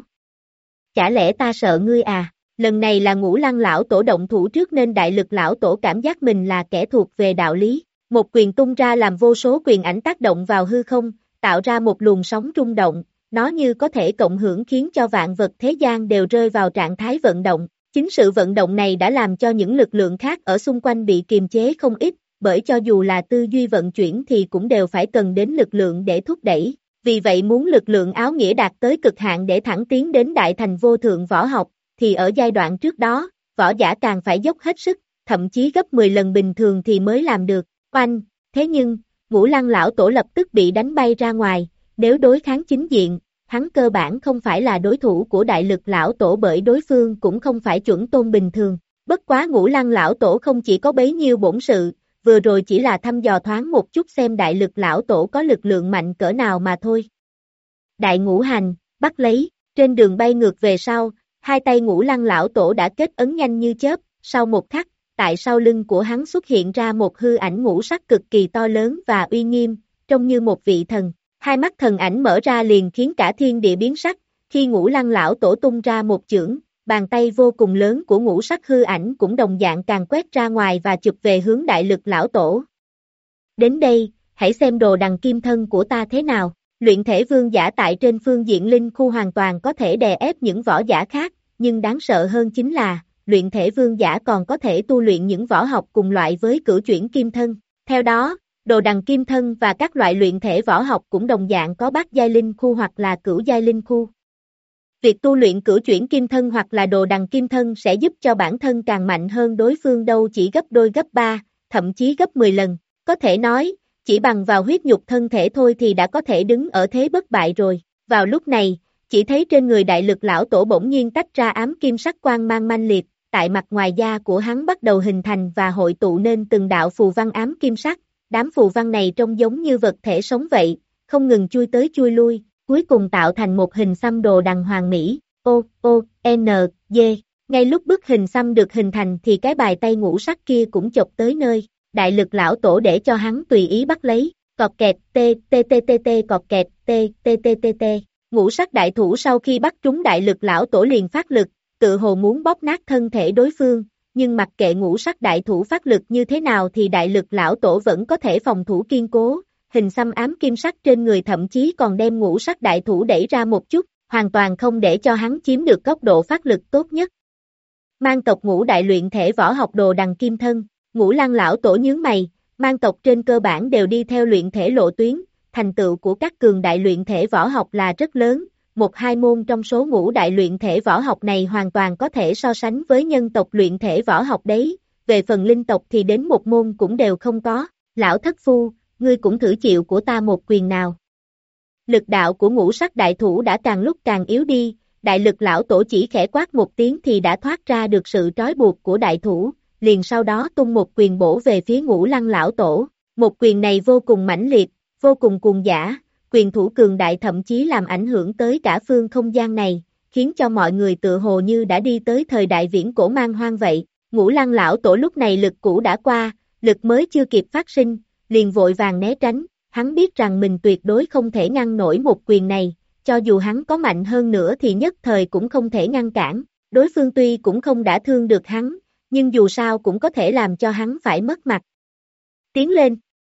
Chả lẽ ta sợ ngươi à? Lần này là Ngũ Lăng lão tổ động thủ trước nên đại lực lão tổ cảm giác mình là kẻ thuộc về đạo lý. Một quyền tung ra làm vô số quyền ảnh tác động vào hư không, tạo ra một luồng sóng rung động, nó như có thể cộng hưởng khiến cho vạn vật thế gian đều rơi vào trạng thái vận động. Chính sự vận động này đã làm cho những lực lượng khác ở xung quanh bị kiềm chế không ít, bởi cho dù là tư duy vận chuyển thì cũng đều phải cần đến lực lượng để thúc đẩy. Vì vậy muốn lực lượng áo nghĩa đạt tới cực hạn để thẳng tiến đến đại thành vô thượng võ học, thì ở giai đoạn trước đó, võ giả càng phải dốc hết sức, thậm chí gấp mười lần bình thường thì mới làm được. Oanh, thế nhưng, Ngũ Lăng lão tổ lập tức bị đánh bay ra ngoài, nếu đối kháng chính diện, hắn cơ bản không phải là đối thủ của đại lực lão tổ bởi đối phương cũng không phải chuẩn tôn bình thường. Bất quá Ngũ Lăng lão tổ không chỉ có bấy nhiêu bổn sự, vừa rồi chỉ là thăm dò thoáng một chút xem đại lực lão tổ có lực lượng mạnh cỡ nào mà thôi. Đại ngũ hành, bắt lấy, trên đường bay ngược về sau, hai tay Ngũ Lăng lão tổ đã kết ấn nhanh như chớp, sau một khắc, tại sau lưng của hắn xuất hiện ra một hư ảnh ngũ sắc cực kỳ to lớn và uy nghiêm, trông như một vị thần. Hai mắt thần ảnh mở ra liền khiến cả thiên địa biến sắc, khi Ngũ Lăng lão tổ tung ra một chưởng, bàn tay vô cùng lớn của ngũ sắc hư ảnh cũng đồng dạng càng quét ra ngoài và chụp về hướng đại lực lão tổ. Đến đây, hãy xem đồ đằng kim thân của ta thế nào. Luyện thể vương giả tại trên phương diện linh khu hoàn toàn có thể đè ép những võ giả khác, nhưng đáng sợ hơn chính là, luyện thể vương giả còn có thể tu luyện những võ học cùng loại với cửu chuyển kim thân. Theo đó, đồ đằng kim thân và các loại luyện thể võ học cũng đồng dạng có bát giai linh khu hoặc là cửu giai linh khu. Việc tu luyện cửu chuyển kim thân hoặc là đồ đằng kim thân sẽ giúp cho bản thân càng mạnh hơn đối phương đâu chỉ gấp đôi gấp ba, thậm chí gấp mười lần. Có thể nói, chỉ bằng vào huyết nhục thân thể thôi thì đã có thể đứng ở thế bất bại rồi. Vào lúc này, chỉ thấy trên người đại lực lão tổ bỗng nhiên tách ra ám kim sắc quang mang manh liệt, tại mặt ngoài da của hắn bắt đầu hình thành và hội tụ nên từng đạo phù văn ám kim sắc. Đám phù văn này trông giống như vật thể sống vậy, không ngừng chui tới chui lui, cuối cùng tạo thành một hình xăm đồ đằng hoàng mỹ, O, O, N, G. Ngay lúc bức hình xăm được hình thành thì cái bài tay ngũ sắc kia cũng chộp tới nơi, đại lực lão tổ để cho hắn tùy ý bắt lấy, cọt kẹt, t, t, t, t, t, cọt kẹt, t, t, t, t, t. Ngũ sắc đại thủ sau khi bắt trúng đại lực lão tổ liền phát lực, tự hồ muốn bóp nát thân thể đối phương, nhưng mặc kệ ngũ sắc đại thủ phát lực như thế nào thì đại lực lão tổ vẫn có thể phòng thủ kiên cố, hình xăm ám kim sắc trên người thậm chí còn đem ngũ sắc đại thủ đẩy ra một chút, hoàn toàn không để cho hắn chiếm được góc độ phát lực tốt nhất. Mang tộc ngũ đại luyện thể võ học đồ đằng kim thân, Ngũ Lăng lão tổ nhướng mày, mang tộc trên cơ bản đều đi theo luyện thể lộ tuyến, thành tựu của các cường đại luyện thể võ học là rất lớn, một hai môn trong số ngũ đại luyện thể võ học này hoàn toàn có thể so sánh với nhân tộc luyện thể võ học đấy, về phần linh tộc thì đến một môn cũng đều không có, lão thất phu, ngươi cũng thử chịu của ta một quyền nào. Lực đạo của ngũ sắc đại thủ đã càng lúc càng yếu đi, đại lực lão tổ chỉ khẽ quát một tiếng thì đã thoát ra được sự trói buộc của đại thủ, liền sau đó tung một quyền bổ về phía Ngũ Lăng lão tổ, một quyền này vô cùng mãnh liệt, vô cùng cuồng dã, quyền thủ cường đại thậm chí làm ảnh hưởng tới cả phương không gian này, khiến cho mọi người tự hồ như đã đi tới thời đại viễn cổ man hoang vậy. Ngũ Lăng lão tổ lúc này lực cũ đã qua, lực mới chưa kịp phát sinh, liền vội vàng né tránh, hắn biết rằng mình tuyệt đối không thể ngăn nổi một quyền này, cho dù hắn có mạnh hơn nữa thì nhất thời cũng không thể ngăn cản, đối phương tuy cũng không đã thương được hắn, nhưng dù sao cũng có thể làm cho hắn phải mất mặt. Tiến lên.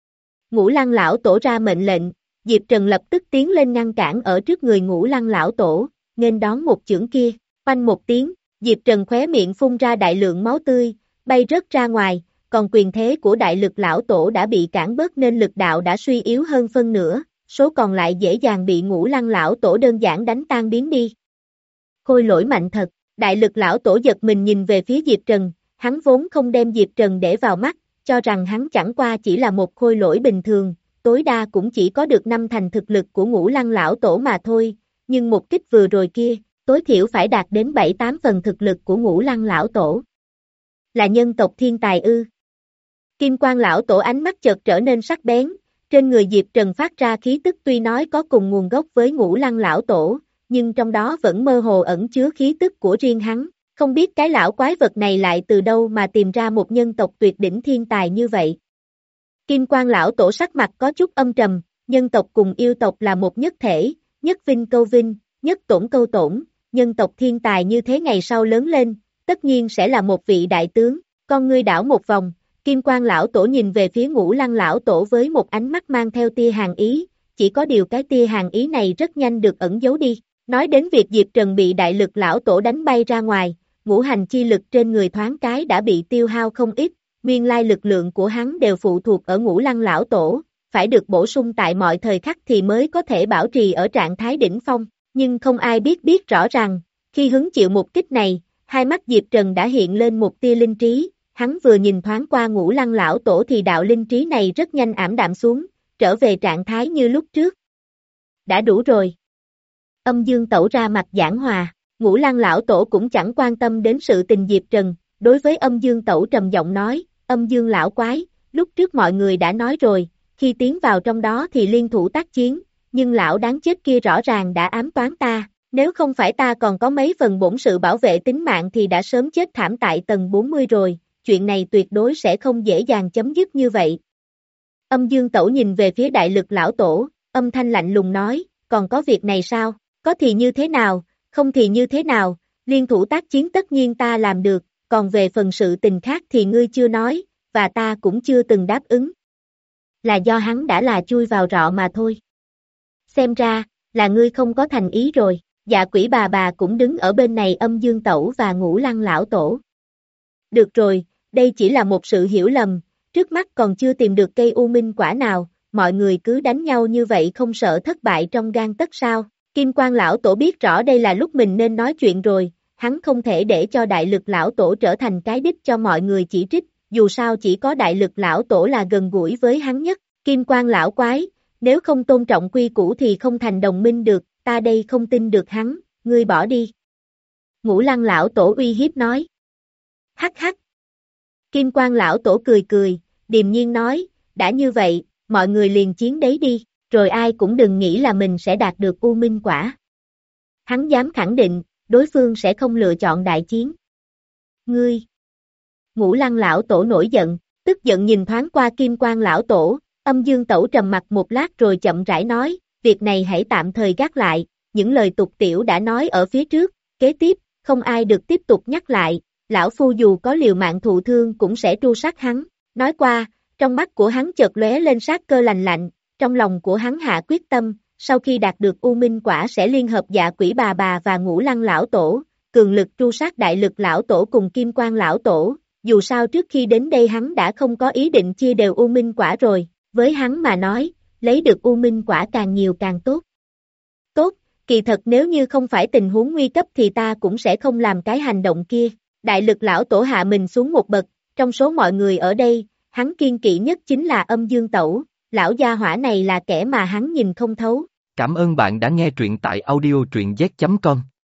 Ngũ Lăng lão tổ ra mệnh lệnh, Diệp Trần lập tức tiến lên ngăn cản ở trước người Ngũ Lăng lão tổ, nghênh đón một chưởng kia, oanh một tiếng, Diệp Trần khóe miệng phun ra đại lượng máu tươi, bay rớt ra ngoài, còn quyền thế của đại lực lão tổ đã bị cản bớt nên lực đạo đã suy yếu hơn phân nửa, số còn lại dễ dàng bị Ngũ Lăng lão tổ đơn giản đánh tan biến đi. Khôi lỗi mạnh thật, đại lực lão tổ giật mình nhìn về phía Diệp Trần, hắn vốn không đem Diệp Trần để vào mắt, cho rằng hắn chẳng qua chỉ là một khôi lỗi bình thường, tối đa cũng chỉ có được năm thành thực lực của Ngũ Lăng lão tổ mà thôi, nhưng một kích vừa rồi kia, tối thiểu phải đạt đến bảy tám phần thực lực của Ngũ Lăng lão tổ. Là nhân tộc thiên tài ư? Kim Quang lão tổ ánh mắt chợt trở nên sắc bén, trên người Diệp Trần phát ra khí tức tuy nói có cùng nguồn gốc với Ngũ Lăng lão tổ, nhưng trong đó vẫn mơ hồ ẩn chứa khí tức của riêng hắn, không biết cái lão quái vật này lại từ đâu mà tìm ra một nhân tộc tuyệt đỉnh thiên tài như vậy. Kim Quang lão tổ sắc mặt có chút âm trầm, nhân tộc cùng yêu tộc là một nhất thể, nhất vinh câu vinh, nhất tổn câu tổn, nhân tộc thiên tài như thế ngày sau lớn lên, tất nhiên sẽ là một vị đại tướng, con ngươi đảo một vòng, Kim Quang lão tổ nhìn về phía Ngũ Lăng lão tổ với một ánh mắt mang theo tia hàn ý, chỉ có điều cái tia hàn ý này rất nhanh được ẩn giấu đi, nói đến việc Diệp Trần bị đại lực lão tổ đánh bay ra ngoài, ngũ hành chi lực trên người thoáng cái đã bị tiêu hao không ít, nguyên lai lực lượng của hắn đều phụ thuộc ở Ngũ Lăng lão tổ, phải được bổ sung tại mọi thời khắc thì mới có thể bảo trì ở trạng thái đỉnh phong, nhưng không ai biết biết rõ rằng, khi hứng chịu một kích này, hai mắt Diệp Trần đã hiện lên một tia linh trí, hắn vừa nhìn thoáng qua Ngũ Lăng lão tổ thì đạo linh trí này rất nhanh ảm đạm xuống, trở về trạng thái như lúc trước. Đã đủ rồi. Âm Dương Tẩu ra mặt giảng hòa, Ngũ Lăng lão tổ cũng chẳng quan tâm đến sự tình Diệp Trần, đối với Âm Dương Tẩu trầm giọng nói, Âm Dương lão quái, lúc trước mọi người đã nói rồi, khi tiến vào trong đó thì liên thủ tác chiến, nhưng lão đáng chết kia rõ ràng đã ám toán ta, nếu không phải ta còn có mấy phần bổn sự bảo vệ tính mạng thì đã sớm chết thảm tại tầng bốn mươi rồi, chuyện này tuyệt đối sẽ không dễ dàng chấm dứt như vậy. Âm Dương Tẩu nhìn về phía đại lực lão tổ, âm thanh lạnh lùng nói, còn có việc này sao, có thì như thế nào, không thì như thế nào, liên thủ tác chiến tất nhiên ta làm được, còn về phần sự tình khác thì ngươi chưa nói, và ta cũng chưa từng đáp ứng. Là do hắn đã là chui vào rọ mà thôi. Xem ra, là ngươi không có thành ý rồi, dạ quỷ bà bà cũng đứng ở bên này Âm Dương Tẩu và Ngũ Lăng lão tổ. Được rồi, đây chỉ là một sự hiểu lầm, trước mắt còn chưa tìm được cây u minh quả nào, mọi người cứ đánh nhau như vậy không sợ thất bại trong gang tấc sao. Kim Quang lão tổ biết rõ đây là lúc mình nên nói chuyện rồi, hắn không thể để cho đại lực lão tổ trở thành cái đích cho mọi người chỉ trích, dù sao chỉ có đại lực lão tổ là gần gũi với hắn nhất. Kim Quang lão quái, nếu không tôn trọng quy củ thì không thành đồng minh được, ta đây không tin được hắn, ngươi bỏ đi. Ngũ Lăng lão tổ uy hiếp nói. Hắc hắc. Kim Quang lão tổ cười cười, điềm nhiên nói, đã như vậy, mọi người liền chiến đấy đi, rồi ai cũng đừng nghĩ là mình sẽ đạt được u minh quả. Hắn dám khẳng định, đối phương sẽ không lựa chọn đại chiến. Ngươi! Ngũ Lăng lão tổ nổi giận, tức giận nhìn thoáng qua Kim Quang lão tổ, Âm Dương Tẩu trầm mặt một lát rồi chậm rãi nói, việc này hãy tạm thời gác lại, những lời tục tiểu đã nói ở phía trước, kế tiếp, không ai được tiếp tục nhắc lại, lão phu dù có liều mạng thụ thương cũng sẽ tru sát hắn. Nói qua, trong mắt của hắn chợt lóe lên sát cơ lành lạnh, trong lòng của hắn hạ quyết tâm, sau khi đạt được U Minh Quả sẽ liên hợp Dạ Quỷ Bà Bà và Ngũ Lăng Lão Tổ, cường lực tru sát Đại Lực Lão Tổ cùng Kim Quang Lão Tổ, dù sao trước khi đến đây hắn đã không có ý định chia đều U Minh Quả rồi, với hắn mà nói, lấy được U Minh Quả càng nhiều càng tốt. Tốt, kỳ thật nếu như không phải tình huống nguy cấp thì ta cũng sẽ không làm cái hành động kia. Đại Lực Lão Tổ hạ mình xuống một bậc, trong số mọi người ở đây, hắn kiên kỵ nhất chính là Âm Dương Tẩu, lão gia hỏa này là kẻ mà hắn nhìn không thấu. Cảm ơn bạn đã nghe truyện tại audio truyện z chấm com.